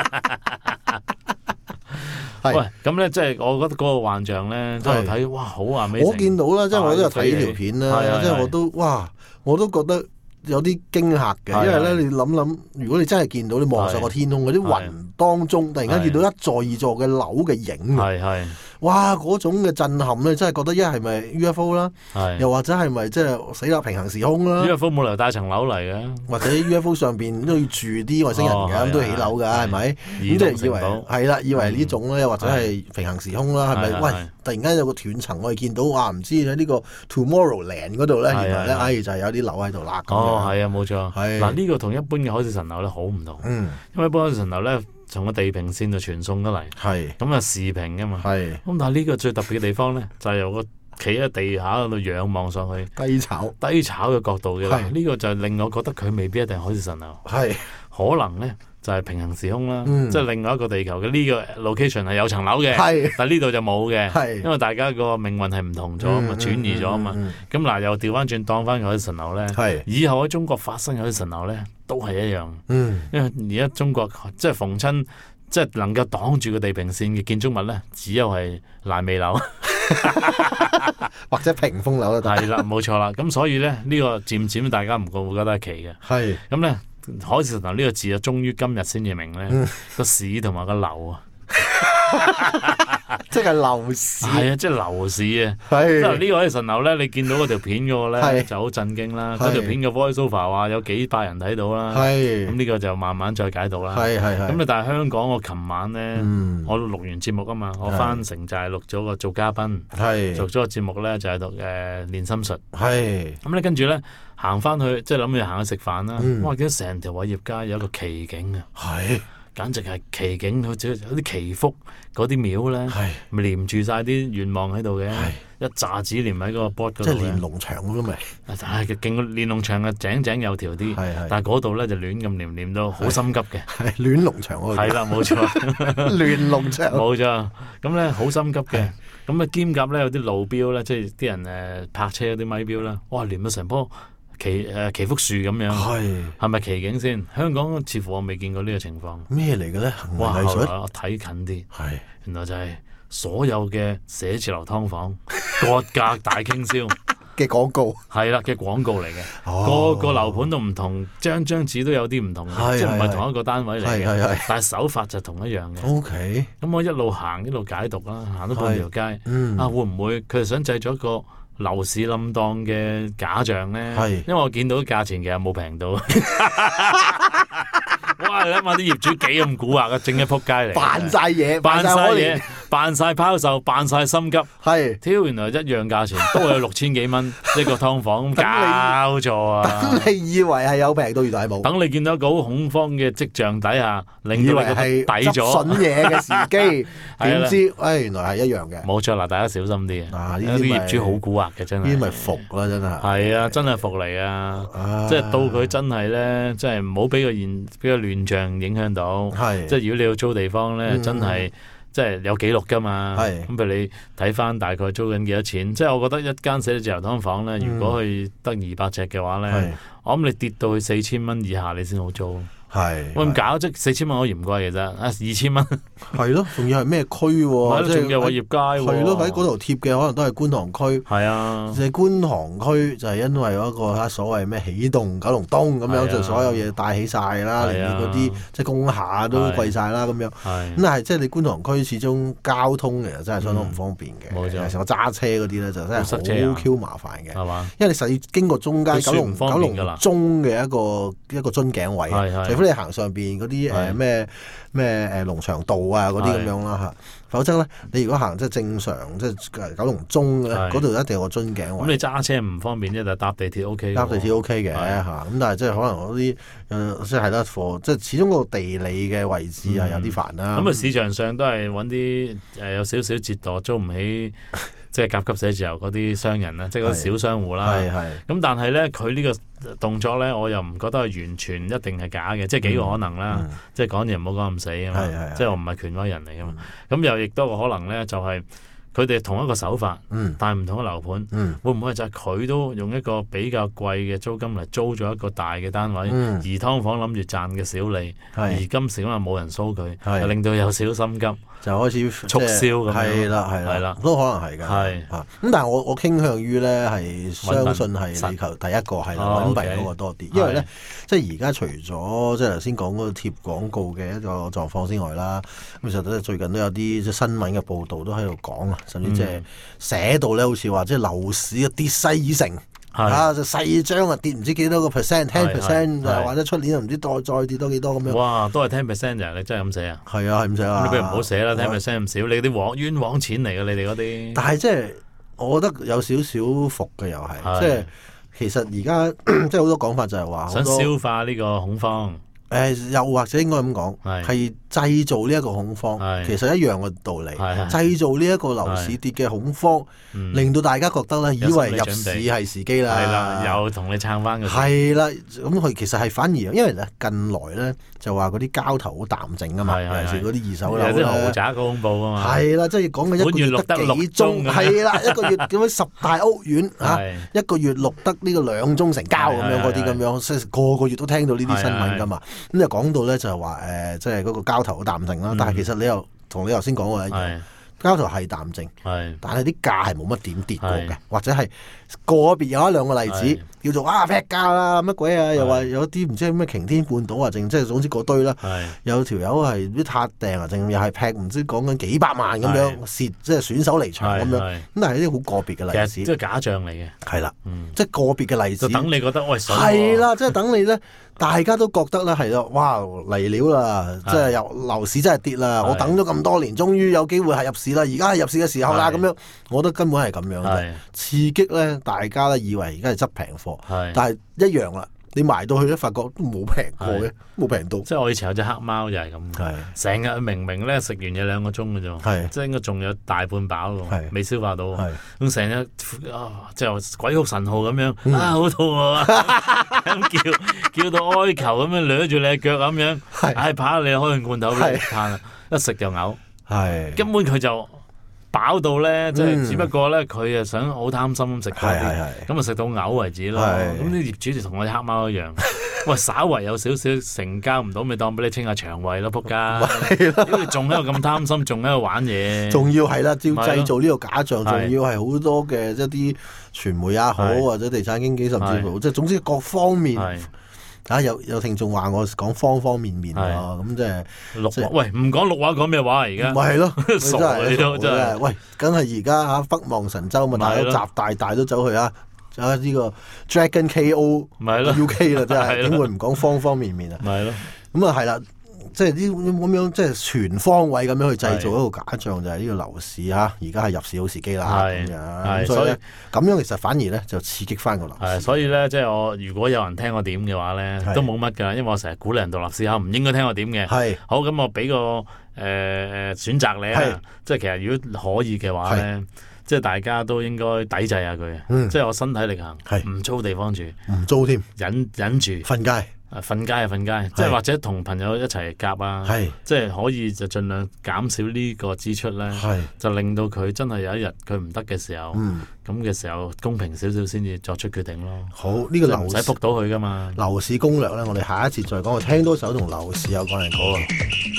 喂，咁咧即係我覺得嗰個幻象咧，即係睇哇好啊！ 我見到啦，即係我都有睇呢條片啦，即係我都覺得有啲驚嚇嘅，因為咧你諗，如果你真係見到你望上個天空嗰啲雲當中，突然間見到一座二座嘅樓嘅影，哇！嗰種嘅震撼咧，真係覺得一係咪 UFO 啦，又或者係咪即係死啦平行時空啦 ？UFO 冇理由帶層樓嚟嘅， 或者 UFO 上邊都要住啲外星人嘅，咁都起樓㗎，係咪？咁即係以為係啦，以為呢種咧，或者係平行時空啦，係咪？喂，突然間有個斷層，我哋見到唔知喺呢個 Tomorrowland 嗰度咧，原來咧，就係有啲樓喺度啦。 係啊，冇錯。嗱，呢個同一般嘅海市蜃樓咧好唔同。因為一般海市蜃樓咧，從個地平線就傳送得嚟，咁啊視平噶嘛。咁但係呢個最特別嘅地方咧，就係由個企喺地下嗰度仰望上去，低炒嘅角度嘅。呢個就令我覺得佢未必一定係海市蜃樓，可能咧就係平行時空啦，即係另外一個地球嘅呢個 location 係有層樓嘅，但係呢度就冇嘅，因為大家個命運係唔同咗啊嘛，轉移咗啊嘛。咁嗱又調翻轉當翻海市蜃樓咧，以後喺中國發生海市蜃樓咧都係一樣，因為而家中國即係逢親即係能夠擋住個地平線嘅建築物咧，只有係爛尾樓或者屏風樓啦。 係啦，冇錯啦。咁所以咧呢個漸漸大家唔會覺得係奇嘅。咁咧。海市蜃樓呢個字啊，終於今日先至明咧，個市同埋個樓啊， 即係樓市。 係啊，即係樓市啊。即係呢個海市蜃樓咧，你見到嗰條片嗰個咧就好震驚啦。嗰條片嘅 voiceover 話有幾百人睇到啦。咁呢個就慢慢再解讀啦。咁但係香港我琴晚咧，我錄完節目啊嘛，我翻城就係錄咗個做嘉賓，做咗個節目咧就係讀練心術。咁咧跟住咧。行翻去，即係諗住行去食飯啦。哇！見到成條偉業街有一個奇景啊，簡直係奇景，好似有啲祈福嗰啲廟咧，咪連住晒啲願望喺度嘅，一紮紙連喺嗰個 board 嗰度。即係連儂牆咁咪？係勁連儂牆嘅井井有條啲，但係嗰度咧就亂咁連到好心急嘅。 亂儂牆嗰個。係啦，冇錯。 亂儂牆。 冇錯。咁咧好心急嘅，咁啊兼夾咧有啲路標咧，即係啲人泊車嗰啲咪標啦，哇連到成棵祈福樹咁樣，係咪奇景先？香港似乎我未見過呢個情況。 咩嚟嘅咧？ 哇！後來我睇近啲，原來就係所有嘅寫字樓劏房割價大傾銷嘅廣告。 係啦，嘅廣告嚟嘅。個個樓盤都唔同，張紙都有啲唔同嘅，即係唔係同一個單位嚟嘅。但係手法就同一樣嘅。咁我一路行一路解讀啦，行到半條街，會唔會佢係想製咗一個樓市冧檔嘅假象咧，因為我見到價錢其實冇平到。哇！你諗下啲業主幾咁蠱惑啊，正一撲街嚟， 扮晒嘢， 扮晒拋售，扮晒心急，挑原來一樣價錢都係6000幾蚊一個劏房，搞錯啊！ 等你以為係有平到，原來係冇。 等你見到一個好恐慌嘅跡象底下，令到你覺得抵咗執筍嘢嘅時機，點知原來係一樣嘅。 冇錯啦，大家小心啲啊！呢啲業主好蠱惑嘅，真係。 呢啲咪服啦，真係。 係啊，真係服嚟啊！即係到佢真係咧，即係唔好俾個亂象影響到。即係如果你要租地方咧，真係。即係有記錄㗎嘛，咁譬如你睇翻大概租緊幾多錢，即係我覺得一間寫字樓劏房咧，如果佢得200尺嘅話咧，我諗你跌到去4000蚊以下你先好租。喂，咁搞即係4000蚊可以唔貴嘅啫，2000蚊。係咯，仲要係咩區喎？ 仲要話業街喎。 係咯，喺嗰度貼嘅可能都係觀塘區。 係啊， 即係觀塘區就係因為嗰個所謂咩起動九龍東咁樣，就所有嘢帶起晒啦，連嗰啲即係工廈都貴晒啦咁樣。咁但係即係你觀塘區始終交通其實真係相當唔方便嘅。冇錯，成個揸車嗰啲咧就真係好 Q 麻煩嘅。係嘛？因為你實要經過中間九龍中嘅一個樽頸位。如果你行上邊嗰啲咩龍翔道啊嗰啲咁樣啦嚇，否則咧你如果行即係正常即係九龍中咧嗰度一定有個樽頸位。 咁你揸車唔方便啫，就搭地鐵 OK。 搭地鐵 OK 嘅嚇，咁但係即係可能嗰啲即係得貨，即係始終個地理嘅位置係有啲煩啦。 咁市場上都係揾啲有少少折墮租唔起。即係甲級寫字樓嗰啲商人啦，即係嗰啲小商戶啦。咁但係咧，佢呢個動作咧，我又唔覺得係完全一定係假嘅，即係幾個可能啦。即係講嘢唔好講咁死啊嘛。即係我唔係權威人嚟噶嘛。咁又亦都個可能咧，就係佢哋同一個手法，但係唔同嘅樓盤，會唔會就係佢都用一個比較貴嘅租金嚟租咗一個大嘅單位，而劏房諗住賺嘅小利，而今時今日冇人騷佢，令到有少心急。 就開始促銷咁樣， 係啦，都可能係㗎。咁但係我傾向於咧係相信係你求第一個係揾幣嗰個多啲，因為咧即係而家除咗即係頭先講嗰個貼廣告嘅一個狀況之外啦，咁其實最近都有啲即係新聞嘅報導都喺度講啊，甚至即係寫到咧好似話即係樓市嘅跌勢已成。就細張跌唔知幾多個 percent，10%，或者出年又唔知再跌多幾多咁樣。 哇，都係10%咋？你真係咁寫啊？ 係啊，係咁寫啊。 你不如唔好寫啦，10%咁少，你啲冤枉錢嚟嘅，你哋嗰啲。 但係即係我覺得有少少服嘅又係，即係其實而家即係好多講法就係話想消化呢個恐慌。 又或者應該咁講，係製造呢一個恐慌，其實一樣嘅道理。製造呢一個樓市跌嘅恐慌，令到大家覺得咧，以為入市係時機啦。 係啦，又同你撐翻嘅。 係啦，咁佢其實係反而，因為咧近來咧就話嗰啲交投好淡靜啊嘛，尤其是嗰啲二手樓有啲豪宅好恐怖啊嘛。 係啦，即係講緊一個月得幾宗，係啦，一個月咁樣10大屋苑一個月錄得呢個2宗成交咁樣嗰啲咁樣，個月都聽到呢啲新聞噶嘛。咁就講到咧就係話即係嗰個交投好淡靜啦。但係其實你又同你頭先講過一樣，交投係淡靜，但係啲價係冇乜點跌過嘅，或者係個別有一兩個例子叫做劈價啦乜鬼啊，又話有啲唔知咩擎天半島啊，即係總之嗰堆啦，有條友係啲撻訂啊，淨又係劈唔知講緊幾百萬咁樣蝕，即係選手離場咁樣。咁但係啲好個別嘅例子， 即係假象嚟嘅。係啦， 即係個別嘅例子。 就等你覺得喂， 係啦，即係等你咧。大家都覺得咧係咯，哇嚟料啦，即係又樓市真係跌啦！我等咗咁多年，終於有機會係入市啦，而家係入市嘅時候啦，咁樣，我覺得根本係咁樣嘅，刺激咧大家咧以為而家係執平貨，但係一樣啦。你埋到去咧，發覺都冇平過嘅，冇平到。 即係我以前有隻黑貓就係咁，成日明明咧食完嘢2個鐘嘅啫，即係應該仲有大半飽喎，未消化到。咁成日即係鬼哭神號咁樣，好肚餓啊！咁叫到哀求咁樣，掠住你腳咁樣，跑你開罐罐頭俾你嘆啦，一食就嘔。根本佢就飽到咧，即係只不過咧，佢想好貪心咁食多啲，咁食到嘔為止咯。咁啲業主就同我啲黑貓一樣，喂，稍為有少少成交唔到，咪當俾你清下腸胃咯，仆街！因為仲喺度咁貪心，仲喺度玩嘢， 仲要係啦，照製造呢個假象，仲要係好多嘅一啲傳媒也好，或者地產經紀，甚至乎即係總之各方面。 有聽眾話我講方方面面喎，咁即係綠話。喂，唔講綠話講咩話而家？ 咪係咯， 傻你都真係。 喂，梗係而家嚇北望神州嘛，大佬習大都走去啊！呢個 Dragon KO 咪係咯 UK 啦，真係點會唔講方方面面啊？ 咪係咯。 咁啊係啦。即係呢咁樣，即係全方位咁樣去製造一個假象，就係呢個樓市嚇，而家係入市好時機啦咁樣。所以咁樣其實反而咧就刺激翻個樓市。 所以咧即係我如果有人聽我點嘅話咧，都冇乜㗎，因為我成日鼓勵人獨立思考，唔應該聽我點嘅。係好咁，我俾個選擇你啊。即係其實如果可以嘅話咧，即係大家都應該抵制下佢。即係我身體力行，唔租地方住， 唔租添， 忍住瞓街。 瞓街係瞓街，即係或者同朋友一齊夾啊，即係可以就盡量減少呢個支出咧，就令到佢真係有一日佢唔得嘅時候，咁嘅時候公平少少先至作出決定咯。 好，呢個樓唔使撲到佢噶嘛。 樓市攻略咧，我哋下一次再講。我聽多首同樓市有關嘅歌啊。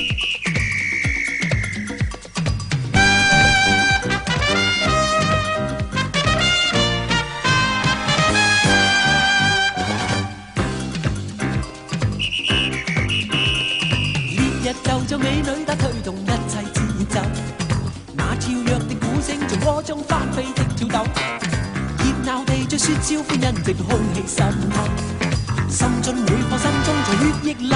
就美女得推動一切節奏，那跳躍的鼓聲從鍋中翻飛的跳動，熱鬧地在説笑歡欣藉空氣滲透，滲進每顆心中在血液流。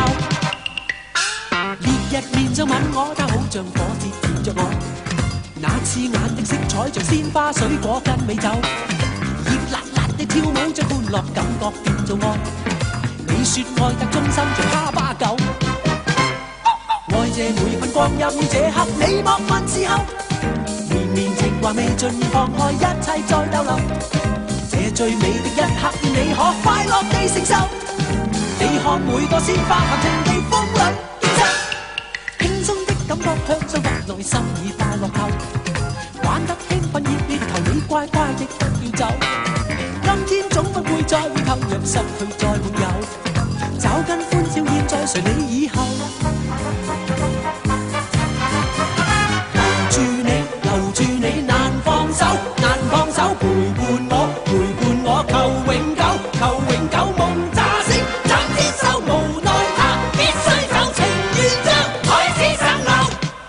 烈日面上吻我，它好像火舌甜着我，那刺眼的色彩像鮮花水果跟美酒，熱辣辣的跳舞將歡樂感覺變做愛，你説愛得忠心像哈巴狗。愛這每分光陰，這刻你莫問時候，綿綿情話未盡放開，一切在逗留。這最美的一刻，你可快樂地承受。你看每朵鮮花含情地風裏經受，輕鬆的感覺向上發內心已快樂透，玩得興奮熱烈，求你乖乖的不要走。今天總不會再回頭，若失去再沒有，找根歡笑現在誰你以後。留住你難放手，難放手，陪伴我，求永久，求永久夢乍醒，怎接受無奈他必須走，情願將海市蜃樓。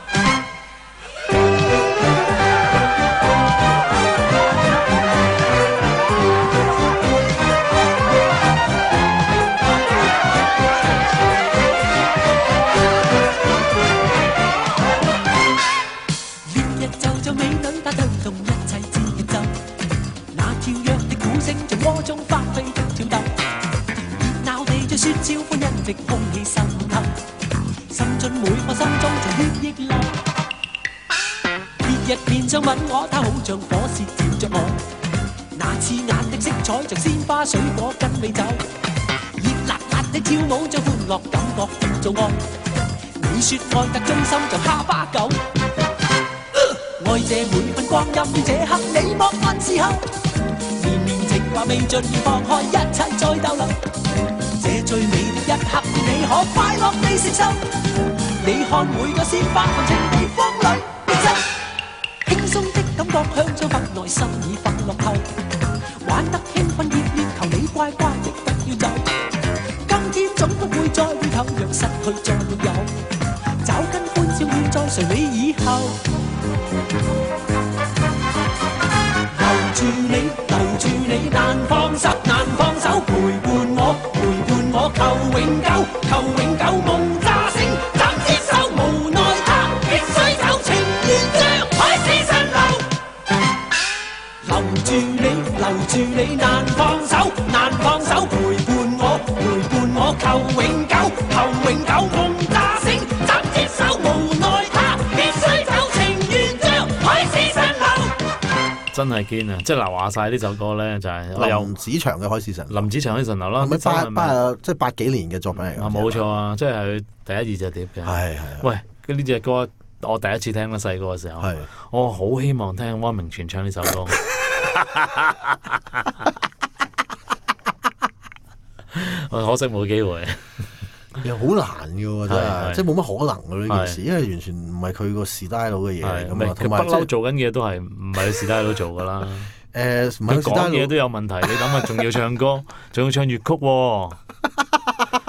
烈日就像美女，它推動一切節奏，那跳躍的鼓聲從鍋中翻飛的跳動，熱鬧地在説笑歡欣藉空氣滲透，滲進每顆心中像血液流。烈日面上吻我，它好像火舌甜着我，那刺眼的色彩像鮮花水果跟美酒，熱辣辣的跳舞將歡樂感覺變做愛，你説愛得忠心像哈巴狗。愛這每分光陰，這刻你莫問時候，綿綿情話未盡放開，一切在逗留。這最美的一刻，你可快樂地承受。你看每個鮮花含情地風裏變奏，輕鬆的感覺向上發內心已快樂透，玩得興奮熱烈，求你乖乖的不要走。今天總不會再回頭，若失去再沒有，找根歡笑現在誰你以後。留住你，難放手，難放手，陪伴我，求永久，求永久夢乍醒，怎接受無奈他必須走，情願將海市蜃樓。留住你，難放手，難放手，陪伴我，求永久，求永久夢乍醒，怎接受無奈他必須走，情願將海市蜃樓。 真係堅啊！即係嗱，話晒呢首歌咧，就係林子祥嘅《海市蜃樓》。林子祥《海市蜃樓》啦， 即係80幾年嘅作品嚟㗎。 冇錯啊！即係佢第一二隻碟嘅。係。喂，呢隻歌我第一次聽啦，細個嘅時候。係。我好希望聽汪明荃唱呢首歌。可惜冇機會。 又好難嘅喎，真係，即係冇乜可能嘅呢件事，因為完全唔係佢個時代佬嘅嘢嚟㗎嘛。 同埋不嬲做緊嘢都係唔係時代佬做㗎啦。佢講嘢都有問題，你諗下，仲要唱歌，仲要唱粵曲喎。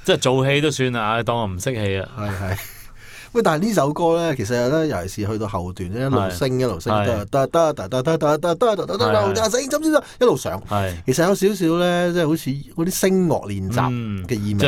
即係做戲都算啦，當我唔識戲啊。 係。喂，但係呢首歌咧，其實咧，尤其是去到後段咧，一路升，一路上。其實有少少咧，即係好似嗰啲聲樂練習嘅意味。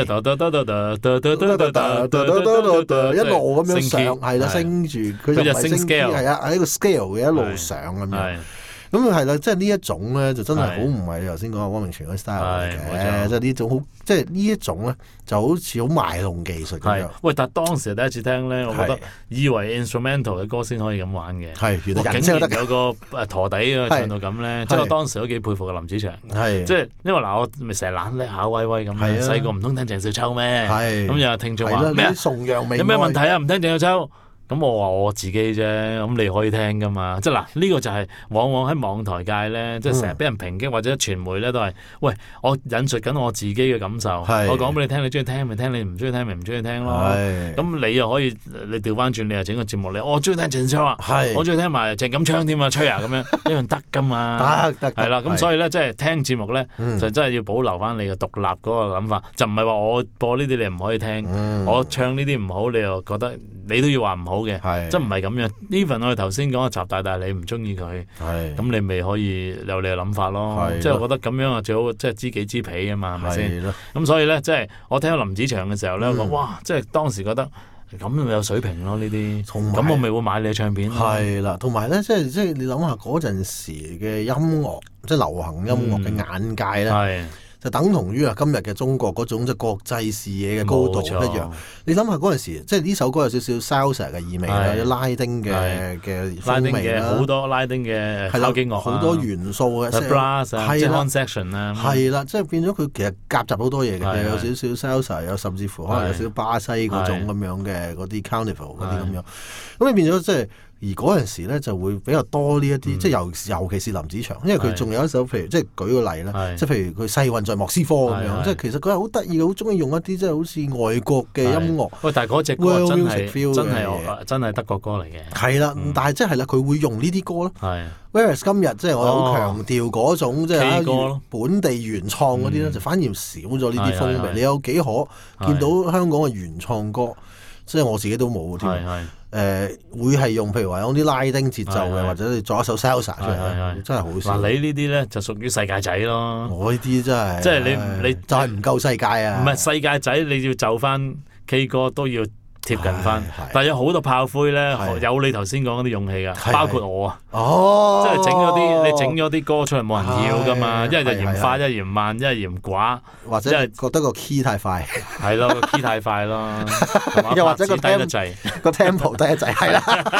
一路咁樣上，係啦，升住佢就唔係升 scale， 係啊，喺個 scale 嘅一路上咁樣。咁係啦，即係呢一種咧，就真係好唔係你頭先講嘅汪明荃嗰 style 嚟嘅，即係呢種好，即係呢一種咧，就好似好賣弄技術咁樣。 喂，但係當時第一次聽咧，我覺得以為 instrumental 嘅歌先可以咁玩嘅， 原來竟然有個陀底啊唱到咁咧，即係我當時都幾佩服嘅林子祥。即係因為嗱，我咪成日懶叻下威威咁，細個唔通聽鄭少秋咩？咁有聽眾話咩？有咩問題啊？唔聽鄭少秋？咁我話我自己啫，咁你可以聽噶嘛？即係嗱，呢個就係往往喺網台界咧，即係成日俾人抨擊或者傳媒咧都係，喂，我引述緊我自己嘅感受，我講俾你聽，你中意聽咪聽，你唔中意聽咪唔中意聽咯。咁你又可以，你調翻轉，你又整個節目，我中意聽鄭少秋啊，我中意聽埋鄭錦昌添啊，吹啊咁樣，一樣得噶嘛。得係啦，咁所以咧，即係聽節目咧，就真係要保留翻你嘅獨立嗰個諗法，就唔係話我播呢啲你唔可以聽，我唱呢啲唔好，你又覺得你都要話唔好。即係唔係咁樣 even 我哋頭先講嘅習大大你唔中意佢，咁你咪可以有你嘅諗法咯。即係我覺得咁樣啊最好，即係知己知彼啊嘛，係咪先？咁所以咧，即係我聽到林子祥嘅時候咧，我哇！即係當時覺得咁咪有水平咯呢啲，咁我咪會買你嘅唱片。係啦， 同埋咧，即係你諗下嗰陣時嘅音樂，即係流行音樂嘅眼界咧。就等同於今日嘅中國嗰種即係國際視野嘅高度一樣。你諗下嗰陣時，即係呢首歌有少少 salsa 嘅意味啦，有拉丁嘅風味啦， 好多拉丁嘅敲擊樂， 好多元素嘅，即係 horn section 啦， 係啦，即係變咗佢其實夾雜好多嘢嘅，有少少 salsa，有甚至乎可能有少少巴西嗰種咁樣嘅嗰啲 carnival 嗰啲咁樣，咁你變咗即係。而嗰陣時咧就會比較多呢一啲，即係尤其是林子祥，因為佢仲有一首譬如即係舉個例啦，即係譬如佢世運在莫斯科咁樣，即係其實佢係好得意嘅，好中意用一啲即係好似外國嘅音樂。 喂，但係嗰隻歌真係德國歌嚟嘅。 係啦，但係即係啦，佢會用呢啲歌咯。Whereas 今日即係我好強調嗰種即係本地原創嗰啲咧，就反而少咗呢啲風味。你有幾可見到香港嘅原創歌？即係我自己都冇添。會係用譬如話用啲拉丁節奏嘅，或者你作一首 salsa 出嚟，真係好少。 嗱，你呢啲咧就屬於世界仔咯。 我呢啲真係， 即係你就係唔夠世界啊！ 唔係世界仔，你要就翻 K 歌都要貼近翻。但係有好多炮灰咧，有你頭先講嗰啲勇氣噶，包括我啊。即係你整咗啲歌出嚟冇人要噶嘛？一係就嫌快，一係嫌慢，一係嫌寡， 或者係覺得個 key 太快。 係咯，個 key 太快咯。 又或者個低得滯， 個 tempo 低得滯，係啦。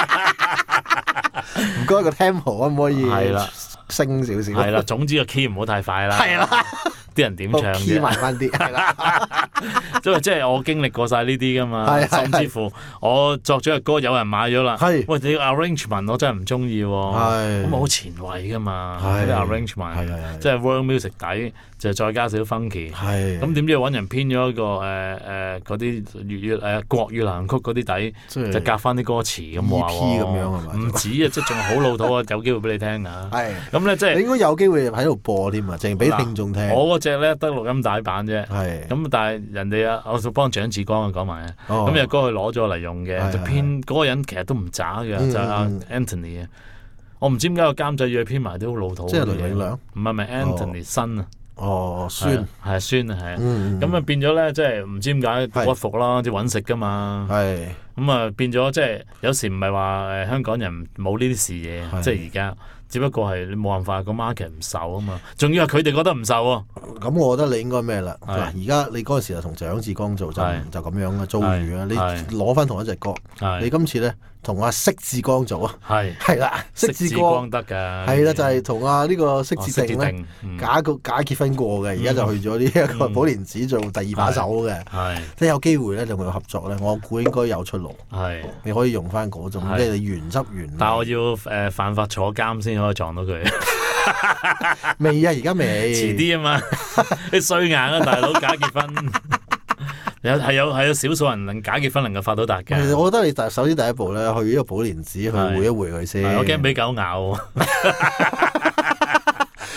唔該，個 tempo 可唔可以升少少？ 係啦，總之個 key 唔好太快啦。 係啦。 啲人點唱嘅 ？key 埋翻啲，係啦。 即係我經歷過晒呢啲噶嘛，甚至乎我作咗隻歌有人買咗啦。喂，你 arrangement 我真係唔中意喎，咁好前衛噶嘛，啲 arrangement，即係 world music 底就再加少 funky。咁點知揾人編咗一個嗰啲粵語國語流行曲嗰啲底，就夾翻啲歌詞咁話喎。 咁樣係咪？ 唔止啊，即係仲好老土啊，有機會俾你聽啊。咁咧即係你應該有機會喺度播添啊，淨係俾聽眾聽。 我嗰隻咧得錄音帶版啫，咁但係人哋我幫蔣志光講埋啊，咁隻歌佢攞咗嚟用嘅，就編嗰個人其實都唔渣嘅，就係阿 Anthony 啊。我唔知點解個監製要佢編埋啲好老土嘅嘢。 即係雷永良？ 唔係 Anthony 新啊。 孫係孫啊，係啊。咁啊變咗咧，即係唔知點解屈服啦，即係揾食噶嘛。咁啊變咗即係有時唔係話香港人冇呢啲視野，即係而家。只不過係你冇辦法，個 market 唔受啊嘛，仲要係佢哋覺得唔受喎。 咁我覺得你應該咩啦？嗱，而家你嗰陣時就同蔣志光做就咁樣嘅遭遇啊！你攞翻同一隻歌，你今次咧同阿釋志光做啊，係啦，釋志光得㗎，係啦，就係同阿呢個釋志定咧假結婚過嘅，而家就去咗呢一個寶蓮寺做第二把手嘅，即係有機會咧同佢合作咧，我估應該有出路。你可以用翻嗰種，即係你原汁原味。 但係我要犯法坐監先可以撞到佢。 未啊，而家未。 遲啲啊嘛，你衰硬啊，大佬假結婚。有少數人能假結婚能夠發到達嘅。 其實我覺得你首先第一步咧，去呢個寶蓮寺去會一會佢先。 我驚俾狗咬。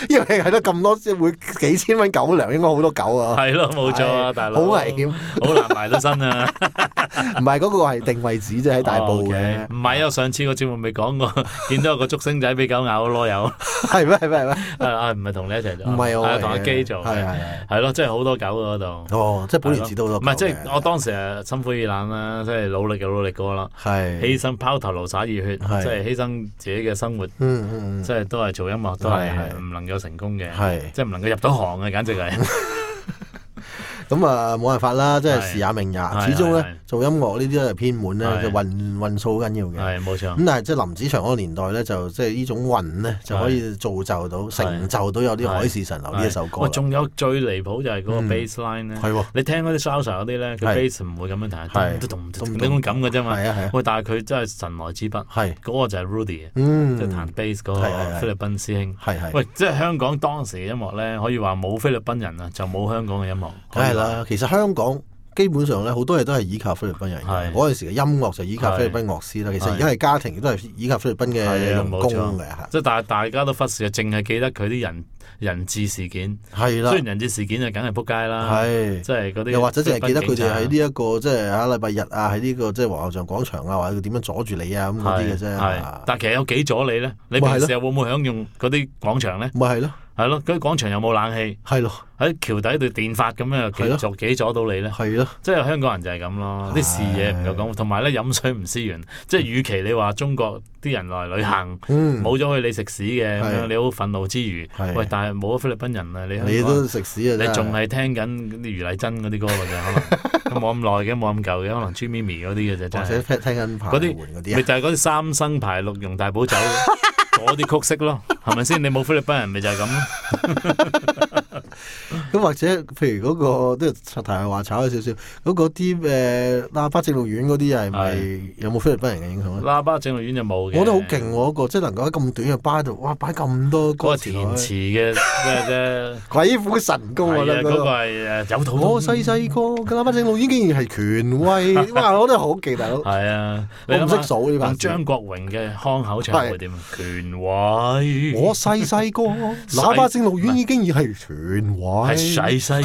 因為係得咁多，會幾千蚊狗糧，應該好多狗啊。 係咯，冇錯啊，大佬。 好危險， 好難埋得身啊！ 唔係嗰個係定位指啫，喺大埔嘅。 唔係啊，上次個節目未講過，見到有個竹升仔俾狗咬咗囉柚。 係咩？ 唔係同你一齊做。 唔係我同阿基做。係咯，即係好多狗嗰度。 哦，即係寶蓮寺都好多狗。 唔係，即係我當時係心灰意冷啦，即係努力又努力過啦。 係。 犧牲拋頭顱灑熱血，即係犧牲自己嘅生活。即係都係做音樂，都係唔能夠成功嘅。即係唔能夠入到行嘅，簡直係。 咁啊，冇辦法啦，即係時也命也。始終咧做音樂呢啲都係偏門咧，就運數好緊要嘅。 係冇錯。 咁但係即係林子祥嗰個年代咧，就即係呢種運咧，就可以造就到、成就到有啲海市蜃樓呢一首歌。 仲有最離譜就係嗰個 bass line 咧。 係喎。 你聽嗰啲 salsa 嗰啲咧，佢 bass 唔會咁樣彈，咁嘅啫嘛。 係啊。 喂，但係佢真係神來之筆。 係。 嗰個就係 Rudy，即係彈 bass 嗰個菲律賓師兄。 係。 喂，即係香港當時嘅音樂咧，可以話冇菲律賓人啊，就冇香港嘅音樂。 梗係啦，其實香港基本上咧好多嘢都係依靠菲律賓人嘅。嗰陣時嘅音樂就依靠菲律賓樂師啦。其實而家係家庭都係依靠菲律賓嘅傭工嘅。 即係大家都忽視啊，淨係記得佢啲人質事件。係啦。雖然人質事件就梗係撲街啦。係。即係嗰啲。又或者淨係記得佢哋喺呢一個即係禮拜日啊，喺呢個即係皇后像廣場啊，或者佢點樣阻住你啊咁嗰啲嘅啫。係。但係其實有幾阻你咧？你平時會唔會享用嗰啲廣場咧？ 咪係咯。 係咯，嗰啲廣場有冇冷氣？係咯，喺橋底度電發咁樣，幾阻到你咧？係咯，即係香港人就係咁咯，啲視野唔夠講，同埋咧飲水唔思源，即係與其你話中國啲人來旅行，冇咗去你食屎嘅咁樣，你好憤怒之餘，喂，但係冇咗菲律賓人啊，你都食屎啊！ 你仲係聽緊啲余麗珍嗰啲歌㗎啫，可能冇咁耐嘅，冇咁舊嘅，可能朱咪咪嗰啲嘅啫，真係。或者聽緊嗰啲，咪就係嗰啲三生牌綠容大補酒。嗰啲曲式咯，係咪先？你冇菲律賓人，咪就係咁咯。 咁或者譬如嗰個即係題外話炒咗少少，嗰啲喇叭正露丸嗰啲係咪有冇菲律賓人嘅影響咧？ 喇叭正露丸就冇嘅。 我覺得好勁喎，嗰個即係能夠喺咁短嘅巴度，哇擺咁多歌詞。 嗰個填詞嘅咩啫？ 鬼斧神工啊！ 嗰個係有土。 我細細個嘅喇叭正露丸竟然係權威，哇！我覺得好勁，大佬。係啊， 我唔識數呢排。 張國榮嘅腔口唱會點啊？權威。 我細細個喇叭正露丸已經係權威。 係細細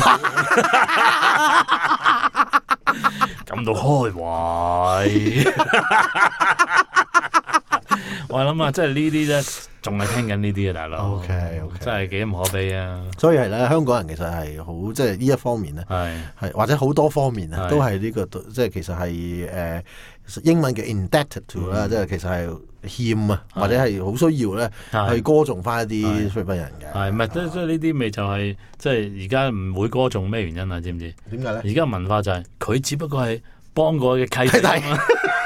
感到開懷。我諗啊，即係呢啲咧，仲係聽緊呢啲嘅大佬。 OK， 真係幾咁可悲啊！ 所以係咧，香港人其實係好即係呢一方面咧，係或者好多方面啊，都係呢個即係其實係英文嘅 indebted to 啦，即係其實係欠啊，或者係好需要咧去歌頌翻一啲菲律賓人嘅。係咪？即係呢啲咪就係即係而家唔會歌頌咩原因啊？知唔知？點解咧？而家文化就係佢只不過係幫過嘅契弟啊嘛，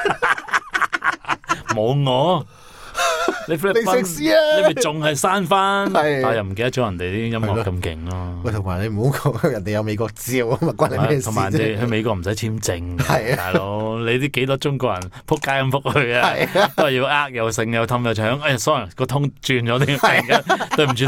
冇我。你菲律賓，你咪仲係閂翻，但係又唔記得咗人哋啲音樂咁勁咯。喂，同埋你唔好講人哋有美國照啊嘛，關你咩事？同埋你去美國唔使簽證，大佬你啲幾多中國人撲街咁撲去啊？都係要又剩又氹又搶。哎呀 ，sorry 個通轉咗添，對唔住，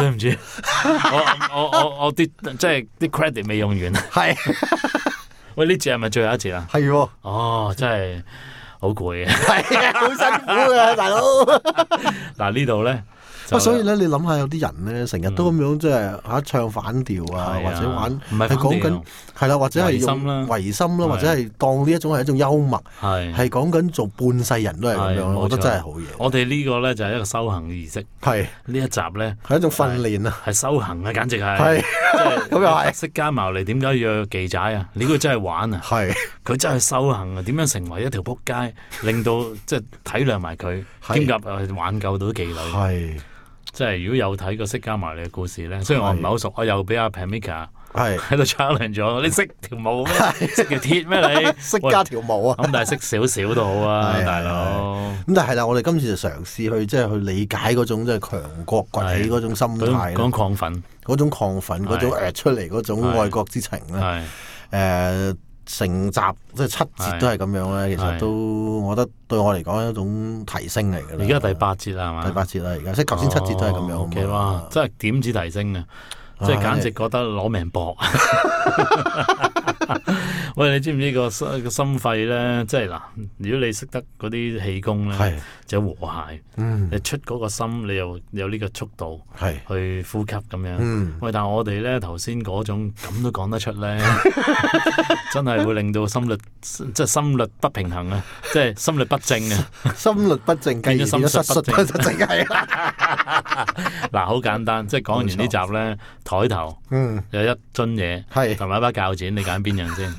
我啲即係啲 credit 未用完。係，喂，呢節係咪最後一節啊？係喎。哦，真係。好攰嘅，係啊，好辛苦嘅，大佬。嗱呢度咧，所以咧，你諗下有啲人咧，成日都咁樣即係唱反調啊，或者玩係講緊係啦，或者係用違心啦，或者係當呢一種係一種幽默，係講緊做半世人都係咁樣，我覺得真係好嘢。我哋呢個咧就係一個修行嘅儀式，係呢一集咧係一種訓練啊，係修行啊，簡直係。係咁又係。釋迦牟尼點解要有記仔啊？你估真係玩啊？係佢真係修行啊！點樣成為一條仆街，令到即係體諒埋佢，兼夾挽救到妓女。係。即係如果有睇過釋迦牟尼嘅故事咧，雖然我唔係好熟，我又俾阿 Pamika 喺度 challenge 咗，你識條毛咩？識條鐵咩你？識加條毛啊！咁但係識少少都好啊，大佬。咁但係啦，我哋今次就嘗試去即係去理解嗰種即係強國崛起嗰種心態，嗰種亢奮，嗰種亢奮，嗰種出嚟嗰種愛國之情咧。成集即係7節都係咁樣咧，其實都我覺得對我嚟講係一種提升嚟嘅。而家第8節啦，係嘛？第8節啦，而家即係頭先7節都係咁樣。哇！真係點止提升啊！即係簡直覺得攞命搏。 喂，你知唔知個心肺咧？即係嗱，如果你識得嗰啲氣功咧，就和諧。你出嗰個心，你又有呢個速度去呼吸咁樣。喂，但係我哋咧頭先嗰種咁都講得出咧，真係會令到心律不平衡啊！即係心律不正啊！ 心律不正，變咗心術不正係。 嗱，好簡單，即係講完呢集咧，台頭有一樽嘢，同埋一把鉸剪，你揀邊樣先？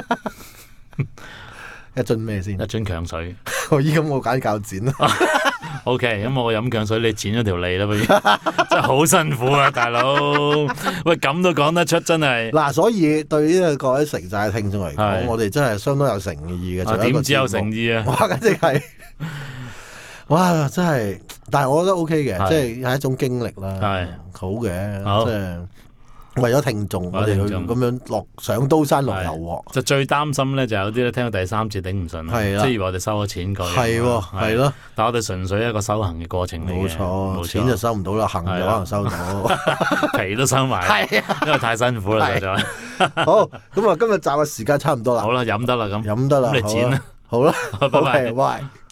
一樽咩先？ 一樽強水。 咁我揀鉸剪啦。 OK，咁我飲強水，你剪咗條脷啦，不如真係好辛苦啊，大佬。喂，咁都講得出，真係。 嗱，所以對呢個各位城寨聽眾嚟講，我哋真係相當有誠意嘅。 點知有誠意啊？ 哇，簡直係，哇，真係。但係我覺得 OK 嘅，即係一種經歷啦。係好嘅，即係為咗聽眾，我哋去咁樣上刀山落油鑊。 就最擔心咧，就有啲咧聽到第三節頂唔順，即係以為我哋收咗錢過。 係咯。但我哋純粹一個修行嘅過程嚟嘅。 冇錯，錢就收唔到啦，行就可能收到， 皮都收埋。因為太辛苦啦，實在。 好，咁啊，今日集嘅時間差唔多啦。 好啦，飲得啦咁。 飲得啦， 咁你剪啦。 好啦， 拜拜。